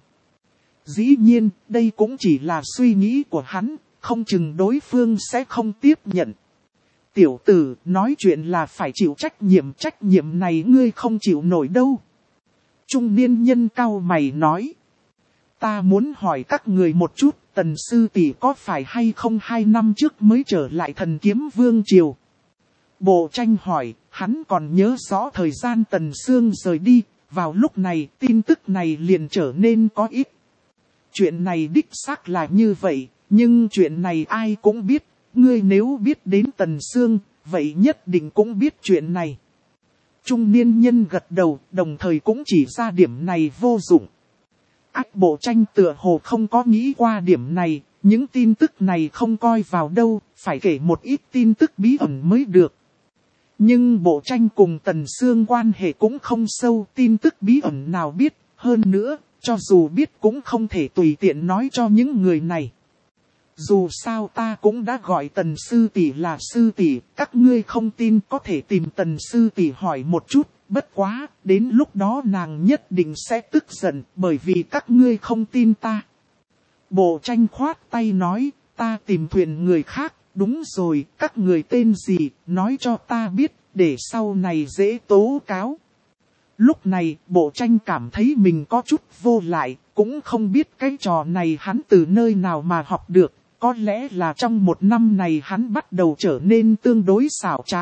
Dĩ nhiên, đây cũng chỉ là suy nghĩ của hắn, không chừng đối phương sẽ không tiếp nhận. Tiểu tử, nói chuyện là phải chịu trách nhiệm, trách nhiệm này ngươi không chịu nổi đâu. Trung niên nhân cau mày nói. Ta muốn hỏi các người một chút, Tần sư tỷ có phải hay không hai năm trước mới trở lại Thần Kiếm Vương triều? Bộ Tranh hỏi, hắn còn nhớ rõ thời gian Tần Sương rời đi, vào lúc này tin tức này liền trở nên có ít. Chuyện này đích xác là như vậy, nhưng chuyện này ai cũng biết, ngươi nếu biết đến Tần Sương, vậy nhất định cũng biết chuyện này. Trung niên nhân gật đầu, đồng thời cũng chỉ ra điểm này vô dụng. Ách bộ tranh tựa hồ không có nghĩ qua điểm này, những tin tức này không coi vào đâu, phải kể một ít tin tức bí ẩn mới được. Nhưng bộ tranh cùng Tần Sương quan hệ cũng không sâu, tin tức bí ẩn nào biết, hơn nữa, cho dù biết cũng không thể tùy tiện nói cho những người này. Dù sao ta cũng đã gọi Tần sư tỷ là sư tỷ, các ngươi không tin có thể tìm Tần sư tỷ hỏi một chút, bất quá, đến lúc đó nàng nhất định sẽ tức giận bởi vì các ngươi không tin ta. Bộ tranh khoát tay nói, ta tìm thuyền người khác, đúng rồi, các người tên gì, nói cho ta biết, để sau này dễ tố cáo. Lúc này, bộ tranh cảm thấy mình có chút vô lại, cũng không biết cái trò này hắn từ nơi nào mà học được. Có lẽ là trong một năm này hắn bắt đầu trở nên tương đối xảo trá.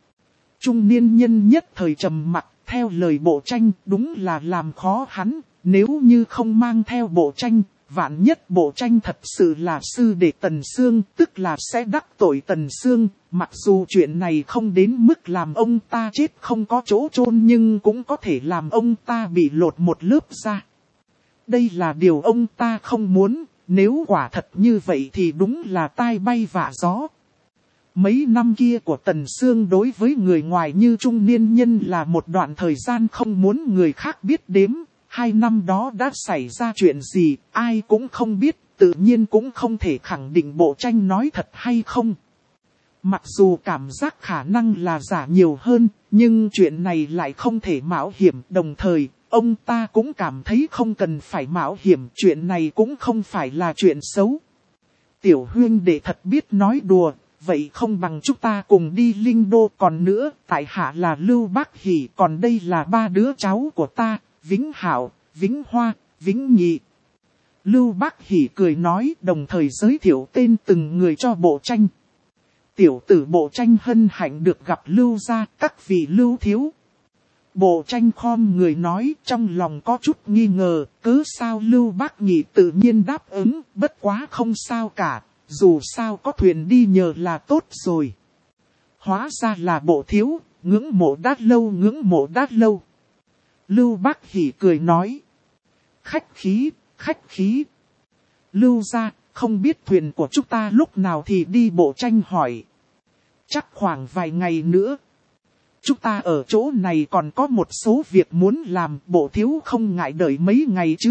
Trung niên nhân nhất thời trầm mặc, theo lời bộ tranh đúng là làm khó hắn, nếu như không mang theo bộ tranh, vạn nhất bộ tranh thật sự là sư đệ Tần Sương, tức là sẽ đắc tội Tần Sương, mặc dù chuyện này không đến mức làm ông ta chết không có chỗ chôn nhưng cũng có thể làm ông ta bị lột một lớp da. Đây là điều ông ta không muốn. Nếu quả thật như vậy thì đúng là tai bay vạ gió. Mấy năm kia của Tần Sương đối với người ngoài như trung niên nhân là một đoạn thời gian không muốn người khác biết đếm. Hai năm đó đã xảy ra chuyện gì, ai cũng không biết, tự nhiên cũng không thể khẳng định bộ tranh nói thật hay không. Mặc dù cảm giác khả năng là giả nhiều hơn, nhưng chuyện này lại không thể mạo hiểm. Đồng thời, ông ta cũng cảm thấy không cần phải mạo hiểm, chuyện này cũng không phải là chuyện xấu. Tiểu huynh đệ thật biết nói đùa, vậy không bằng chúng ta cùng đi Linh Đô. Còn nữa, tại hạ là Lưu Bác Hỷ, còn đây là ba đứa cháu của ta, Vĩnh Hảo, Vĩnh Hoa, Vĩnh Nhị. Lưu Bác Hỷ cười nói, đồng thời giới thiệu tên từng người cho bộ tranh. Tiểu tử bộ tranh hân hạnh được gặp Lưu gia, các vị Lưu thiếu. Bộ tranh khom người nói, trong lòng có chút nghi ngờ, cứ sao Lưu Bác Nhị tự nhiên đáp ứng, bất quá không sao cả, dù sao có thuyền đi nhờ là tốt rồi. Hóa ra là bộ thiếu, ngưỡng mộ đã lâu ngưỡng mộ đã lâu. Lưu Bác Hỷ cười nói, khách khí, khách khí. Lưu gia, không biết thuyền của chúng ta lúc nào thì đi. Bộ tranh hỏi. Chắc khoảng vài ngày nữa. Chúng ta ở chỗ này còn có một số việc muốn làm, bộ thiếu không ngại đợi mấy ngày chứ.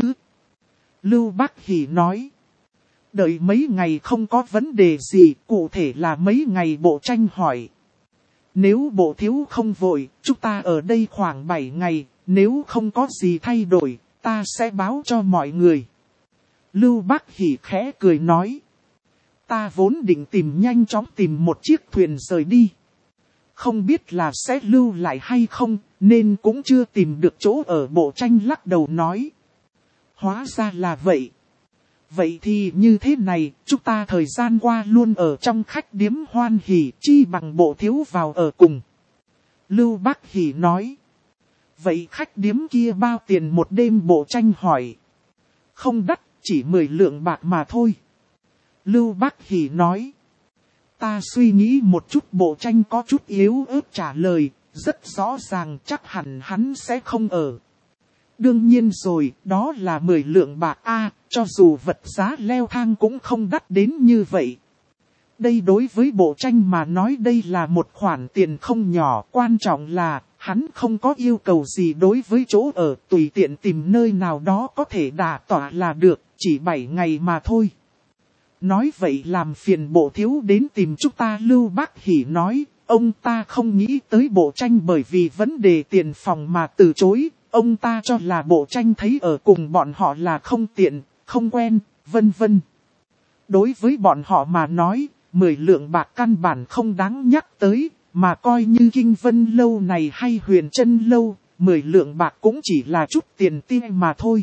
Lưu Bác Hỷ nói. Đợi mấy ngày không có vấn đề gì, cụ thể là mấy ngày. Bộ tranh hỏi. Nếu bộ thiếu không vội, chúng ta ở đây khoảng bảy ngày, nếu không có gì thay đổi, ta sẽ báo cho mọi người. Lưu Bác Hỷ khẽ cười nói. Ta vốn định tìm nhanh chóng tìm một chiếc thuyền rời đi. Không biết là sẽ lưu lại hay không, nên cũng chưa tìm được chỗ ở. Bộ tranh lắc đầu nói. Hóa ra là vậy. Vậy thì như thế này, chúng ta thời gian qua luôn ở trong khách điếm hoan hỉ, chi bằng bộ thiếu vào ở cùng. Lưu Bác Hỷ nói. Vậy khách điếm kia bao tiền một đêm? Bộ tranh hỏi. Không đắt, chỉ mười lượng bạc mà thôi. Lưu Bác Hỷ nói. Ta suy nghĩ một chút. Bộ tranh có chút yếu ớt trả lời, rất rõ ràng chắc hẳn hắn sẽ không ở. Đương nhiên rồi, đó là mười lượng bạc a, cho dù vật giá leo thang cũng không đắt đến như vậy. Đây đối với bộ tranh mà nói đây là một khoản tiền không nhỏ, quan trọng là hắn không có yêu cầu gì đối với chỗ ở, tùy tiện tìm nơi nào đó có thể đả tỏa là được, chỉ bảy ngày mà thôi. Nói vậy làm phiền bộ thiếu đến tìm chúng ta. Lưu Bác Hỷ nói, ông ta không nghĩ tới bộ tranh bởi vì vấn đề tiền phòng mà từ chối, ông ta cho là bộ tranh thấy ở cùng bọn họ là không tiện, không quen, vân vân. Đối với bọn họ mà nói, mười lượng bạc căn bản không đáng nhắc tới, mà coi như Kinh Vân lâu này hay Huyền Trân lâu, mười lượng bạc cũng chỉ là chút tiền tiêu mà thôi.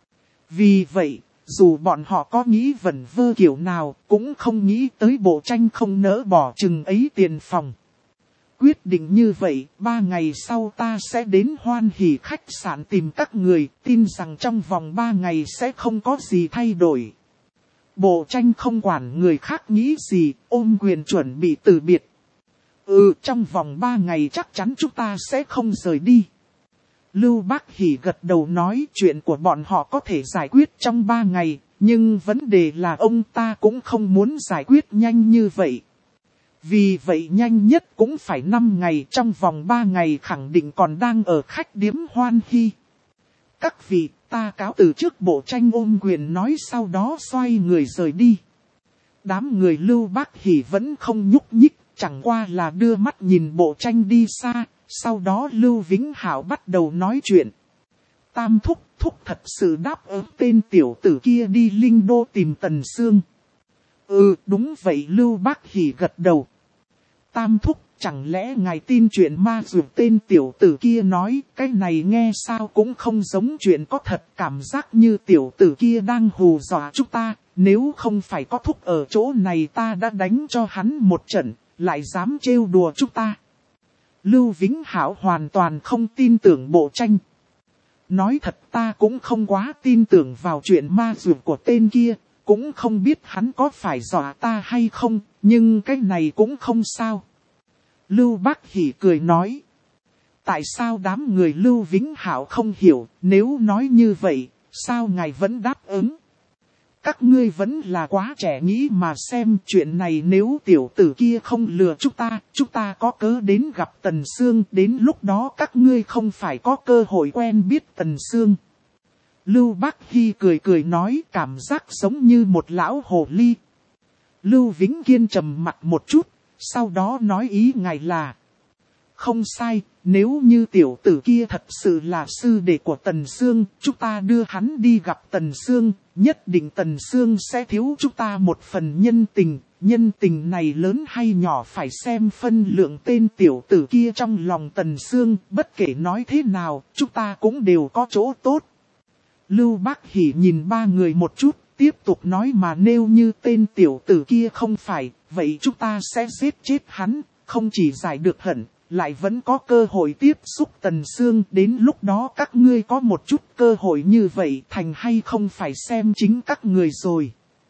Vì vậy, dù bọn họ có nghĩ vẩn vơ kiểu nào, cũng không nghĩ tới bộ tranh không nỡ bỏ chừng ấy tiền phòng. Quyết định như vậy, ba ngày sau ta sẽ đến hoan hỉ khách sạn tìm các người, tin rằng trong vòng ba ngày sẽ không có gì thay đổi. Bộ tranh không quản người khác nghĩ gì, ôm quyền chuẩn bị từ biệt. Ừ, trong vòng ba ngày chắc chắn chúng ta sẽ không rời đi. Lưu Bác Hỷ gật đầu nói chuyện của bọn họ có thể giải quyết trong ba ngày, nhưng vấn đề là ông ta cũng không muốn giải quyết nhanh như vậy. Vì vậy nhanh nhất cũng phải năm ngày, trong vòng ba ngày khẳng định còn đang ở khách điếm Hoan Hy. Các vị, ta cáo từ trước. Bộ Tranh ôm quyền nói, sau đó xoay người rời đi. Đám người Lưu Bác Hỷ vẫn không nhúc nhích, chẳng qua là đưa mắt nhìn Bộ Tranh đi xa. Sau đó Lưu Vĩnh Hảo bắt đầu nói chuyện. Tam thúc, thúc thật sự đáp ứng tên tiểu tử kia đi Linh Đô tìm Tần Sương. Ừ, đúng vậy. Lưu Bác Hỷ gật đầu. Tam thúc, chẳng lẽ ngài tin chuyện ma dược tên tiểu tử kia nói, cái này nghe sao cũng không giống chuyện có thật, cảm giác như tiểu tử kia đang hù dọa chúng ta, nếu không phải có thúc ở chỗ này ta đã đánh cho hắn một trận, lại dám trêu đùa chúng ta. Lưu Vĩnh Hảo hoàn toàn không tin tưởng Bộ Tranh. Nói thật ta cũng không quá tin tưởng vào chuyện ma dược của tên kia, cũng không biết hắn có phải dọa ta hay không, nhưng cái này cũng không sao. Lưu Bác Hỷ cười nói. Tại sao đám người Lưu Vĩnh Hảo không hiểu, nếu nói như vậy, sao ngài vẫn đáp ứng? Các ngươi vẫn là quá trẻ nghĩ mà xem chuyện này, nếu tiểu tử kia không lừa chúng ta, chúng ta có cớ đến gặp Tần Sương, đến lúc đó các ngươi không phải có cơ hội quen biết Tần Sương. Lưu Bác Hy cười cười nói, cảm giác giống như một lão hồ ly. Lưu Vĩnh Kiên trầm mặt một chút, sau đó nói ý ngài là không sai, nếu như tiểu tử kia thật sự là sư đệ của Tần Sương, chúng ta đưa hắn đi gặp Tần Sương, nhất định Tần Sương sẽ thiếu chúng ta một phần nhân tình, nhân tình này lớn hay nhỏ phải xem phân lượng tên tiểu tử kia trong lòng Tần Sương, bất kể nói thế nào, chúng ta cũng đều có chỗ tốt. Lưu Bác Hỷ nhìn ba người một chút, tiếp tục nói mà nếu như tên tiểu tử kia không phải, vậy chúng ta sẽ giết chết hắn, không chỉ giải được hận, lại vẫn có cơ hội tiếp xúc Tần Sương, đến lúc đó các ngươi có một chút cơ hội như vậy thành hay không phải xem chính các người rồi.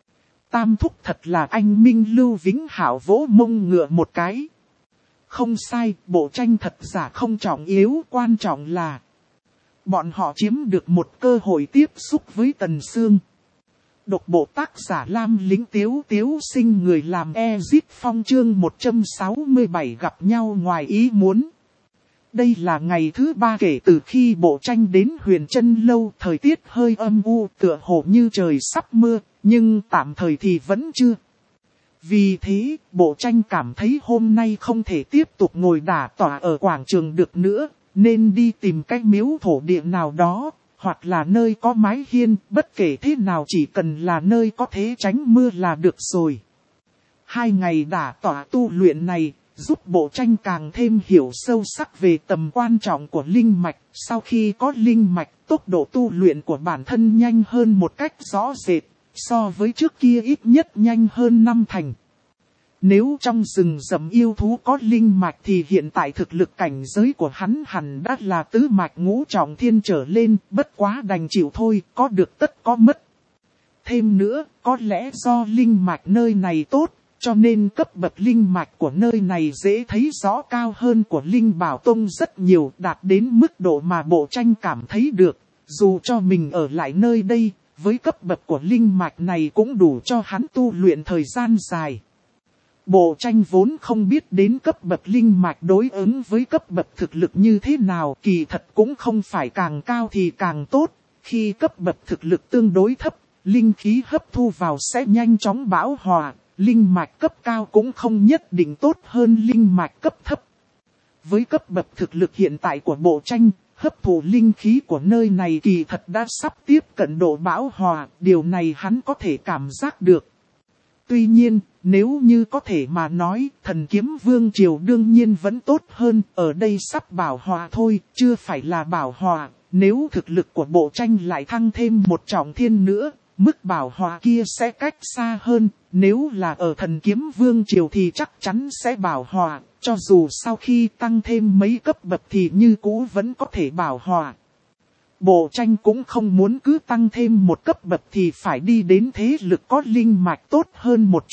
Tam thúc thật là anh minh. Lưu Vĩnh Hảo vỗ mông ngựa một cái. Không sai, Bộ Tranh thật giả không trọng yếu, quan trọng là bọn họ chiếm được một cơ hội tiếp xúc với Tần Sương. Độc bộ tác giả Lam Lĩnh Tiếu Tiếu Sinh, người làm Ezit Phong, chương một trăm sáu mươi bảy gặp nhau ngoài ý muốn. Đây là ngày thứ ba kể từ khi Bộ Tranh đến Huyền Trân Lâu, thời tiết hơi âm u, tựa hồ như trời sắp mưa, nhưng tạm thời thì vẫn chưa. Vì thế, Bộ Tranh cảm thấy hôm nay không thể tiếp tục ngồi đả tọa ở quảng trường được nữa, nên đi tìm cái miếu thổ địa nào đó, hoặc là nơi có mái hiên, bất kể thế nào chỉ cần là nơi có thể tránh mưa là được rồi. Hai ngày đả tọa tu luyện này, giúp Bộ Tranh càng thêm hiểu sâu sắc về tầm quan trọng của linh mạch. Sau khi có linh mạch, tốc độ tu luyện của bản thân nhanh hơn một cách rõ rệt, so với trước kia ít nhất nhanh hơn năm thành. Nếu trong rừng rậm yêu thú có linh mạch thì hiện tại thực lực cảnh giới của hắn hẳn đã là tứ mạch ngũ trọng thiên trở lên, bất quá đành chịu thôi, có được tất có mất. Thêm nữa, có lẽ do linh mạch nơi này tốt, cho nên cấp bậc linh mạch của nơi này dễ thấy rõ cao hơn của Linh Bảo Tông rất nhiều, đạt đến mức độ mà Bộ Tranh cảm thấy được. Dù cho mình ở lại nơi đây, với cấp bậc của linh mạch này cũng đủ cho hắn tu luyện thời gian dài. Bộ Tranh vốn không biết đến cấp bậc linh mạch đối ứng với cấp bậc thực lực như thế nào, kỳ thật cũng không phải càng cao thì càng tốt. Khi cấp bậc thực lực tương đối thấp, linh khí hấp thu vào sẽ nhanh chóng bão hòa, linh mạch cấp cao cũng không nhất định tốt hơn linh mạch cấp thấp. Với cấp bậc thực lực hiện tại của Bộ Tranh, hấp thụ linh khí của nơi này kỳ thật đã sắp tiếp cận độ bão hòa, điều này hắn có thể cảm giác được. Tuy nhiên, nếu như có thể mà nói, Thần Kiếm Vương Triều đương nhiên vẫn tốt hơn, ở đây sắp bảo hòa thôi, chưa phải là bảo hòa, nếu thực lực của Bộ Tranh lại thăng thêm một trọng thiên nữa, mức bảo hòa kia sẽ cách xa hơn, nếu là ở Thần Kiếm Vương Triều thì chắc chắn sẽ bảo hòa, cho dù sau khi tăng thêm mấy cấp bậc thì như cũ vẫn có thể bảo hòa. Bộ Tranh cũng không muốn cứ tăng thêm một cấp bậc thì phải đi đến thế lực có linh mạch tốt hơn một chút,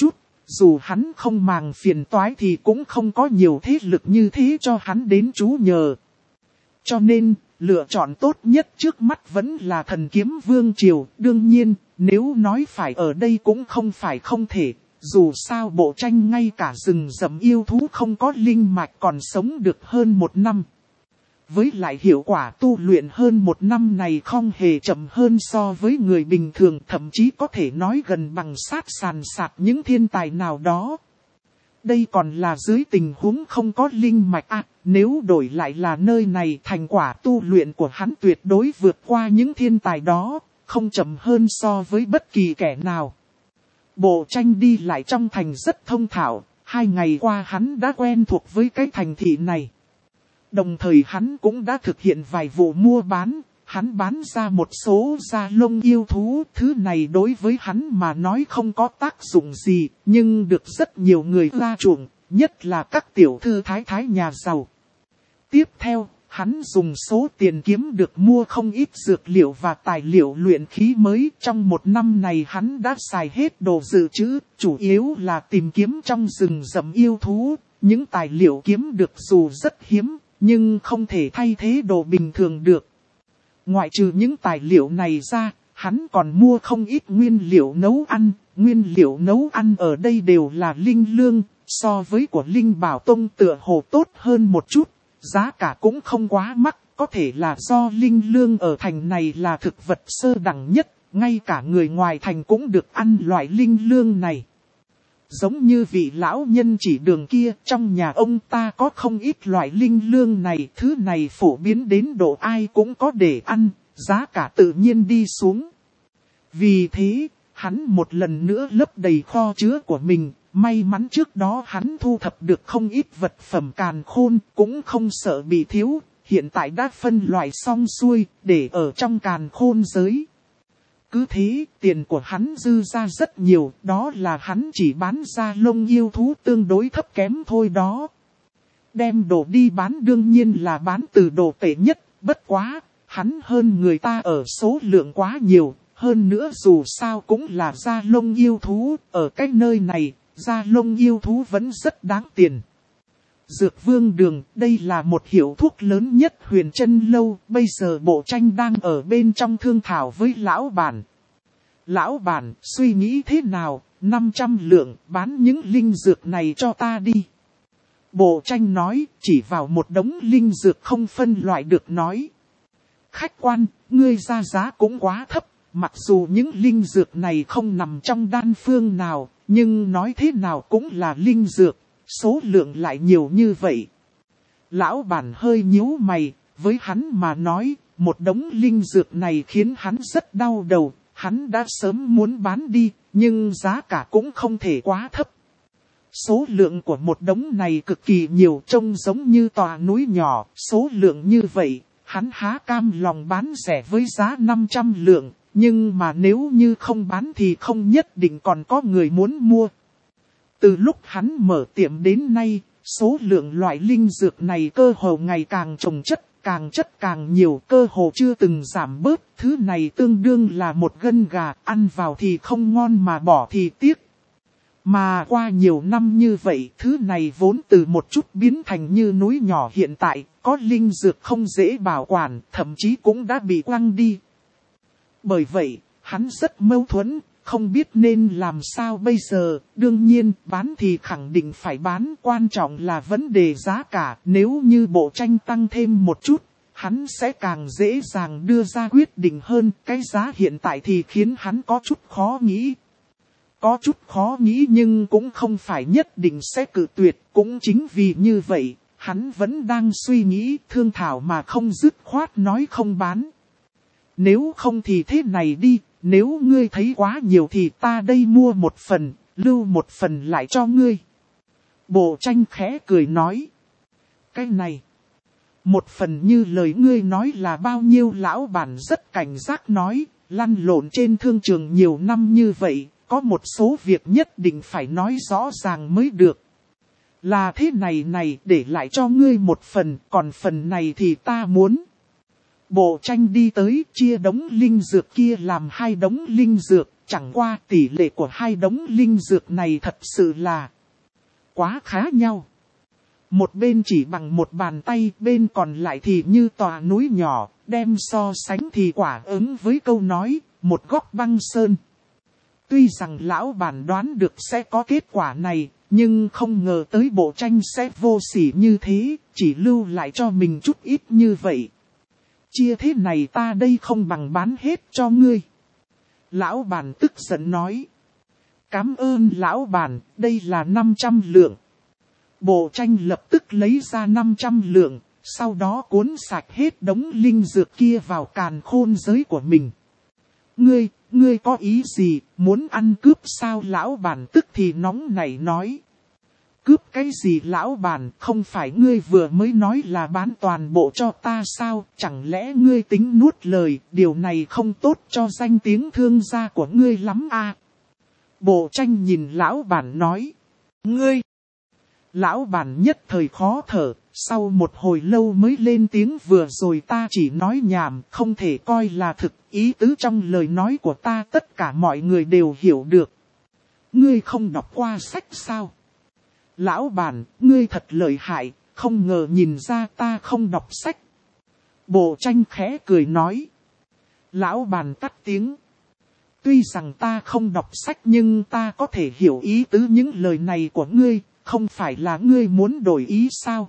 dù hắn không màng phiền toái thì cũng không có nhiều thế lực như thế cho hắn đến trú nhờ. Cho nên, lựa chọn tốt nhất trước mắt vẫn là thần kiếm vương triều. Đương nhiên, nếu nói phải ở đây cũng không phải không thể. Dù sao Bộ Tranh ngay cả rừng rậm yêu thú không có linh mạch còn sống được hơn một năm. Với lại hiệu quả tu luyện hơn một năm này không hề chậm hơn so với người bình thường, thậm chí có thể nói gần bằng sát sàn sạt những thiên tài nào đó. Đây còn là dưới tình huống không có linh mạch à, nếu đổi lại là nơi này thành quả tu luyện của hắn tuyệt đối vượt qua những thiên tài đó, không chậm hơn so với bất kỳ kẻ nào. Bộ Tranh đi lại trong thành rất thông thạo, hai ngày qua hắn đã quen thuộc với cái thành thị này. Đồng thời hắn cũng đã thực hiện vài vụ mua bán, hắn bán ra một số da lông yêu thú, thứ này đối với hắn mà nói không có tác dụng gì, nhưng được rất nhiều người la chuộng, nhất là các tiểu thư thái thái nhà giàu. Tiếp theo, hắn dùng số tiền kiếm được mua không ít dược liệu và tài liệu luyện khí mới. Trong một năm này hắn đã xài hết đồ dự trữ, chủ yếu là tìm kiếm trong rừng rậm yêu thú. Những tài liệu kiếm được dù rất hiếm, nhưng không thể thay thế đồ bình thường được. Ngoại trừ những tài liệu này ra, hắn còn mua không ít nguyên liệu nấu ăn. Nguyên liệu nấu ăn ở đây đều là linh lương, so với của Linh Bảo Tông tựa hồ tốt hơn một chút. Giá cả cũng không quá mắc, có thể là do linh lương ở thành này là thực vật sơ đẳng nhất, ngay cả người ngoài thành cũng được ăn loại linh lương này. Giống như vị lão nhân chỉ đường kia, trong nhà ông ta có không ít loại linh lương này, thứ này phổ biến đến độ ai cũng có để ăn, giá cả tự nhiên đi xuống. Vì thế, hắn một lần nữa lấp đầy kho chứa của mình. May mắn trước đó hắn thu thập được không ít vật phẩm càn khôn, cũng không sợ bị thiếu, hiện tại đã phân loại xong xuôi, để ở trong càn khôn giới. Cứ thế, tiền của hắn dư ra rất nhiều, đó là hắn chỉ bán ra lông yêu thú tương đối thấp kém thôi đó. Đem đồ đi bán đương nhiên là bán từ đồ tệ nhất, bất quá, hắn hơn người ta ở số lượng quá nhiều, hơn nữa dù sao cũng là da lông yêu thú, ở cái nơi này. Da lông yêu thú vẫn rất đáng tiền. Dược Vương Đường, đây là một hiệu thuốc lớn nhất Huyền Trân Lâu, bây giờ Bộ Tranh đang ở bên trong thương thảo với lão bản. Lão bản, suy nghĩ thế nào, năm trăm lượng, bán những linh dược này cho ta đi. Bộ Tranh nói, chỉ vào một đống linh dược không phân loại được nói. Khách quan, ngươi ra giá cũng quá thấp, mặc dù những linh dược này không nằm trong đan phương nào. Nhưng nói thế nào cũng là linh dược, số lượng lại nhiều như vậy. Lão bản hơi nhíu mày, với hắn mà nói, một đống linh dược này khiến hắn rất đau đầu, hắn đã sớm muốn bán đi, nhưng giá cả cũng không thể quá thấp. Số lượng của một đống này cực kỳ nhiều, trông giống như tòa núi nhỏ, số lượng như vậy, hắn há cam lòng bán rẻ với giá năm trăm lượng. Nhưng mà nếu như không bán thì không nhất định còn có người muốn mua. Từ lúc hắn mở tiệm đến nay, số lượng loại linh dược này cơ hồ ngày càng trồng chất, càng chất càng nhiều, cơ hồ chưa từng giảm bớt. Thứ này tương đương là một gân gà, ăn vào thì không ngon mà bỏ thì tiếc. Mà qua nhiều năm như vậy, thứ này vốn từ một chút biến thành như núi nhỏ hiện tại, có linh dược không dễ bảo quản, thậm chí cũng đã bị quăng đi. Bởi vậy, hắn rất mâu thuẫn, không biết nên làm sao bây giờ. Đương nhiên, bán thì khẳng định phải bán, quan trọng là vấn đề giá cả. Nếu như Bộ Tranh tăng thêm một chút, hắn sẽ càng dễ dàng đưa ra quyết định hơn. Cái giá hiện tại thì khiến hắn có chút khó nghĩ. Có chút khó nghĩ nhưng cũng không phải nhất định sẽ cự tuyệt. Cũng chính vì như vậy, hắn vẫn đang suy nghĩ thương thảo mà không dứt khoát nói không bán. Nếu không thì thế này đi, nếu ngươi thấy quá nhiều thì ta đây mua một phần, lưu một phần lại cho ngươi. Bộ Tranh khẽ cười nói. Cái này, một phần như lời ngươi nói là bao nhiêu? Lão bản rất cảnh giác nói, lăn lộn trên thương trường nhiều năm như vậy, có một số việc nhất định phải nói rõ ràng mới được. Là thế này này, để lại cho ngươi một phần, còn phần này thì ta muốn. Bộ Tranh đi tới, chia đống linh dược kia làm hai đống linh dược, chẳng qua tỷ lệ của hai đống linh dược này thật sự là quá khá nhau. Một bên chỉ bằng một bàn tay, bên còn lại thì như tòa núi nhỏ, đem so sánh thì quả ứng với câu nói, một góc băng sơn. Tuy rằng lão bản đoán được sẽ có kết quả này, nhưng không ngờ tới bộ tranh sẽ vô sỉ như thế, chỉ lưu lại cho mình chút ít như vậy. Chia thế này ta đây không bằng bán hết cho ngươi. Lão bản tức giận nói. Cảm ơn lão bản, đây là năm trăm lượng. Bộ tranh lập tức lấy ra năm trăm lượng, sau đó cuốn sạch hết đống linh dược kia vào càn khôn giới của mình. Ngươi, ngươi có ý gì, muốn ăn cướp sao? Lão bản tức thì nóng nảy nói. Cướp cái gì lão bản, không phải ngươi vừa mới nói là bán toàn bộ cho ta sao, chẳng lẽ ngươi tính nuốt lời, điều này không tốt cho danh tiếng thương gia của ngươi lắm à? Bộ tranh nhìn lão bản nói. Ngươi! Lão bản nhất thời khó thở, sau một hồi lâu mới lên tiếng, vừa rồi ta chỉ nói nhảm, không thể coi là thực, ý tứ trong lời nói của ta tất cả mọi người đều hiểu được. Ngươi không đọc qua sách sao? Lão bản, ngươi thật lợi hại, không ngờ nhìn ra ta không đọc sách. Bộ tranh khẽ cười nói. Lão bản cắt tiếng. Tuy rằng ta không đọc sách nhưng ta có thể hiểu ý tứ những lời này của ngươi, không phải là ngươi muốn đổi ý sao?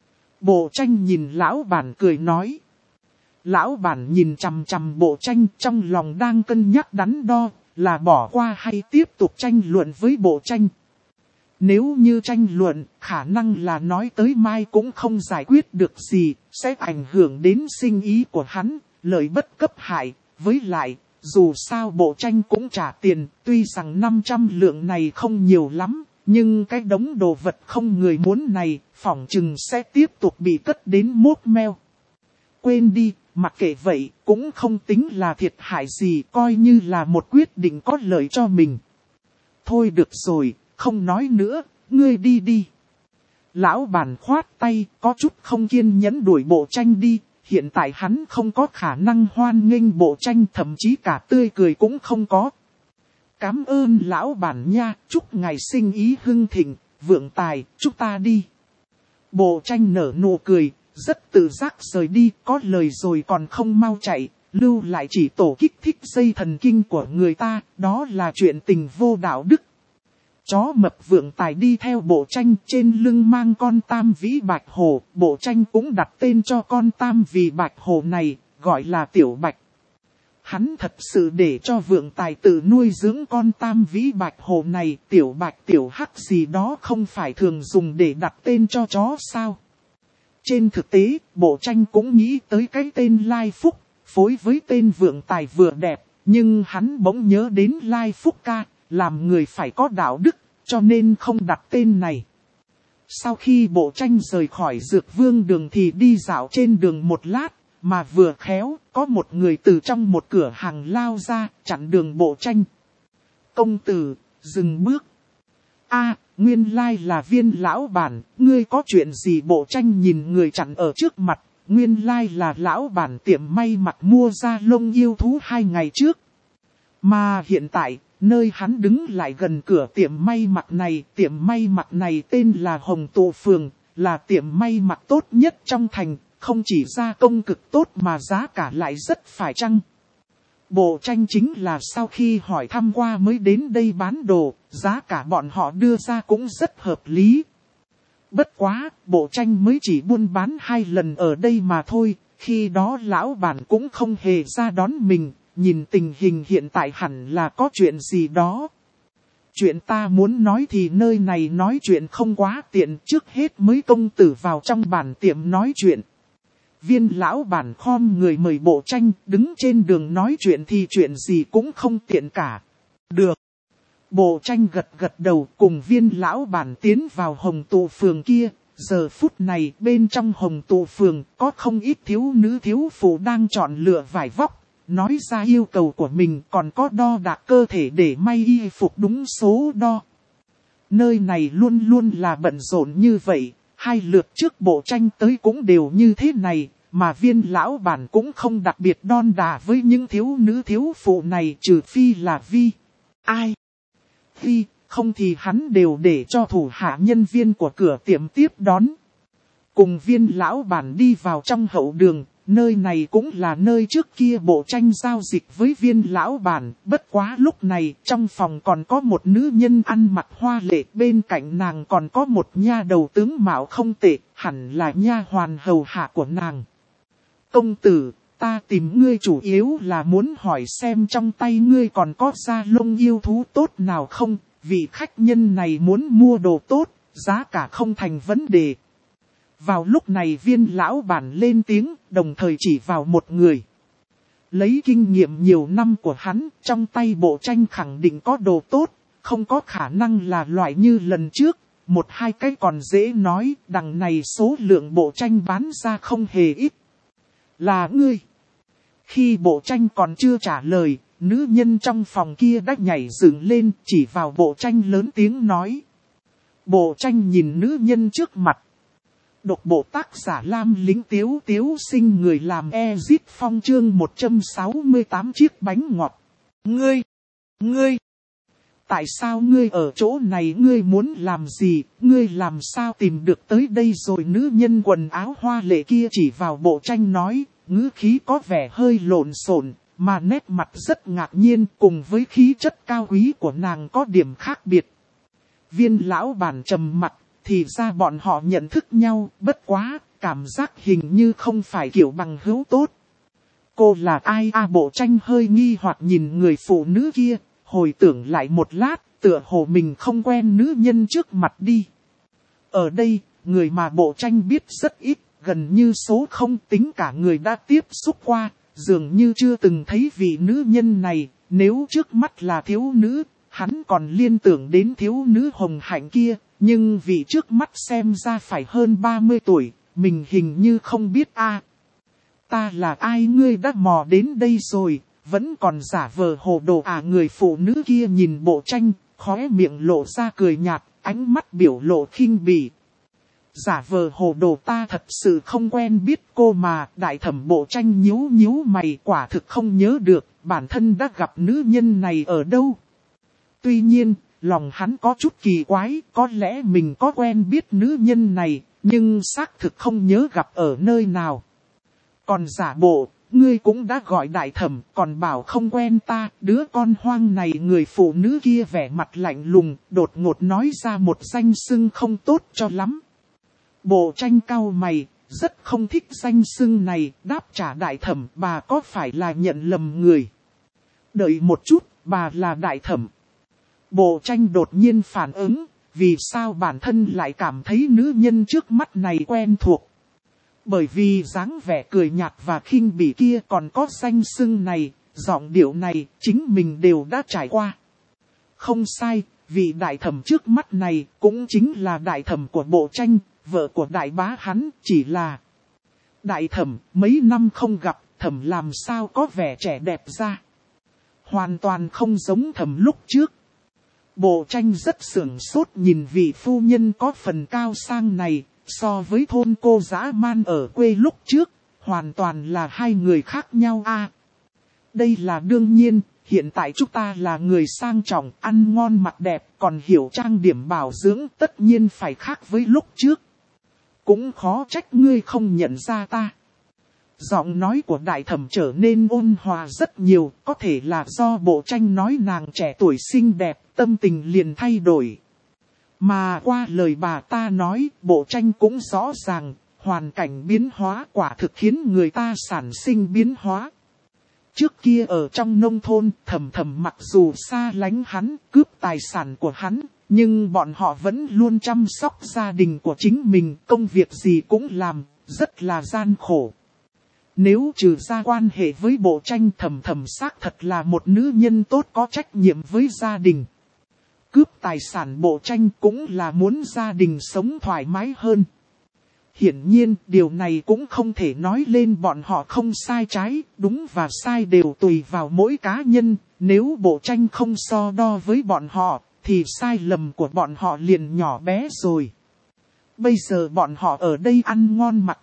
Bộ tranh nhìn lão bản cười nói. Lão bản nhìn chằm chằm bộ tranh, trong lòng đang cân nhắc đắn đo, là bỏ qua hay tiếp tục tranh luận với bộ tranh. Nếu như tranh luận, khả năng là nói tới mai cũng không giải quyết được gì, sẽ ảnh hưởng đến sinh ý của hắn, lợi bất cấp hại. Với lại, dù sao bộ tranh cũng trả tiền, tuy rằng năm trăm lượng này không nhiều lắm, nhưng cái đống đồ vật không người muốn này, phỏng chừng sẽ tiếp tục bị cất đến mốt meo. Quên đi, mặc kệ vậy, cũng không tính là thiệt hại gì, coi như là một quyết định có lợi cho mình. Thôi được rồi, không nói nữa, ngươi đi đi. Lão bản khoát tay, có chút không kiên nhẫn đuổi bộ tranh đi, hiện tại hắn không có khả năng hoan nghênh bộ tranh, thậm chí cả tươi cười cũng không có. Cảm ơn lão bản nha, chúc ngài sinh ý hưng thịnh, vượng tài, chúc ta đi. Bộ tranh nở nụ cười, rất tự giác rời đi, có lời rồi còn không mau chạy, lưu lại chỉ tổ kích thích dây thần kinh của người ta, đó là chuyện tình vô đạo đức. Chó mập vượng tài đi theo bộ tranh, trên lưng mang con tam vĩ bạch hồ, bộ tranh cũng đặt tên cho con tam vĩ bạch hồ này, gọi là Tiểu Bạch. Hắn thật sự để cho vượng tài tự nuôi dưỡng con tam vĩ bạch hồ này, Tiểu Bạch Tiểu Hắc gì đó không phải thường dùng để đặt tên cho chó sao. Trên thực tế, bộ tranh cũng nghĩ tới cái tên Lai Phúc, phối với tên vượng tài vừa đẹp, nhưng hắn bỗng nhớ đến Lai Phúc ca, làm người phải có đạo đức, cho nên không đặt tên này. Sau khi bộ tranh rời khỏi Dược Vương đường thì đi dạo trên đường một lát, mà vừa khéo, có một người từ trong một cửa hàng lao ra, chặn đường bộ tranh. Công tử, dừng bước. A, nguyên lai là Viên lão bản, ngươi có chuyện gì? Bộ tranh nhìn người chặn ở trước mặt, nguyên lai là lão bản tiệm may mặc mua da lông yêu thú hai ngày trước. Mà hiện tại, nơi hắn đứng lại gần cửa tiệm may mặc này, tiệm may mặc này tên là Hồng Tụ Phường, là tiệm may mặc tốt nhất trong thành, không chỉ gia công cực tốt mà giá cả lại rất phải chăng. Bộ tranh chính là sau khi hỏi thăm qua mới đến đây bán đồ, giá cả bọn họ đưa ra cũng rất hợp lý. Bất quá, bộ tranh mới chỉ buôn bán hai lần ở đây mà thôi, khi đó lão bản cũng không hề ra đón mình. Nhìn tình hình hiện tại hẳn là có chuyện gì đó. Chuyện ta muốn nói thì nơi này nói chuyện không quá tiện, trước hết mới công tử vào trong bản tiệm nói chuyện. Viên lão bản khom người mời bộ tranh, đứng trên đường nói chuyện thì chuyện gì cũng không tiện cả. Được. Bộ tranh gật gật đầu, cùng viên lão bản tiến vào Hồng Tụ Phường kia. Giờ phút này bên trong Hồng Tụ Phường có không ít thiếu nữ thiếu phụ đang chọn lựa vải vóc. Nói ra yêu cầu của mình, còn có đo đạc cơ thể để may y phục đúng số đo. Nơi này luôn luôn là bận rộn như vậy, hai lượt trước bộ tranh tới cũng đều như thế này, mà Viên lão bản cũng không đặc biệt đon đà với những thiếu nữ thiếu phụ này, trừ phi là Vi. Ai? Vi, không thì hắn đều để cho thủ hạ nhân viên của cửa tiệm tiếp đón. Cùng Viên lão bản đi vào trong hậu đường, nơi này cũng là nơi trước kia Bộ Tranh giao dịch với Viên lão bản, bất quá lúc này trong phòng còn có một nữ nhân ăn mặc hoa lệ, bên cạnh nàng còn có một nha đầu tướng mạo không tệ, hẳn là nha hoàn hầu hạ của nàng. Công tử, ta tìm ngươi chủ yếu là muốn hỏi xem trong tay ngươi còn có da lông yêu thú tốt nào không, vị khách nhân này muốn mua đồ tốt, giá cả không thành vấn đề. Vào lúc này Viên lão bản lên tiếng, đồng thời chỉ vào một người. Lấy kinh nghiệm nhiều năm của hắn, trong tay Bộ Tranh khẳng định có đồ tốt, không có khả năng là loại như lần trước. Một hai cái còn dễ nói, đằng này số lượng Bộ Tranh bán ra không hề ít. Là ngươi. Khi Bộ Tranh còn chưa trả lời, nữ nhân trong phòng kia đã nhảy dựng lên, chỉ vào Bộ Tranh lớn tiếng nói. Bộ Tranh nhìn nữ nhân trước mặt. Độc bộ tác giả Lam Lính Tiếu Tiếu Sinh, người làm Ezit Phong chương một trăm sáu mươi tám chiếc bánh ngọt. Ngươi! Ngươi! Tại sao ngươi ở chỗ này, ngươi muốn làm gì, ngươi làm sao tìm được tới đây rồi? Nữ nhân quần áo hoa lệ kia chỉ vào Bộ Tranh nói, ngữ khí có vẻ hơi lộn xộn, mà nét mặt rất ngạc nhiên, cùng với khí chất cao quý của nàng có điểm khác biệt. Viên lão bản trầm mặt. Thì ra bọn họ nhận thức nhau, bất quá, cảm giác hình như không phải kiểu bằng hữu tốt. Cô là ai à? Bộ Tranh hơi nghi hoặc nhìn người phụ nữ kia, hồi tưởng lại một lát, tựa hồ mình không quen nữ nhân trước mặt đi. Ở đây, người mà Bộ Tranh biết rất ít, gần như số không, tính cả người đã tiếp xúc qua, dường như chưa từng thấy vị nữ nhân này. Nếu trước mắt là thiếu nữ, hắn còn liên tưởng đến thiếu nữ Hồng Hạnh kia. Nhưng vị trước mắt xem ra phải hơn ba mươi tuổi, mình hình như không biết a. À, ta là ai? Ngươi đã mò đến đây rồi, vẫn còn giả vờ hồ đồ à? Người phụ nữ kia nhìn Bộ Tranh, khóe miệng lộ ra cười nhạt, ánh mắt biểu lộ khinh bỉ. Giả vờ hồ đồ, ta thật sự không quen biết cô mà. Đại thẩm Bộ Tranh nhíu nhíu mày, quả thực không nhớ được bản thân đã gặp nữ nhân này ở đâu. Tuy nhiên, lòng hắn có chút kỳ quái, có lẽ mình có quen biết nữ nhân này, nhưng xác thực không nhớ gặp ở nơi nào. Còn giả bộ, ngươi cũng đã gọi đại thẩm, còn bảo không quen ta, đứa con hoang này. Người phụ nữ kia vẻ mặt lạnh lùng, đột ngột nói ra một danh xưng không tốt cho lắm. Bộ Tranh cau mày, rất không thích danh xưng này, đáp trả đại thẩm, bà có phải là nhận lầm người? Đợi một chút, bà là đại thẩm. Bộ Tranh đột nhiên phản ứng, vì sao bản thân lại cảm thấy nữ nhân trước mắt này quen thuộc. Bởi vì dáng vẻ cười nhạt và khinh bỉ kia, còn có danh xưng này, giọng điệu này, chính mình đều đã trải qua. Không sai, vị đại thẩm trước mắt này cũng chính là đại thẩm của Bộ Tranh, vợ của đại bá hắn. Chỉ là đại thẩm mấy năm không gặp, thẩm làm sao có vẻ trẻ đẹp ra. Hoàn toàn không giống thẩm lúc trước. Bộ Tranh rất sửng sốt nhìn vị phu nhân có phần cao sang này, so với thôn cô dã man ở quê lúc trước, hoàn toàn là hai người khác nhau a. À, đây là đương nhiên, hiện tại chúng ta là người sang trọng, ăn ngon mặc đẹp, còn hiểu trang điểm bảo dưỡng, tất nhiên phải khác với lúc trước. Cũng khó trách ngươi không nhận ra ta. Giọng nói của đại thẩm trở nên ôn hòa rất nhiều, có thể là do Bộ Tranh nói nàng trẻ tuổi xinh đẹp, tâm tình liền thay đổi. Mà qua lời bà ta nói, Bộ Tranh cũng rõ ràng, hoàn cảnh biến hóa quả thực khiến người ta sản sinh biến hóa. Trước kia ở trong nông thôn, thầm thầm mặc dù xa lánh hắn, cướp tài sản của hắn, nhưng bọn họ vẫn luôn chăm sóc gia đình của chính mình, công việc gì cũng làm, rất là gian khổ. Nếu trừ ra quan hệ với Bộ Tranh, thầm thầm xác thật là một nữ nhân tốt có trách nhiệm với gia đình. Cướp tài sản Bộ Tranh cũng là muốn gia đình sống thoải mái hơn. Hiển nhiên, điều này cũng không thể nói lên bọn họ không sai trái, đúng và sai đều tùy vào mỗi cá nhân. Nếu Bộ Tranh không so đo với bọn họ, thì sai lầm của bọn họ liền nhỏ bé rồi. Bây giờ bọn họ ở đây ăn ngon mặc đẹp,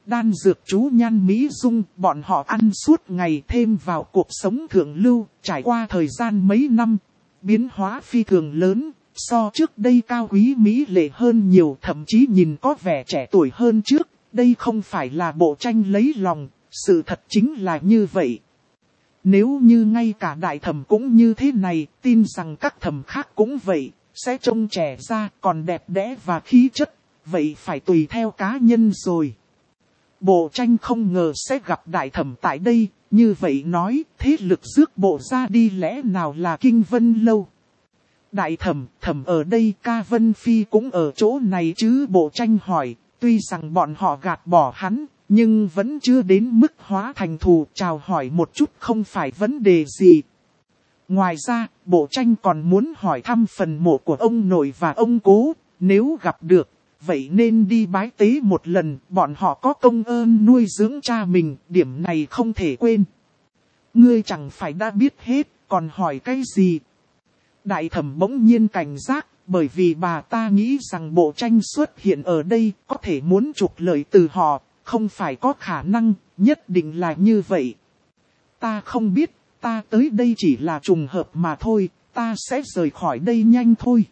đan dược chú nhan mỹ dung, bọn họ ăn suốt ngày thêm vào cuộc sống thượng lưu, trải qua thời gian mấy năm, biến hóa phi thường lớn, so trước đây cao quý mỹ lệ hơn nhiều, thậm chí nhìn có vẻ trẻ tuổi hơn trước, đây không phải là Bộ Tranh lấy lòng, sự thật chính là như vậy. Nếu như ngay cả đại thẩm cũng như thế này, tin rằng các thẩm khác cũng vậy, sẽ trông trẻ ra còn đẹp đẽ và khí chất, vậy phải tùy theo cá nhân rồi. Bộ Tranh không ngờ sẽ gặp đại thẩm tại đây, như vậy nói, thế lực rước bộ ra đi lẽ nào là Kinh Vân Lâu. Đại thẩm, thẩm ở đây, ca Vân Phi cũng ở chỗ này chứ, Bộ Tranh hỏi, tuy rằng bọn họ gạt bỏ hắn, nhưng vẫn chưa đến mức hóa thành thù, chào hỏi một chút không phải vấn đề gì. Ngoài ra, Bộ Tranh còn muốn hỏi thăm phần mộ của ông nội và ông cố, nếu gặp được, vậy nên đi bái tế một lần, bọn họ có công ơn nuôi dưỡng cha mình, điểm này không thể quên. Ngươi chẳng phải đã biết hết, còn hỏi cái gì? Đại thẩm bỗng nhiên cảnh giác, bởi vì bà ta nghĩ rằng Bộ Tranh xuất hiện ở đây có thể muốn trục lợi từ họ, không phải có khả năng, nhất định là như vậy. Ta không biết, ta tới đây chỉ là trùng hợp mà thôi, ta sẽ rời khỏi đây nhanh thôi.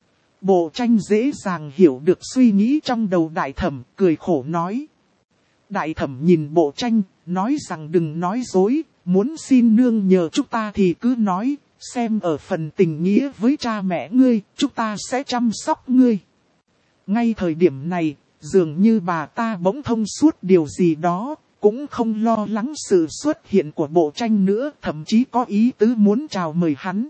Bộ Tranh dễ dàng hiểu được suy nghĩ trong đầu đại thẩm, cười khổ nói. Đại thẩm nhìn Bộ Tranh, nói rằng đừng nói dối, muốn xin nương nhờ chúng ta thì cứ nói, xem ở phần tình nghĩa với cha mẹ ngươi, chúng ta sẽ chăm sóc ngươi. Ngay thời điểm này, dường như bà ta bỗng thông suốt điều gì đó, cũng không lo lắng sự xuất hiện của Bộ Tranh nữa, thậm chí có ý tứ muốn chào mời hắn.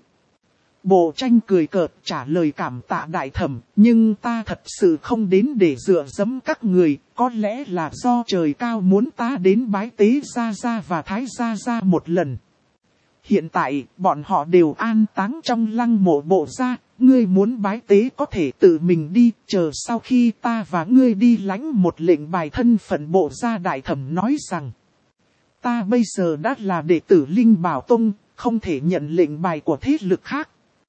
Bộ Tranh cười cợt trả lời cảm tạ đại thẩm, nhưng ta thật sự không đến để dựa dẫm các người, có lẽ là do trời cao muốn ta đến bái tế Gia Gia và Thái Gia Gia một lần. Hiện tại, bọn họ đều an táng trong lăng mộ Bộ gia, ngươi muốn bái tế có thể tự mình đi, chờ sau khi ta và ngươi đi lãnh một lệnh bài thân phận Bộ gia. Đại thẩm nói rằng, ta bây giờ đã là đệ tử Linh Bảo Tông, không thể nhận lệnh bài của thế lực khác.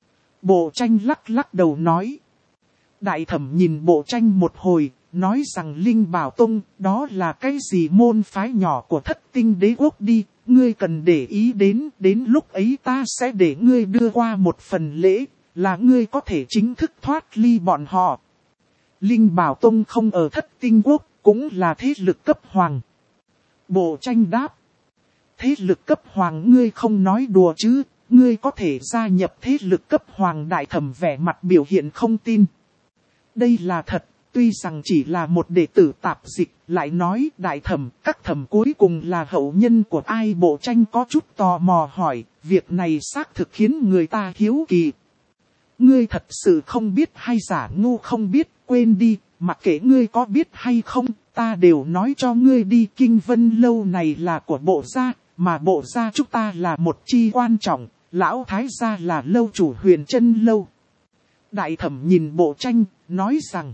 Bộ Tranh lắc lắc đầu nói. Đại thẩm nhìn Bộ Tranh một hồi, nói rằng Linh Bảo Tông, đó là cái gì môn phái nhỏ của Thất Tinh Đế Quốc đi, ngươi cần để ý đến, đến lúc ấy ta sẽ để ngươi đưa qua một phần lễ, là ngươi có thể chính thức thoát ly bọn họ. Linh Bảo Tông không ở Thất Tinh Quốc, cũng là thế lực cấp hoàng. Bộ Tranh đáp. Thế lực cấp hoàng ngươi không nói đùa chứ, ngươi có thể gia nhập thế lực cấp hoàng. Đại thẩm vẻ mặt biểu hiện không tin. Đây là thật, tuy rằng chỉ là một đệ tử tạp dịch, lại nói đại thẩm, các thẩm cuối cùng là hậu nhân của ai? Bộ Tranh có chút tò mò hỏi, việc này xác thực khiến người ta hiếu kỳ. Ngươi thật sự không biết hay giả ngu không biết, quên đi, mặc kệ ngươi có biết hay không, ta đều nói cho ngươi đi. Kinh Vân Lâu này là của Bộ gia, mà Bộ gia chúng ta là một chi quan trọng, lão thái gia là lâu chủ Huyền Trân Lâu. Đại thẩm nhìn Bộ Tranh, nói rằng,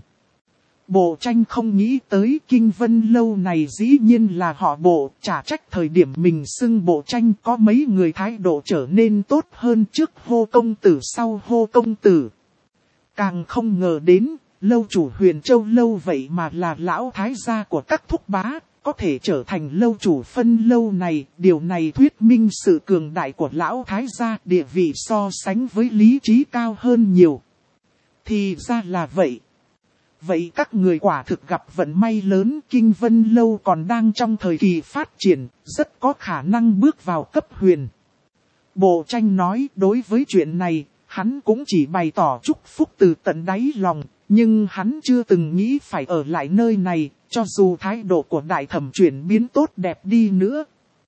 Bộ Tranh không nghĩ tới Kinh Vân Lâu này dĩ nhiên là họ Bộ, chả trách thời điểm mình xưng Bộ Tranh có mấy người thái độ trở nên tốt hơn, trước hô công tử sau hô công tử. Càng không ngờ đến, lâu chủ Huyền Châu Lâu vậy mà là lão thái gia của các thúc bá, có thể trở thành lâu chủ phân lâu này, điều này thuyết minh sự cường đại của lão thái gia, địa vị so sánh với lý trí cao hơn nhiều. Thì ra là vậy. Vậy các người quả thực gặp vận may lớn, Kinh Vân Lâu còn đang trong thời kỳ phát triển, rất có khả năng bước vào cấp huyền. Bộ Tranh nói đối với chuyện này, hắn cũng chỉ bày tỏ chúc phúc từ tận đáy lòng, nhưng hắn chưa từng nghĩ phải ở lại nơi này, cho dù thái độ của đại thẩm chuyển biến tốt đẹp đi nữa.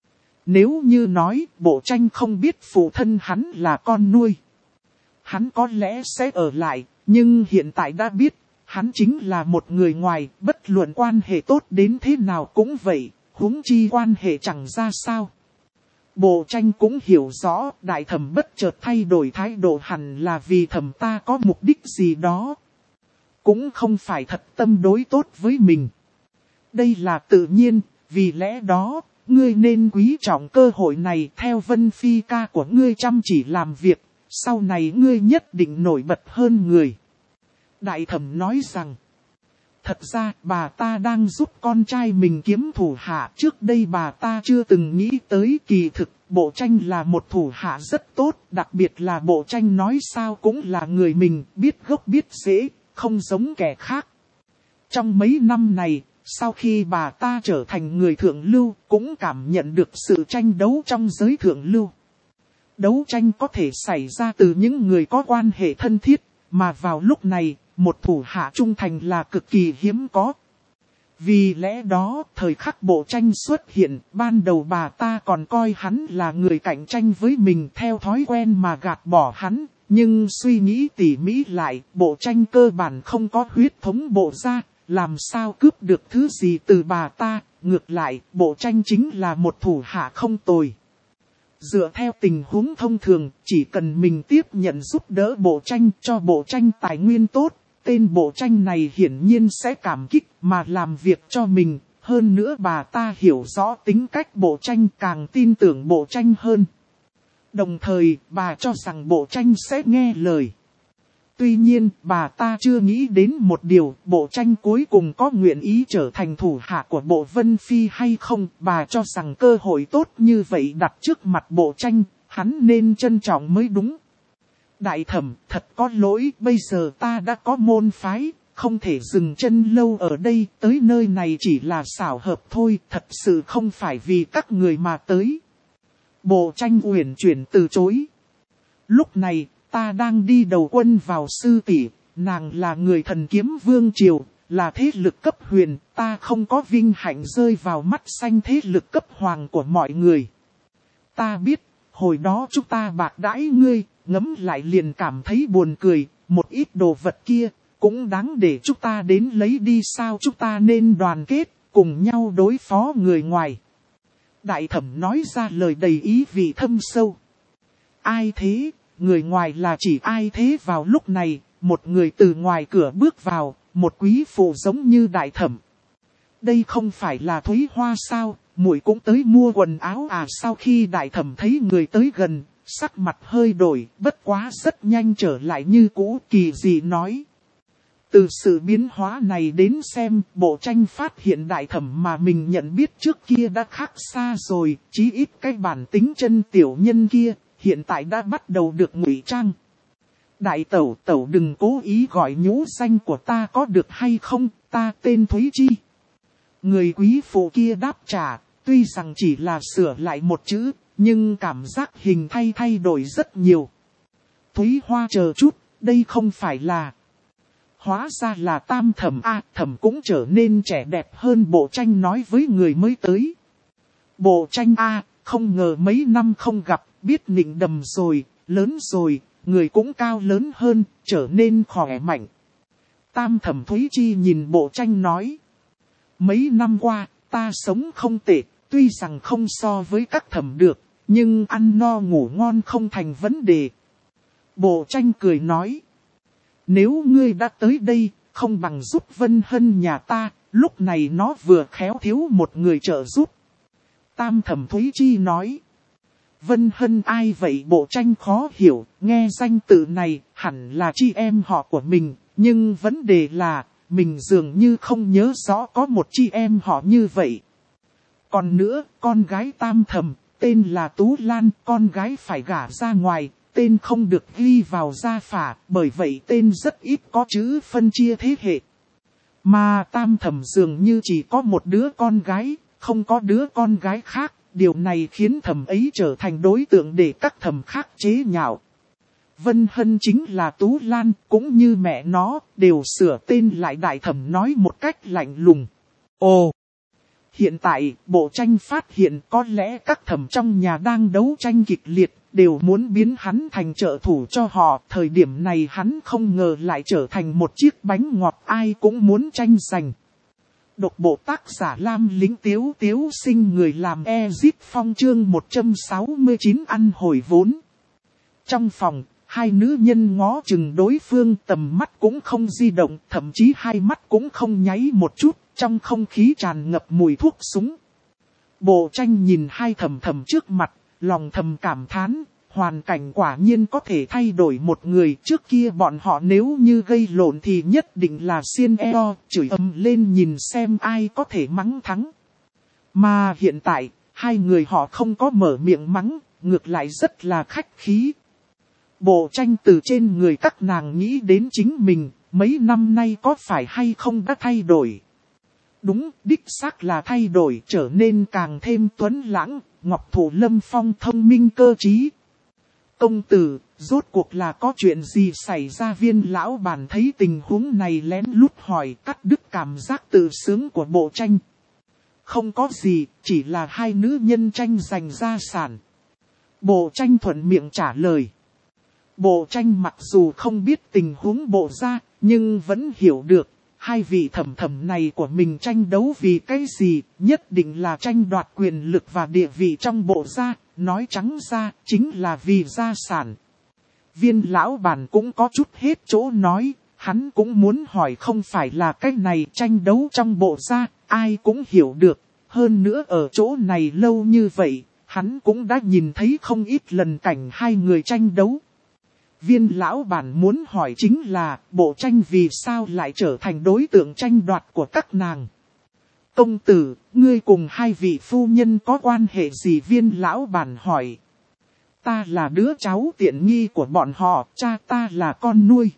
Nếu như nói Bộ Tranh không biết phụ thân hắn là con nuôi, hắn có lẽ sẽ ở lại, nhưng hiện tại đã biết. Hắn chính là một người ngoài, bất luận quan hệ tốt đến thế nào cũng vậy, huống chi quan hệ chẳng ra sao. Bộ Tranh cũng hiểu rõ, đại thẩm bất chợt thay đổi thái độ hẳn là vì thẩm ta có mục đích gì đó. Cũng không phải thật tâm đối tốt với mình. Đây là tự nhiên, vì lẽ đó, ngươi nên quý trọng cơ hội này, theo Vân Phi ca của ngươi chăm chỉ làm việc, sau này ngươi nhất định nổi bật hơn người. Đại thẩm nói rằng, Thật ra bà ta đang giúp con trai mình kiếm thủ hạ. Trước đây bà ta chưa từng nghĩ tới, kỳ thực Bộ Tranh là một thủ hạ rất tốt. Đặc biệt là Bộ Tranh nói sao cũng là người mình, biết gốc biết rễ, không giống kẻ khác. Trong mấy năm này, sau khi bà ta trở thành người thượng lưu, cũng cảm nhận được sự tranh đấu trong giới thượng lưu. Đấu tranh có thể xảy ra từ những người có quan hệ thân thiết, mà vào lúc này, một thủ hạ trung thành là cực kỳ hiếm có. Vì lẽ đó, thời khắc Bộ Tranh xuất hiện, ban đầu bà ta còn coi hắn là người cạnh tranh với mình, theo thói quen mà gạt bỏ hắn. Nhưng suy nghĩ tỉ mỉ lại, Bộ Tranh cơ bản không có huyết thống Bộ gia, làm sao cướp được thứ gì từ bà ta. Ngược lại, Bộ Tranh chính là một thủ hạ không tồi. Dựa theo tình huống thông thường, chỉ cần mình tiếp nhận giúp đỡ Bộ Tranh, cho Bộ Tranh tài nguyên tốt, tên Bộ Tranh này hiển nhiên sẽ cảm kích mà làm việc cho mình. Hơn nữa bà ta hiểu rõ tính cách Bộ Tranh, càng tin tưởng Bộ Tranh hơn. Đồng thời, bà cho rằng Bộ Tranh sẽ nghe lời. Tuy nhiên, bà ta chưa nghĩ đến một điều, Bộ Tranh cuối cùng có nguyện ý trở thành thủ hạ của Bộ Vân Phi hay không. Bà cho rằng cơ hội tốt như vậy đặt trước mặt Bộ Tranh, hắn nên trân trọng mới đúng. Đại thẩm, thật có lỗi, bây giờ ta đã có môn phái, không thể dừng chân lâu ở đây, tới nơi này chỉ là xảo hợp thôi, thật sự không phải vì các người mà tới. Bộ Tranh uyển chuyển từ chối. Lúc này, ta đang đi đầu quân vào sư tỷ, nàng là người thần kiếm vương triều, là thế lực cấp huyền, ta không có vinh hạnh rơi vào mắt xanh thế lực cấp hoàng của mọi người. Ta biết, hồi đó chúng ta bạc đãi ngươi, ngẫm lại liền cảm thấy buồn cười, một ít đồ vật kia, cũng đáng để chúng ta đến lấy đi sao. Chúng ta nên đoàn kết, cùng nhau đối phó người ngoài. Đại thẩm nói ra lời đầy ý vị thâm sâu. Ai thế? Người ngoài là chỉ ai thế? Vào lúc này, một người từ ngoài cửa bước vào, một quý phụ giống như đại thẩm. Đây không phải là Thúy Hoa sao, muội cũng tới mua quần áo à? Sau khi đại thẩm thấy người tới gần, sắc mặt hơi đổi, bất quá rất nhanh trở lại như cũ, kỳ dị nói. Từ sự biến hóa này đến xem, Bộ Tranh phát hiện đại thẩm mà mình nhận biết trước kia đã khác xa rồi, chí ít cái bản tính chân tiểu nhân kia, hiện tại đã bắt đầu được ngụy trang. Đại tẩu tẩu đừng cố ý gọi nhũ danh của ta có được hay không, ta tên Thúy Chi. Người quý phụ kia đáp trả, tuy rằng chỉ là sửa lại một chữ, nhưng cảm giác hình thay thay đổi rất nhiều. Thúy Hoa chờ chút, đây không phải là... Hóa ra là tam thẩm a, à, thẩm cũng trở nên trẻ đẹp hơn. Bộ Tranh nói với người mới tới. Bộ Tranh a, à, không ngờ mấy năm không gặp, biết nịnh đầm rồi, lớn rồi, người cũng cao lớn hơn, trở nên khỏe mạnh. Tam thẩm Thúy Chi nhìn Bộ Tranh nói. Mấy năm qua, ta sống không tệ, tuy rằng không so với các thẩm được, nhưng ăn no ngủ ngon không thành vấn đề. Bộ Tranh cười nói. Nếu ngươi đã tới đây, không bằng giúp Vân Hân nhà ta, lúc này nó vừa khéo thiếu một người trợ giúp. Tam thẩm Thúy Chi nói. Vân Hân ai vậy? Bộ Tranh khó hiểu, nghe danh tự này, hẳn là chị em họ của mình, nhưng vấn đề là, mình dường như không nhớ rõ có một chị em họ như vậy. Còn nữa, con gái tam thẩm, tên là Tú Lan, con gái phải gả ra ngoài. Tên không được ghi vào gia phả, bởi vậy tên rất ít có chữ phân chia thế hệ. Mà tam thẩm dường như chỉ có một đứa con gái, không có đứa con gái khác. Điều này khiến thẩm ấy trở thành đối tượng để các thẩm khác chế nhạo. Vân Hân chính là Tú Lan, cũng như mẹ nó, đều sửa tên lại. Đại thẩm nói một cách lạnh lùng. Ồ! Hiện tại, Bộ Tranh phát hiện có lẽ các thẩm trong nhà đang đấu tranh kịch liệt, đều muốn biến hắn thành trợ thủ cho họ. Thời điểm này hắn không ngờ lại trở thành một chiếc bánh ngọt ai cũng muốn tranh giành. Độc bộ tác giả Lam Lĩnh Tiếu Tiếu Sinh, người làm Ezit Phong, chương một trăm sáu mươi chín ăn hồi vốn. Trong phòng, hai nữ nhân ngó chừng đối phương, tầm mắt cũng không di động, thậm chí hai mắt cũng không nháy một chút, trong không khí tràn ngập mùi thuốc súng. Bộ Tranh nhìn hai thẩm thẩm trước mặt, lòng thầm cảm thán, hoàn cảnh quả nhiên có thể thay đổi một người. Trước kia bọn họ nếu như gây lộn thì nhất định là xiên eo, chửi ầm lên nhìn xem ai có thể mắng thắng. Mà hiện tại, hai người họ không có mở miệng mắng, ngược lại rất là khách khí. Bộ tranh từ trên người các nàng nghĩ đến chính mình, mấy năm nay có phải hay không đã thay đổi. Đúng, đích xác là thay đổi, trở nên càng thêm tuấn lãng, ngọc thụ lâm phong thông minh cơ trí. Công tử, rốt cuộc là có chuyện gì xảy ra? Viên lão bản thấy tình huống này lén lút hỏi, cắt đứt cảm giác tự sướng của bộ tranh. Không có gì, chỉ là hai nữ nhân tranh giành gia sản. Bộ tranh thuận miệng trả lời. Bộ tranh mặc dù không biết tình huống bộ gia, nhưng vẫn hiểu được. Hai vị thẩm thẩm này của mình tranh đấu vì cái gì, nhất định là tranh đoạt quyền lực và địa vị trong bộ gia, nói trắng ra, chính là vì gia sản. Viên lão bản cũng có chút hết chỗ nói, hắn cũng muốn hỏi không phải là cái này tranh đấu trong bộ gia, ai cũng hiểu được. Hơn nữa ở chỗ này lâu như vậy, hắn cũng đã nhìn thấy không ít lần cảnh hai người tranh đấu. Viên lão bản muốn hỏi chính là, bộ tranh vì sao lại trở thành đối tượng tranh đoạt của các nàng. Công tử, ngươi cùng hai vị phu nhân có quan hệ gì? Viên lão bản hỏi. Ta là đứa cháu tiện nghi của bọn họ, cha ta là con nuôi.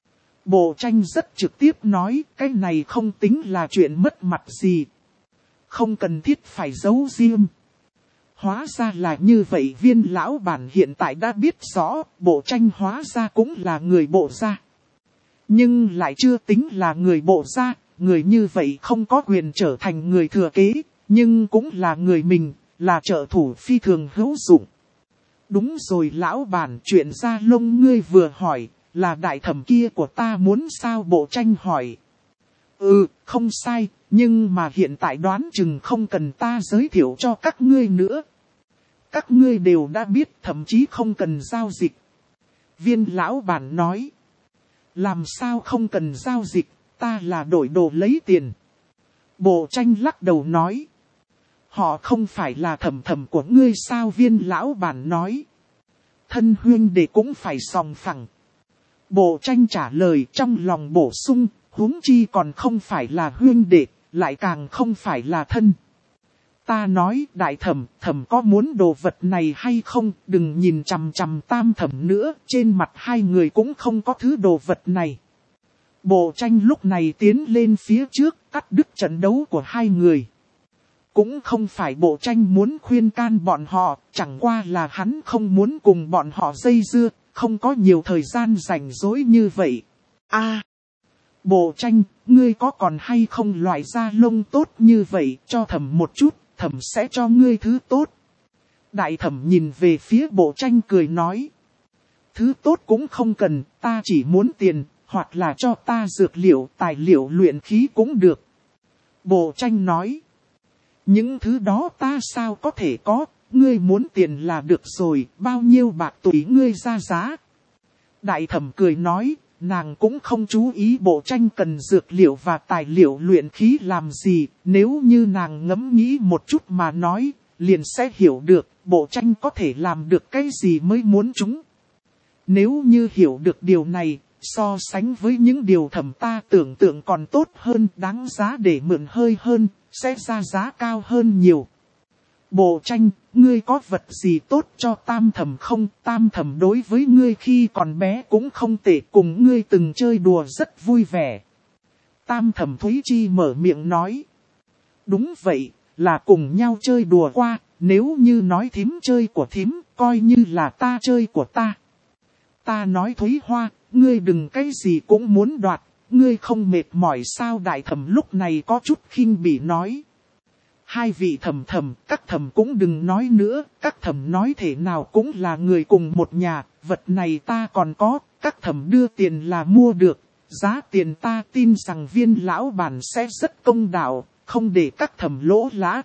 Bộ tranh rất trực tiếp nói, cái này không tính là chuyện mất mặt gì. Không cần thiết phải giấu riêng. Hóa ra là như vậy. Viên lão bản hiện tại đã biết rõ, bộ tranh hóa ra cũng là người bộ gia. Nhưng lại chưa tính là người bộ gia, người như vậy không có quyền trở thành người thừa kế, nhưng cũng là người mình, là trợ thủ phi thường hữu dụng. Đúng rồi lão bản, chuyện Gia Lông ngươi vừa hỏi, là đại thẩm kia của ta muốn sao? Bộ tranh hỏi. Ừ, không sai, nhưng mà hiện tại đoán chừng không cần ta giới thiệu cho các ngươi nữa. Các ngươi đều đã biết, thậm chí không cần giao dịch. Viên lão bản nói. Làm sao không cần giao dịch, ta là đổi đồ lấy tiền. Bộ tranh lắc đầu nói. Họ không phải là thẩm thẩm của ngươi sao? Viên lão bản nói. Thân huynh đệ cũng phải sòng phẳng. Bộ tranh trả lời trong lòng bổ sung, huống chi còn không phải là huynh đệ, lại càng không phải là thân. Ta nói đại thẩm, thẩm có muốn đồ vật này hay không? Đừng nhìn chằm chằm tam thẩm nữa, trên mặt hai người cũng không có thứ đồ vật này. Bộ tranh lúc này tiến lên phía trước, cắt đứt trận đấu của hai người. Cũng không phải bộ tranh muốn khuyên can bọn họ, chẳng qua là hắn không muốn cùng bọn họ dây dưa, không có nhiều thời gian rảnh rỗi như vậy. A, à, bộ tranh, ngươi có còn hay không loại da lông tốt như vậy, cho thẩm một chút, thẩm sẽ cho ngươi thứ tốt. Đại thẩm nhìn về phía bộ tranh cười nói. Thứ tốt cũng không cần, ta chỉ muốn tiền, hoặc là cho ta dược liệu, tài liệu luyện khí cũng được. Bộ tranh nói. Những thứ đó ta sao có thể có, ngươi muốn tiền là được rồi, bao nhiêu bạc tùy ngươi ra giá. Đại thẩm cười nói, nàng cũng không chú ý bộ tranh cần dược liệu và tài liệu luyện khí làm gì, nếu như nàng ngẫm nghĩ một chút mà nói, liền sẽ hiểu được, bộ tranh có thể làm được cái gì mới muốn chúng. Nếu như hiểu được điều này, so sánh với những điều thẩm ta tưởng tượng còn tốt hơn, đáng giá để mượn hơi hơn, sẽ ra giá cao hơn nhiều. Bộ tranh, ngươi có vật gì tốt cho tam thẩm không? Tam thẩm đối với ngươi khi còn bé cũng không tệ, cùng ngươi từng chơi đùa rất vui vẻ. Tam thẩm Thúy Chi mở miệng nói. Đúng vậy, là cùng nhau chơi đùa qua, nếu như nói thím chơi của thím, coi như là ta chơi của ta. Ta nói Thúy Hoa, ngươi đừng cái gì cũng muốn đoạt, ngươi không mệt mỏi sao? Đại thẩm lúc này có chút khinh bỉ nói. Hai vị thẩm thẩm, các thẩm cũng đừng nói nữa, các thẩm nói thể nào cũng là người cùng một nhà, vật này ta còn có, các thẩm đưa tiền là mua được, giá tiền ta tin rằng viên lão bản sẽ rất công đạo, không để các thẩm lỗ lã.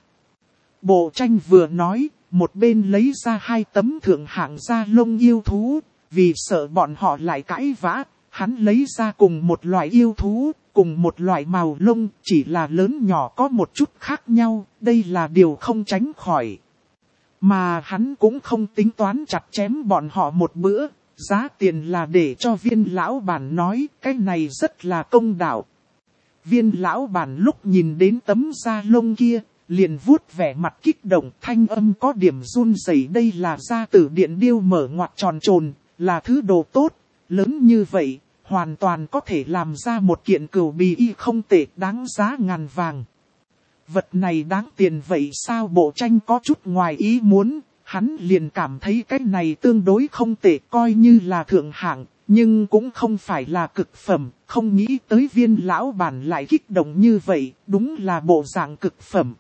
Bộ tranh vừa nói, một bên lấy ra hai tấm thượng hạng da lông yêu thú, vì sợ bọn họ lại cãi vã, hắn lấy ra cùng một loại yêu thú, cùng một loại màu lông, chỉ là lớn nhỏ có một chút khác nhau, đây là điều không tránh khỏi. Mà hắn cũng không tính toán chặt chém bọn họ một bữa, giá tiền là để cho viên lão bản nói, cái này rất là công đạo. Viên lão bản lúc nhìn đến tấm da lông kia, liền vuốt vẻ mặt kích động, thanh âm có điểm run rẩy. Đây là da tử điện điêu mở ngoặt tròn trồn, là thứ đồ tốt, lớn như vậy, hoàn toàn có thể làm ra một kiện cửu bì y không tệ, đáng giá ngàn vàng. Vật này đáng tiền vậy sao? Bộ tranh có chút ngoài ý muốn, hắn liền cảm thấy cái này tương đối không tệ, coi như là thượng hạng, nhưng cũng không phải là cực phẩm, không nghĩ tới viên lão bản lại kích động như vậy, đúng là bộ dạng cực phẩm.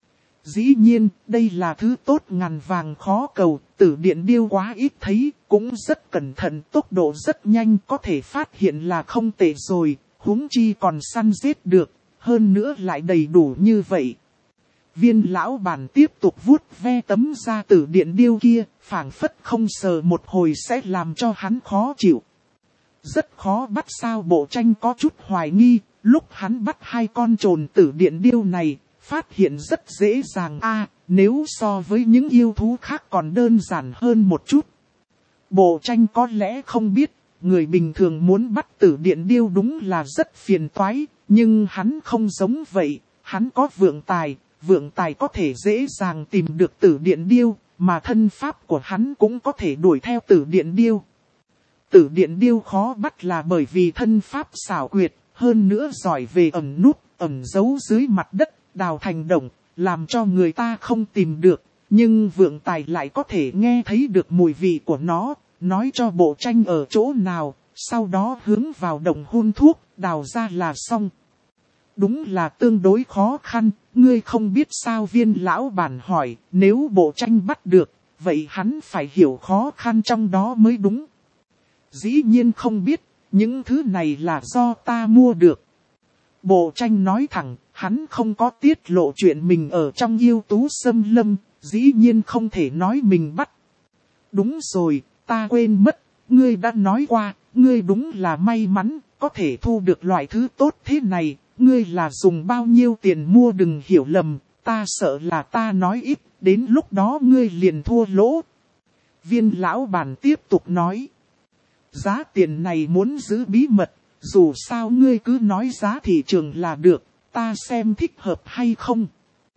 Dĩ nhiên, đây là thứ tốt ngàn vàng khó cầu, tử điện điêu quá ít thấy, cũng rất cẩn thận, tốc độ rất nhanh, có thể phát hiện là không tệ rồi, huống chi còn săn giết được, hơn nữa lại đầy đủ như vậy. Viên lão bản tiếp tục vuốt ve tấm da tử điện điêu kia, phảng phất không sờ một hồi sẽ làm cho hắn khó chịu. Rất khó bắt sao? Bộ tranh có chút hoài nghi, lúc hắn bắt hai con trồn tử điện điêu này, phát hiện rất dễ dàng a à, nếu so với những yêu thú khác còn đơn giản hơn một chút. Bộ tranh có lẽ không biết, người bình thường muốn bắt tử điện điêu đúng là rất phiền toái, nhưng hắn không giống vậy, hắn có vượng tài, vượng tài có thể dễ dàng tìm được tử điện điêu, mà thân pháp của hắn cũng có thể đuổi theo tử điện điêu. Tử điện điêu khó bắt là bởi vì thân pháp xảo quyệt, hơn nữa giỏi về ẩn núp, ẩn giấu dưới mặt đất, đào thành động, làm cho người ta không tìm được, nhưng vượng tài lại có thể nghe thấy được mùi vị của nó, nói cho bộ tranh ở chỗ nào, sau đó hướng vào động hun thuốc, đào ra là xong. Đúng là tương đối khó khăn, ngươi không biết sao? Viên lão bản hỏi, nếu bộ tranh bắt được, vậy hắn phải hiểu khó khăn trong đó mới đúng. Dĩ nhiên không biết, những thứ này là do ta mua được. Bộ tranh nói thẳng, hắn không có tiết lộ chuyện mình ở trong yêu tú xâm lâm, dĩ nhiên không thể nói mình bắt. Đúng rồi, ta quên mất, ngươi đã nói qua, ngươi đúng là may mắn, có thể thu được loại thứ tốt thế này, ngươi là dùng bao nhiêu tiền mua? Đừng hiểu lầm, ta sợ là ta nói ít, đến lúc đó ngươi liền thua lỗ. Viên lão bản tiếp tục nói, giá tiền này muốn giữ bí mật, dù sao ngươi cứ nói giá thị trường là được, ta xem thích hợp hay không.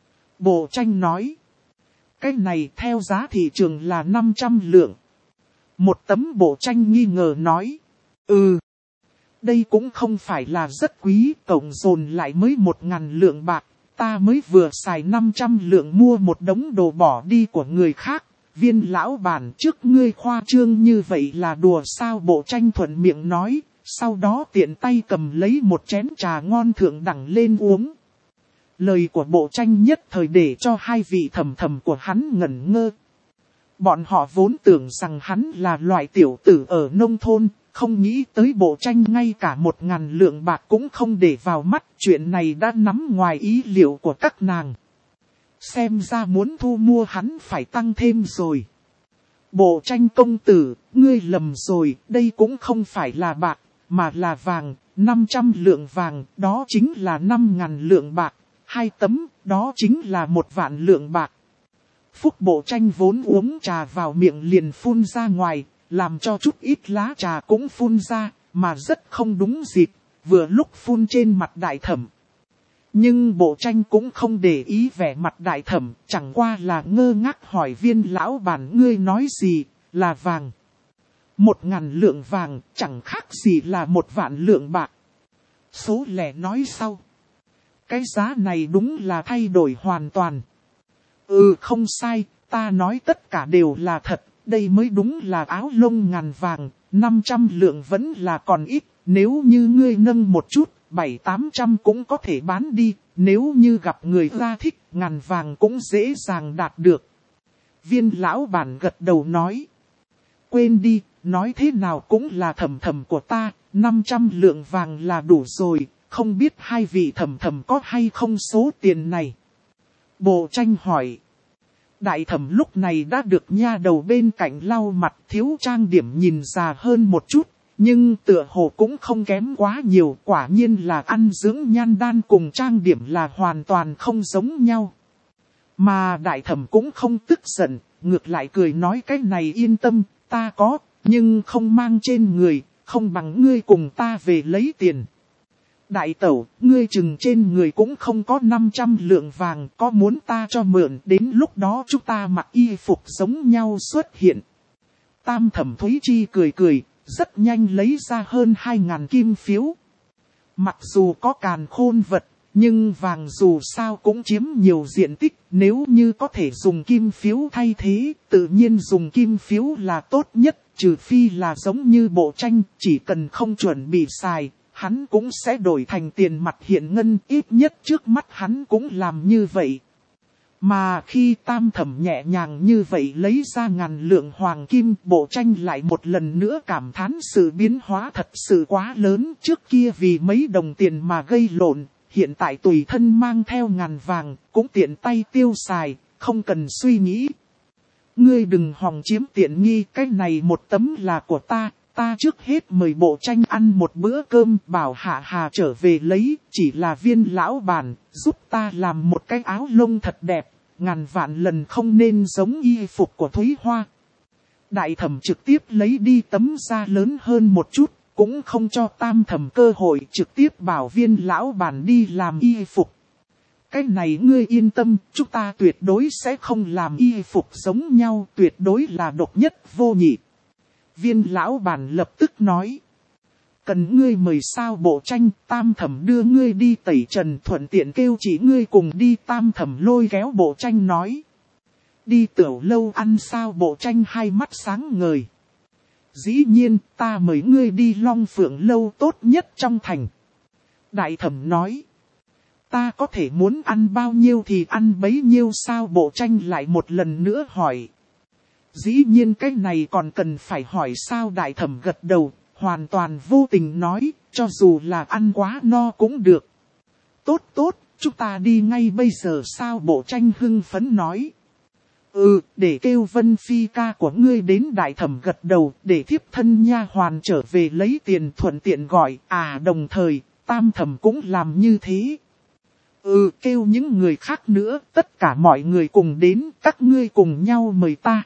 Bộ tranh nói, cái này theo giá thị trường là năm trăm lượng. Một tấm bộ tranh nghi ngờ nói, ừ, đây cũng không phải là rất quý, cộng dồn lại mới một ngàn lượng bạc, ta mới vừa xài năm trăm lượng mua một đống đồ bỏ đi của người khác. Viên lão bản, trước ngươi khoa trương như vậy là đùa sao? Bộ tranh thuận miệng nói, sau đó tiện tay cầm lấy một chén trà ngon thượng đẳng lên uống. Lời của bộ tranh nhất thời để cho hai vị thầm thầm của hắn ngẩn ngơ. Bọn họ vốn tưởng rằng hắn là loại tiểu tử ở nông thôn, không nghĩ tới bộ tranh ngay cả một ngàn lượng bạc cũng không để vào mắt. Chuyện này đã nắm ngoài ý liệu của các nàng. Xem ra muốn thu mua hắn phải tăng thêm rồi. Bộ tranh công tử, ngươi lầm rồi, đây cũng không phải là bạc, mà là vàng, năm trăm lượng vàng, đó chính là năm ngàn lượng bạc, hai tấm, đó chính là một vạn lượng bạc. Phúc bộ tranh vốn uống trà vào miệng liền phun ra ngoài, làm cho chút ít lá trà cũng phun ra, mà rất không đúng dịp, vừa lúc phun trên mặt đại thẩm. Nhưng bộ tranh cũng không để ý vẻ mặt đại thẩm, chẳng qua là ngơ ngác hỏi viên lão bản, ngươi nói gì, là vàng. Một ngàn lượng vàng, chẳng khác gì là một vạn lượng bạc. Số lẻ nói sau. Cái giá này đúng là thay đổi hoàn toàn. Ừ, không sai, ta nói tất cả đều là thật, đây mới đúng là áo lông ngàn vàng, năm trăm lượng vẫn là còn ít, nếu như ngươi nâng một chút, bảy tám trăm cũng có thể bán đi, nếu như gặp người ra thích, ngàn vàng cũng dễ dàng đạt được. Viên lão bản gật đầu nói, quên đi, nói thế nào cũng là thầm thầm của ta, năm trăm lượng vàng là đủ rồi, không biết hai vị thầm thầm có hay không số tiền này. Bộ tranh hỏi. Đại thẩm lúc này đã được nha đầu bên cạnh lau mặt, thiếu trang điểm nhìn già hơn một chút, nhưng tựa hồ cũng không kém quá nhiều, quả nhiên là ăn dưỡng nhan đan cùng trang điểm là hoàn toàn không giống nhau. Mà đại thẩm cũng không tức giận, ngược lại cười nói cái này yên tâm, ta có, nhưng không mang trên người, không bằng ngươi cùng ta về lấy tiền. Đại tẩu, ngươi chừng trên người cũng không có năm trăm lượng vàng, có muốn ta cho mượn, đến lúc đó chúng ta mặc y phục giống nhau xuất hiện. Tam Thẩm Thúy Chi cười cười, rất nhanh lấy ra hơn hai ngàn kim phiếu. Mặc dù có càn khôn vật, nhưng vàng dù sao cũng chiếm nhiều diện tích, nếu như có thể dùng kim phiếu thay thế, tự nhiên dùng kim phiếu là tốt nhất, trừ phi là giống như Bộ Tranh, chỉ cần không chuẩn bị xài, hắn cũng sẽ đổi thành tiền mặt hiện ngân, ít nhất trước mắt hắn cũng làm như vậy. Mà khi Tam Thẩm nhẹ nhàng như vậy lấy ra ngàn lượng hoàng kim, Bộ Tranh lại một lần nữa cảm thán sự biến hóa thật sự quá lớn, trước kia vì mấy đồng tiền mà gây lộn, hiện tại tùy thân mang theo ngàn vàng, cũng tiện tay tiêu xài, không cần suy nghĩ. Ngươi đừng hòng chiếm tiện nghi, cái này một tấm là của ta, ta trước hết mời Bộ Tranh ăn một bữa cơm, bảo Hạ Hà trở về lấy, chỉ là Viên lão bản, giúp ta làm một cái áo lông thật đẹp, ngàn vạn lần không nên giống y phục của Thúy Hoa. Đại Thẩm trực tiếp lấy đi tấm da lớn hơn một chút, cũng không cho Tam Thẩm cơ hội, trực tiếp bảo Viên lão bản đi làm y phục. Cái này ngươi yên tâm, chúng ta tuyệt đối sẽ không làm y phục giống nhau, tuyệt đối là độc nhất vô nhị. Viên lão bản lập tức nói. Cần ngươi mời sao Bộ Tranh, Tam Thẩm đưa ngươi đi tẩy trần, thuận tiện kêu chỉ ngươi cùng đi. Tam Thẩm lôi kéo Bộ Tranh nói. Đi tiểu lâu ăn sao Bộ Tranh hai mắt sáng ngời. Dĩ nhiên ta mời ngươi đi Long Phượng lâu tốt nhất trong thành. Đại Thẩm nói. Ta có thể muốn ăn bao nhiêu thì ăn bấy nhiêu sao Bộ Tranh lại một lần nữa hỏi. Dĩ nhiên cái này còn cần phải hỏi sao Đại Thẩm gật đầu, hoàn toàn vô tình nói, cho dù là ăn quá no cũng được. Tốt tốt, chúng ta đi ngay bây giờ sao Bộ Tranh hưng phấn nói. Ừ, để kêu Vân Phi ca của ngươi đến. Đại Thẩm gật đầu, để thiếp thân nha hoàn trở về lấy tiền, thuận tiện gọi, à đồng thời, Tam Thẩm cũng làm như thế. Ừ, kêu những người khác nữa, tất cả mọi người cùng đến, các ngươi cùng nhau mời ta.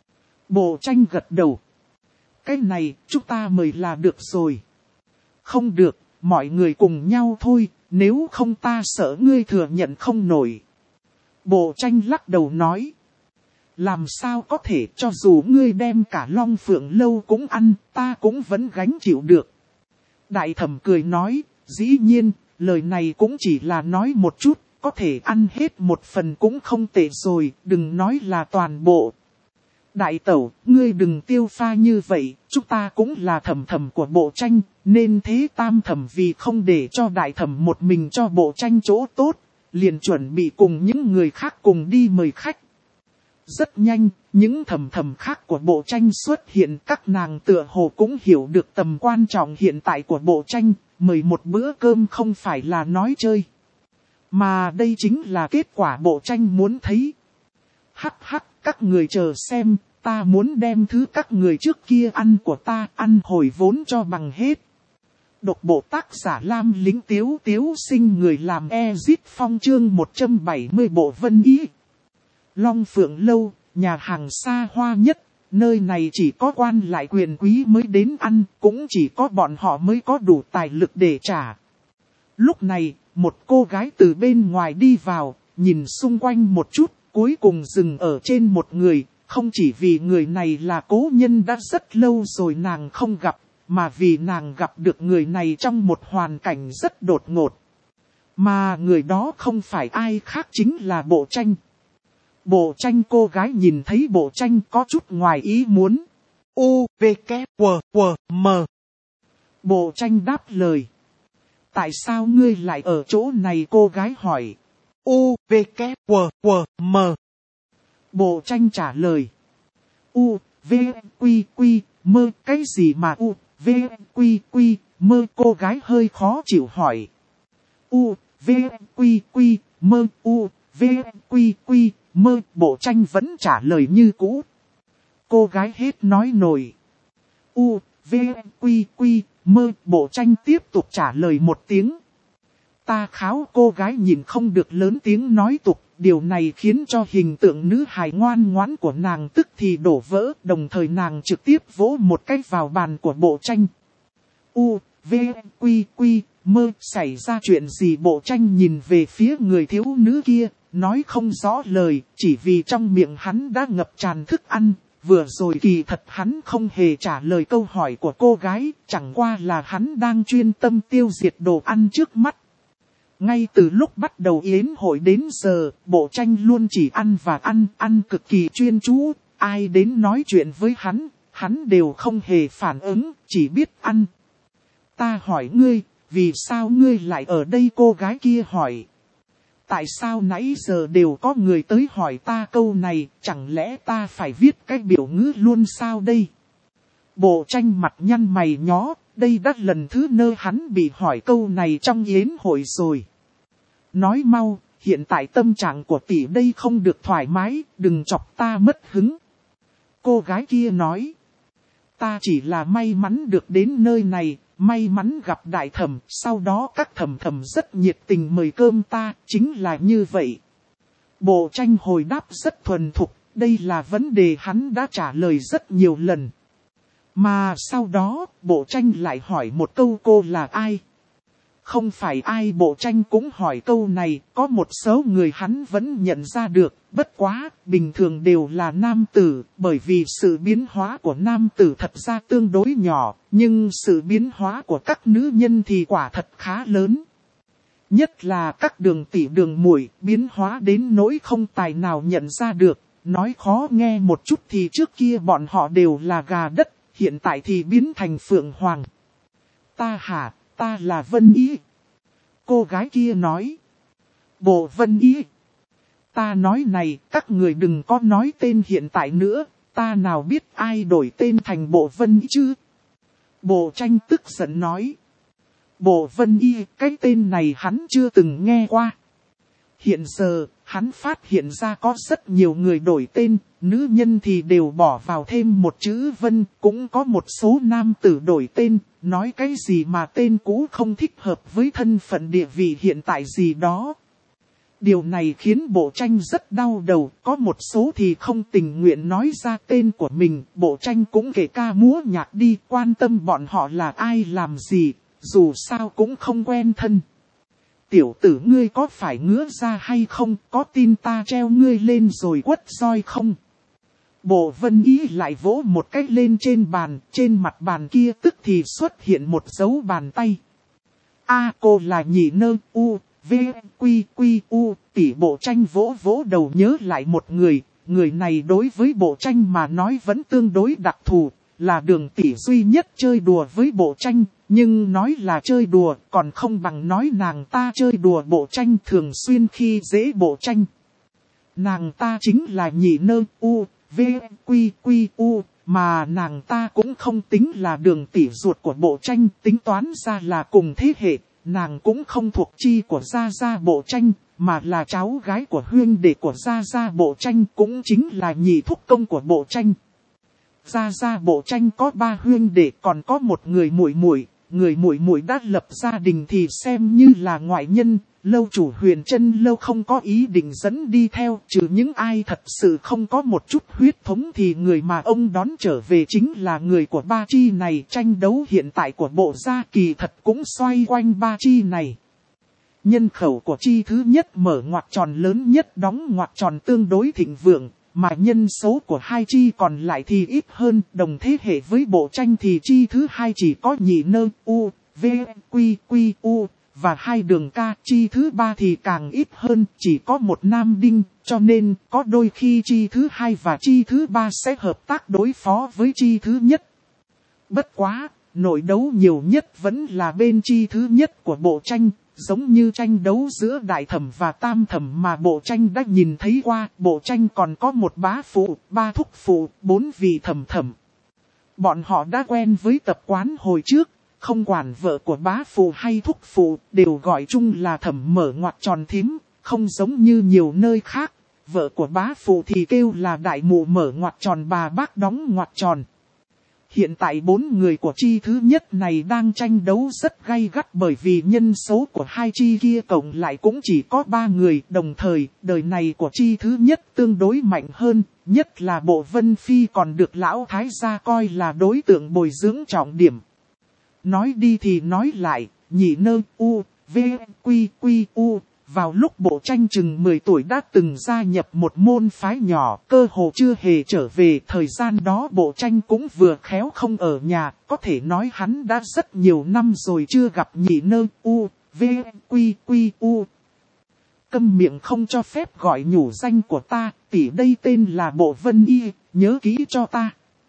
Bộ Tranh gật đầu. Cái này, chúng ta mời là được rồi. Không được, mọi người cùng nhau thôi, nếu không ta sợ ngươi thừa nhận không nổi. Bộ Tranh lắc đầu nói. Làm sao có thể, cho dù ngươi đem cả Long Phượng lâu cũng ăn, ta cũng vẫn gánh chịu được. Đại Thẩm cười nói, dĩ nhiên, lời này cũng chỉ là nói một chút, có thể ăn hết một phần cũng không tệ rồi, đừng nói là toàn bộ. Đại tẩu, ngươi đừng tiêu pha như vậy, chúng ta cũng là thẩm thẩm của Bộ Tranh, nên thế Tam Thẩm vì không để cho Đại Thẩm một mình cho Bộ Tranh chỗ tốt, liền chuẩn bị cùng những người khác cùng đi mời khách. Rất nhanh, những thẩm thẩm khác của Bộ Tranh xuất hiện, các nàng tựa hồ cũng hiểu được tầm quan trọng hiện tại của Bộ Tranh, mời một bữa cơm không phải là nói chơi. Mà đây chính là kết quả Bộ Tranh muốn thấy. Hắc hắc, các người chờ xem, ta muốn đem thứ các người trước kia ăn của ta ăn hồi vốn cho bằng hết. Độc bộ tác giả Lam Lính Tiếu Tiếu sinh người làm Ezit Phong chương một trăm bảy mươi bộ Vân Ý. Long Phượng lâu, nhà hàng xa hoa nhất, nơi này chỉ có quan lại quyền quý mới đến ăn, cũng chỉ có bọn họ mới có đủ tài lực để trả. Lúc này, một cô gái từ bên ngoài đi vào, nhìn xung quanh một chút, cuối cùng dừng ở trên một người, không chỉ vì người này là cố nhân đã rất lâu rồi nàng không gặp, mà vì nàng gặp được người này trong một hoàn cảnh rất đột ngột. Mà người đó không phải ai khác chính là Bộ Tranh. Bộ Tranh cô gái nhìn thấy Bộ Tranh có chút ngoài ý muốn. U, V, K, W, W, M. Bộ Tranh đáp lời. Tại sao ngươi lại ở chỗ này cô gái hỏi. U, V, K, W, W, M. Bộ Tranh trả lời. U, V, Quy, Quy, Mơ, cái gì mà U, V, Quy, Quy, Mơ cô gái hơi khó chịu hỏi. U, V, Quy, Quy, Mơ, U, V, Quy, Quy, Mơ, Bộ Tranh vẫn trả lời như cũ. Cô gái hết nói nổi. U, V, Quy, Quy, Mơ, Bộ Tranh tiếp tục trả lời một tiếng. Ta kháo cô gái nhìn không được lớn tiếng nói tục, điều này khiến cho hình tượng nữ hài ngoan ngoãn của nàng tức thì đổ vỡ, đồng thời nàng trực tiếp vỗ một cái vào bàn của Bộ Tranh. U, V, Quy, Quy, Mơ, xảy ra chuyện gì? Bộ Tranh nhìn về phía người thiếu nữ kia, nói không rõ lời, chỉ vì trong miệng hắn đã ngập tràn thức ăn. Vừa rồi kỳ thật hắn không hề trả lời câu hỏi của cô gái, chẳng qua là hắn đang chuyên tâm tiêu diệt đồ ăn trước mắt. Ngay từ lúc bắt đầu yến hội đến giờ, Bộ Tranh luôn chỉ ăn và ăn, ăn cực kỳ chuyên chú, ai đến nói chuyện với hắn, hắn đều không hề phản ứng, chỉ biết ăn. Ta hỏi ngươi, vì sao ngươi lại ở đây? Cô gái kia hỏi. Tại sao nãy giờ đều có người tới hỏi ta câu này, chẳng lẽ ta phải viết cái biểu ngữ luôn sao đây? Bộ Tranh mặt nhăn mày nhó, đây đã lần thứ nơ hắn bị hỏi câu này trong yến hội rồi. Nói mau, hiện tại tâm trạng của tỷ đây không được thoải mái, đừng chọc ta mất hứng. Cô gái kia nói. Ta chỉ là may mắn được đến nơi này, may mắn gặp đại thẩm, sau đó các thẩm thẩm rất nhiệt tình mời cơm ta, chính là như vậy. Bộ Tranh hồi đáp rất thuần thục, đây là vấn đề hắn đã trả lời rất nhiều lần. Mà sau đó, Bộ Tranh lại hỏi một câu cô là ai? Không phải ai, Bộ Tranh cũng hỏi câu này, có một số người hắn vẫn nhận ra được, bất quá, bình thường đều là nam tử, bởi vì sự biến hóa của nam tử thật ra tương đối nhỏ, nhưng sự biến hóa của các nữ nhân thì quả thật khá lớn. Nhất là các đường tỷ đường muội biến hóa đến nỗi không tài nào nhận ra được, nói khó nghe một chút thì trước kia bọn họ đều là gà đất, hiện tại thì biến thành phượng hoàng. Ta hả? Ta là Vân Ý. Cô gái kia nói. Bộ Vân Ý. Ta nói này, các người đừng có nói tên hiện tại nữa, ta nào biết ai đổi tên thành Bộ Vân Ý chứ? Bộ Tranh tức giận nói. Bộ Vân Y, cái tên này hắn chưa từng nghe qua. Hiện giờ, hắn phát hiện ra có rất nhiều người đổi tên, nữ nhân thì đều bỏ vào thêm một chữ Vân, cũng có một số nam tử đổi tên, nói cái gì mà tên cũ không thích hợp với thân phận địa vị hiện tại gì đó. Điều này khiến Bộ Tranh rất đau đầu, có một số thì không tình nguyện nói ra tên của mình, Bộ Tranh cũng kể ca múa nhạc đi, quan tâm bọn họ là ai làm gì, dù sao cũng không quen thân. Tiểu tử ngươi có phải ngứa ra hay không, có tin ta treo ngươi lên rồi quất roi không? Bộ Vân Ý lại vỗ một cái lên trên bàn, trên mặt bàn kia tức thì xuất hiện một dấu bàn tay. A cô là nhị nơ, u, v, quy, quy, u, tỷ. Bộ Tranh vỗ vỗ đầu nhớ lại một người, người này đối với Bộ Tranh mà nói vẫn tương đối đặc thù, là Đường tỷ duy nhất chơi đùa với Bộ Tranh. Nhưng nói là chơi đùa còn không bằng nói nàng ta chơi đùa Bộ Tranh, thường xuyên khi dễ Bộ Tranh. Nàng ta chính là nhị nơ, u, v, quy, quy, u, mà nàng ta cũng không tính là Đường tỷ ruột của Bộ Tranh, tính toán ra là cùng thế hệ, nàng cũng không thuộc chi của Gia Gia Bộ Tranh, mà là cháu gái của huynh đệ của Gia Gia Bộ Tranh, cũng chính là nhị thúc công của Bộ Tranh. Gia Gia Bộ Tranh có ba huynh đệ, còn có một người muội muội. Người muội muội đã lập gia đình thì xem như là ngoại nhân, lâu chủ Huyền Trân lâu không có ý định dẫn đi theo, trừ những ai thật sự không có một chút huyết thống thì người mà ông đón trở về chính là người của ba chi này. Tranh đấu hiện tại của Bộ gia kỳ thật cũng xoay quanh ba chi này. Nhân khẩu của chi thứ nhất mở ngoặc tròn lớn nhất đóng ngoặc tròn tương đối thịnh vượng. Mà nhân số của hai chi còn lại thì ít hơn, đồng thế hệ với Bộ Tranh thì chi thứ hai chỉ có nhị nơ, u, v, quy, quy, u, và hai đường ca, chi thứ ba thì càng ít hơn, chỉ có một nam đinh, cho nên có đôi khi chi thứ hai và chi thứ ba sẽ hợp tác đối phó với chi thứ nhất. Bất quá, nội đấu nhiều nhất vẫn là bên chi thứ nhất của Bộ Tranh. Giống như tranh đấu giữa đại thẩm và tam thẩm mà Bộ Tranh đã nhìn thấy qua, Bộ Tranh còn có một bá phụ, ba thúc phụ, bốn vị thẩm thẩm. Bọn họ đã quen với tập quán hồi trước, không quản vợ của bá phụ hay thúc phụ, đều gọi chung là thẩm mở ngoặc tròn thím, không giống như nhiều nơi khác. Vợ của bá phụ thì kêu là đại mụ mở ngoặc tròn, bà bác đóng ngoặc tròn. Hiện tại bốn người của chi thứ nhất này đang tranh đấu rất gay gắt bởi vì nhân số của hai chi kia cộng lại cũng chỉ có ba người. Đồng thời, đời này của chi thứ nhất tương đối mạnh hơn, nhất là Bộ Vân Phi còn được Lão Thái gia coi là đối tượng bồi dưỡng trọng điểm. Nói đi thì nói lại, nhị nơ u, v, quy quy u. Vào lúc Bộ Tranh chừng mười tuổi đã từng gia nhập một môn phái nhỏ, cơ hồ chưa hề trở về. Thời gian đó Bộ Tranh cũng vừa khéo không ở nhà, có thể nói hắn đã rất nhiều năm rồi chưa gặp nhị nơ u, v, quy quy u. Câm miệng không cho phép gọi nhủ danh của ta, tỷ đây tên là Bộ Vân Y, nhớ kỹ cho ta.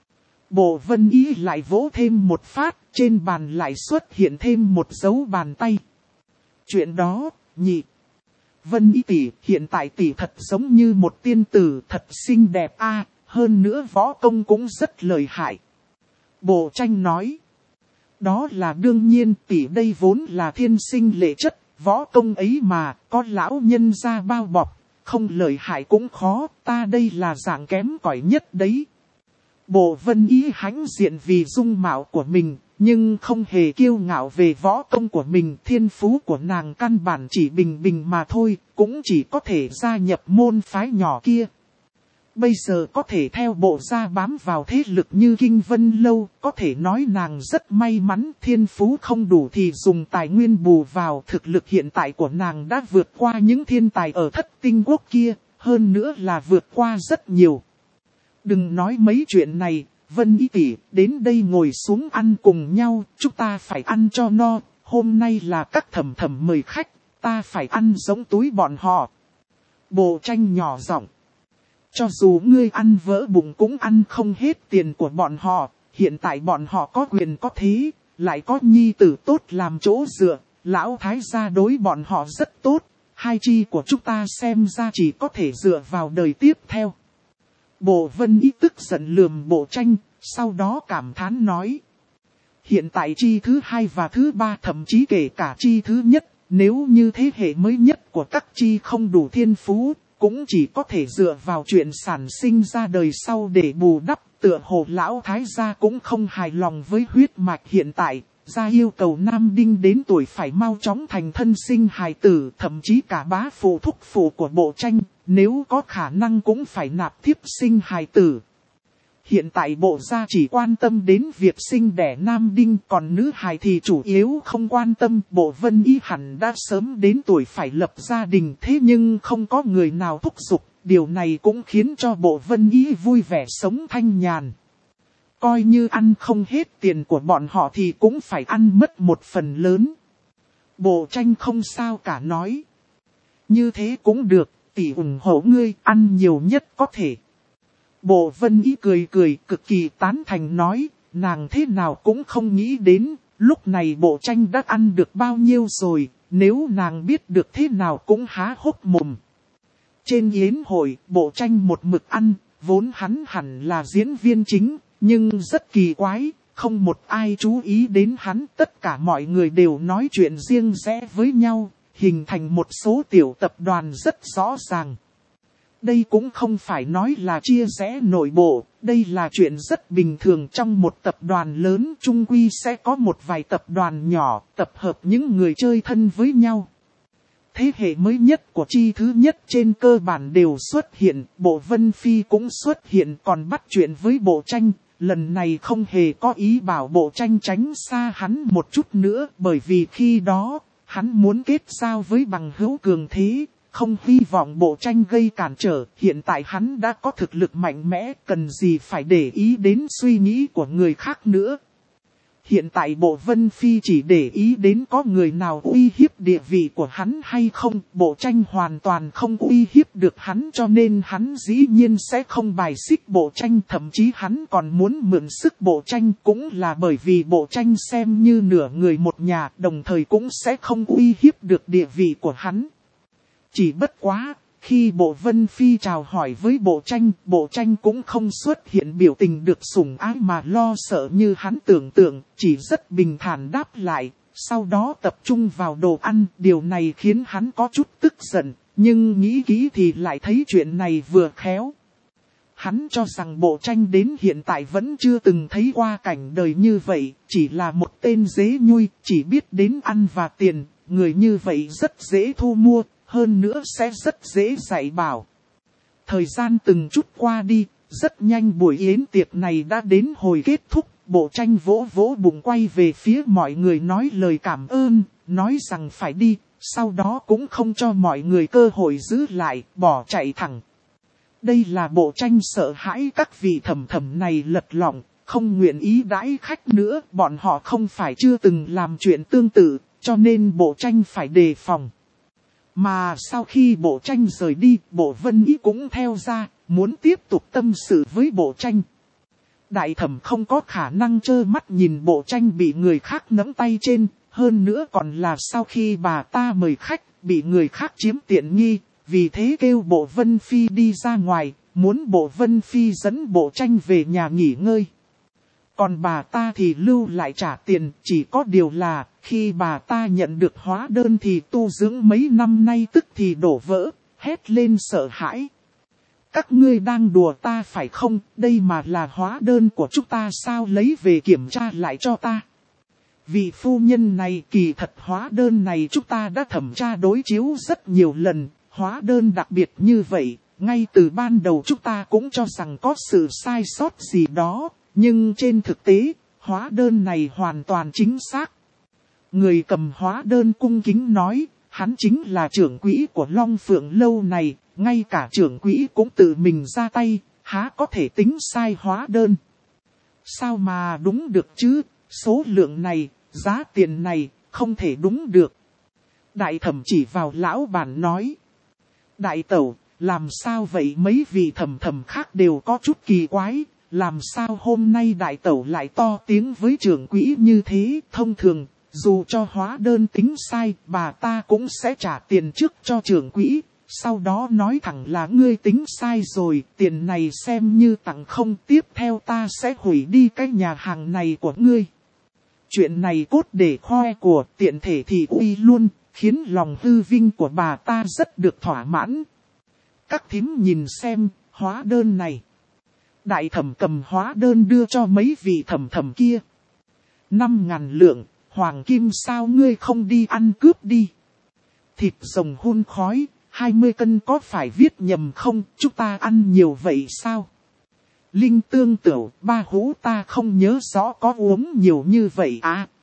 Bộ Vân Y lại vỗ thêm một phát, trên bàn lại xuất hiện thêm một dấu bàn tay. Chuyện đó, nhị. Vân Y tỷ, hiện tại tỷ thật giống như một tiên tử, thật xinh đẹp a, hơn nữa võ công cũng rất lợi hại. Bộ Tranh nói. Đó là đương nhiên, tỷ đây vốn là thiên sinh lệ chất, võ công ấy mà, có lão nhân ra bao bọc, không lợi hại cũng khó, ta đây là dạng kém cỏi nhất đấy. Bộ Vân Y hãnh diện vì dung mạo của mình, nhưng không hề kiêu ngạo về võ công của mình. Thiên phú của nàng căn bản chỉ bình bình mà thôi, cũng chỉ có thể gia nhập môn phái nhỏ kia. Bây giờ có thể theo bộ gia bám vào thế lực như Kinh Vân Lâu, có thể nói nàng rất may mắn. Thiên phú không đủ thì dùng tài nguyên bù vào. Thực lực hiện tại của nàng đã vượt qua những thiên tài ở Thất Tinh Quốc kia, hơn nữa là vượt qua rất nhiều. Đừng nói mấy chuyện này, Vân Y tỷ, đến đây ngồi xuống ăn cùng nhau, chúng ta phải ăn cho no, hôm nay là các thẩm thẩm mời khách, ta phải ăn giống túi bọn họ. Bộ Tranh nhỏ giọng. Cho dù ngươi ăn vỡ bụng cũng ăn không hết tiền của bọn họ, hiện tại bọn họ có quyền có thế, lại có nhi tử tốt làm chỗ dựa, Lão Thái gia đối bọn họ rất tốt, hai chi của chúng ta xem ra chỉ có thể dựa vào đời tiếp theo. Bộ Vân Y tức giận lườm Bộ Tranh, sau đó cảm thán nói. Hiện tại chi thứ hai và thứ ba thậm chí kể cả chi thứ nhất, nếu như thế hệ mới nhất của các chi không đủ thiên phú, cũng chỉ có thể dựa vào chuyện sản sinh ra đời sau để bù đắp. Tựa hồ Lão Thái gia cũng không hài lòng với huyết mạch hiện tại, gia yêu cầu nam đinh đến tuổi phải mau chóng thành thân sinh hài tử, thậm chí cả bá phụ thúc phụ của Bộ Tranh, nếu có khả năng cũng phải nạp thiếp sinh hài tử. Hiện tại bộ gia chỉ quan tâm đến việc sinh đẻ nam đinh, còn nữ hài thì chủ yếu không quan tâm. Bộ Vân Y hẳn đã sớm đến tuổi phải lập gia đình, thế nhưng không có người nào thúc giục, điều này cũng khiến cho Bộ Vân Y vui vẻ sống thanh nhàn. Coi như ăn không hết tiền của bọn họ thì cũng phải ăn mất một phần lớn. Bộ Tranh không sao cả nói. Như thế cũng được, tỷ ủng hộ ngươi, ăn nhiều nhất có thể. Bộ Vân Y cười cười cực kỳ tán thành nói, nàng thế nào cũng không nghĩ đến, lúc này Bộ Tranh đã ăn được bao nhiêu rồi, nếu nàng biết được thế nào cũng há hốc mồm. Trên yến hội, Bộ Tranh một mực ăn, vốn hắn hẳn là diễn viên chính, nhưng rất kỳ quái, không một ai chú ý đến hắn, tất cả mọi người đều nói chuyện riêng rẽ với nhau, hình thành một số tiểu tập đoàn rất rõ ràng. Đây cũng không phải nói là chia rẽ nội bộ, đây là chuyện rất bình thường trong một tập đoàn lớn, chung quy sẽ có một vài tập đoàn nhỏ, tập hợp những người chơi thân với nhau. Thế hệ mới nhất của chi thứ nhất trên cơ bản đều xuất hiện, Bộ Vân Phi cũng xuất hiện, còn bắt chuyện với Bộ Tranh. Lần này không hề có ý bảo Bộ Tranh tránh xa hắn một chút nữa, bởi vì khi đó, hắn muốn kết giao với bằng hữu cường thế, không hy vọng Bộ Tranh gây cản trở. Hiện tại hắn đã có thực lực mạnh mẽ, cần gì phải để ý đến suy nghĩ của người khác nữa. Hiện tại Bộ Vân Phi chỉ để ý đến có người nào uy hiếp địa vị của hắn hay không. Bộ Tranh hoàn toàn không uy hiếp được hắn, cho nên hắn dĩ nhiên sẽ không bài xích Bộ Tranh. Thậm chí hắn còn muốn mượn sức Bộ Tranh, cũng là bởi vì Bộ Tranh xem như nửa người một nhà, đồng thời cũng sẽ không uy hiếp được địa vị của hắn. Chỉ bất quá, khi Bộ Vân Phi chào hỏi với Bộ Tranh, Bộ Tranh cũng không xuất hiện biểu tình được sủng ái mà lo sợ như hắn tưởng tượng, chỉ rất bình thản đáp lại, sau đó tập trung vào đồ ăn. Điều này khiến hắn có chút tức giận, nhưng nghĩ kỹ thì lại thấy chuyện này vừa khéo. Hắn cho rằng Bộ Tranh đến hiện tại vẫn chưa từng thấy qua cảnh đời như vậy, chỉ là một tên dế nhui, chỉ biết đến ăn và tiền, người như vậy rất dễ thu mua, hơn nữa sẽ rất dễ dạy bảo. Thời gian từng chút qua đi, rất nhanh buổi yến tiệc này đã đến hồi kết thúc, Bộ Tranh vỗ vỗ bụng quay về phía mọi người nói lời cảm ơn, nói rằng phải đi, sau đó cũng không cho mọi người cơ hội giữ lại, bỏ chạy thẳng. Đây là Bộ Tranh sợ hãi các vị thẩm thẩm này lật lọng, không nguyện ý đãi khách nữa, bọn họ không phải chưa từng làm chuyện tương tự, cho nên Bộ Tranh phải đề phòng. Mà sau khi Bộ Tranh rời đi, Bộ Vân Ý cũng theo ra, muốn tiếp tục tâm sự với Bộ Tranh. Đại thẩm không có khả năng trơ mắt nhìn Bộ Tranh bị người khác nắm tay trên, hơn nữa còn là sau khi bà ta mời khách, bị người khác chiếm tiện nghi, vì thế kêu Bộ Vân Phi đi ra ngoài, muốn Bộ Vân Phi dẫn Bộ Tranh về nhà nghỉ ngơi. Còn bà ta thì lưu lại trả tiền, chỉ có điều là, khi bà ta nhận được hóa đơn thì tu dưỡng mấy năm nay tức thì đổ vỡ, hét lên sợ hãi. Các ngươi đang đùa ta phải không, đây mà là hóa đơn của chúng ta sao, lấy về kiểm tra lại cho ta. Vị phu nhân này, kỳ thật hóa đơn này chúng ta đã thẩm tra đối chiếu rất nhiều lần, hóa đơn đặc biệt như vậy, ngay từ ban đầu chúng ta cũng cho rằng có sự sai sót gì đó, nhưng trên thực tế, hóa đơn này hoàn toàn chính xác. Người cầm hóa đơn cung kính nói, hắn chính là trưởng quỹ của Long Phượng lâu này, ngay cả trưởng quỹ cũng tự mình ra tay, há có thể tính sai hóa đơn. Sao mà đúng được chứ, số lượng này, giá tiền này, không thể đúng được. Đại thẩm chỉ vào lão bản nói. Đại tẩu, làm sao vậy, mấy vị thẩm thẩm khác đều có chút kỳ quái, làm sao hôm nay đại tẩu lại to tiếng với trưởng quỹ như thế, thông thường. Dù cho hóa đơn tính sai, bà ta cũng sẽ trả tiền trước cho trưởng quỹ, sau đó nói thẳng là ngươi tính sai rồi, tiền này xem như tặng không, tiếp theo ta sẽ hủy đi cái nhà hàng này của ngươi. Chuyện này cốt để khoe của, tiện thể thì uy luôn, khiến lòng hư vinh của bà ta rất được thỏa mãn. Các thím nhìn xem, hóa đơn này. Đại thẩm cầm hóa đơn đưa cho mấy vị thẩm thẩm kia. Năm ngàn lượng. Hoàng kim sao ngươi không đi ăn cướp đi. Thịt rồng hun khói, hai mươi cân có phải viết nhầm không, chúng ta ăn nhiều vậy sao? Linh tương tửu, ba hũ ta không nhớ rõ có uống nhiều như vậy à.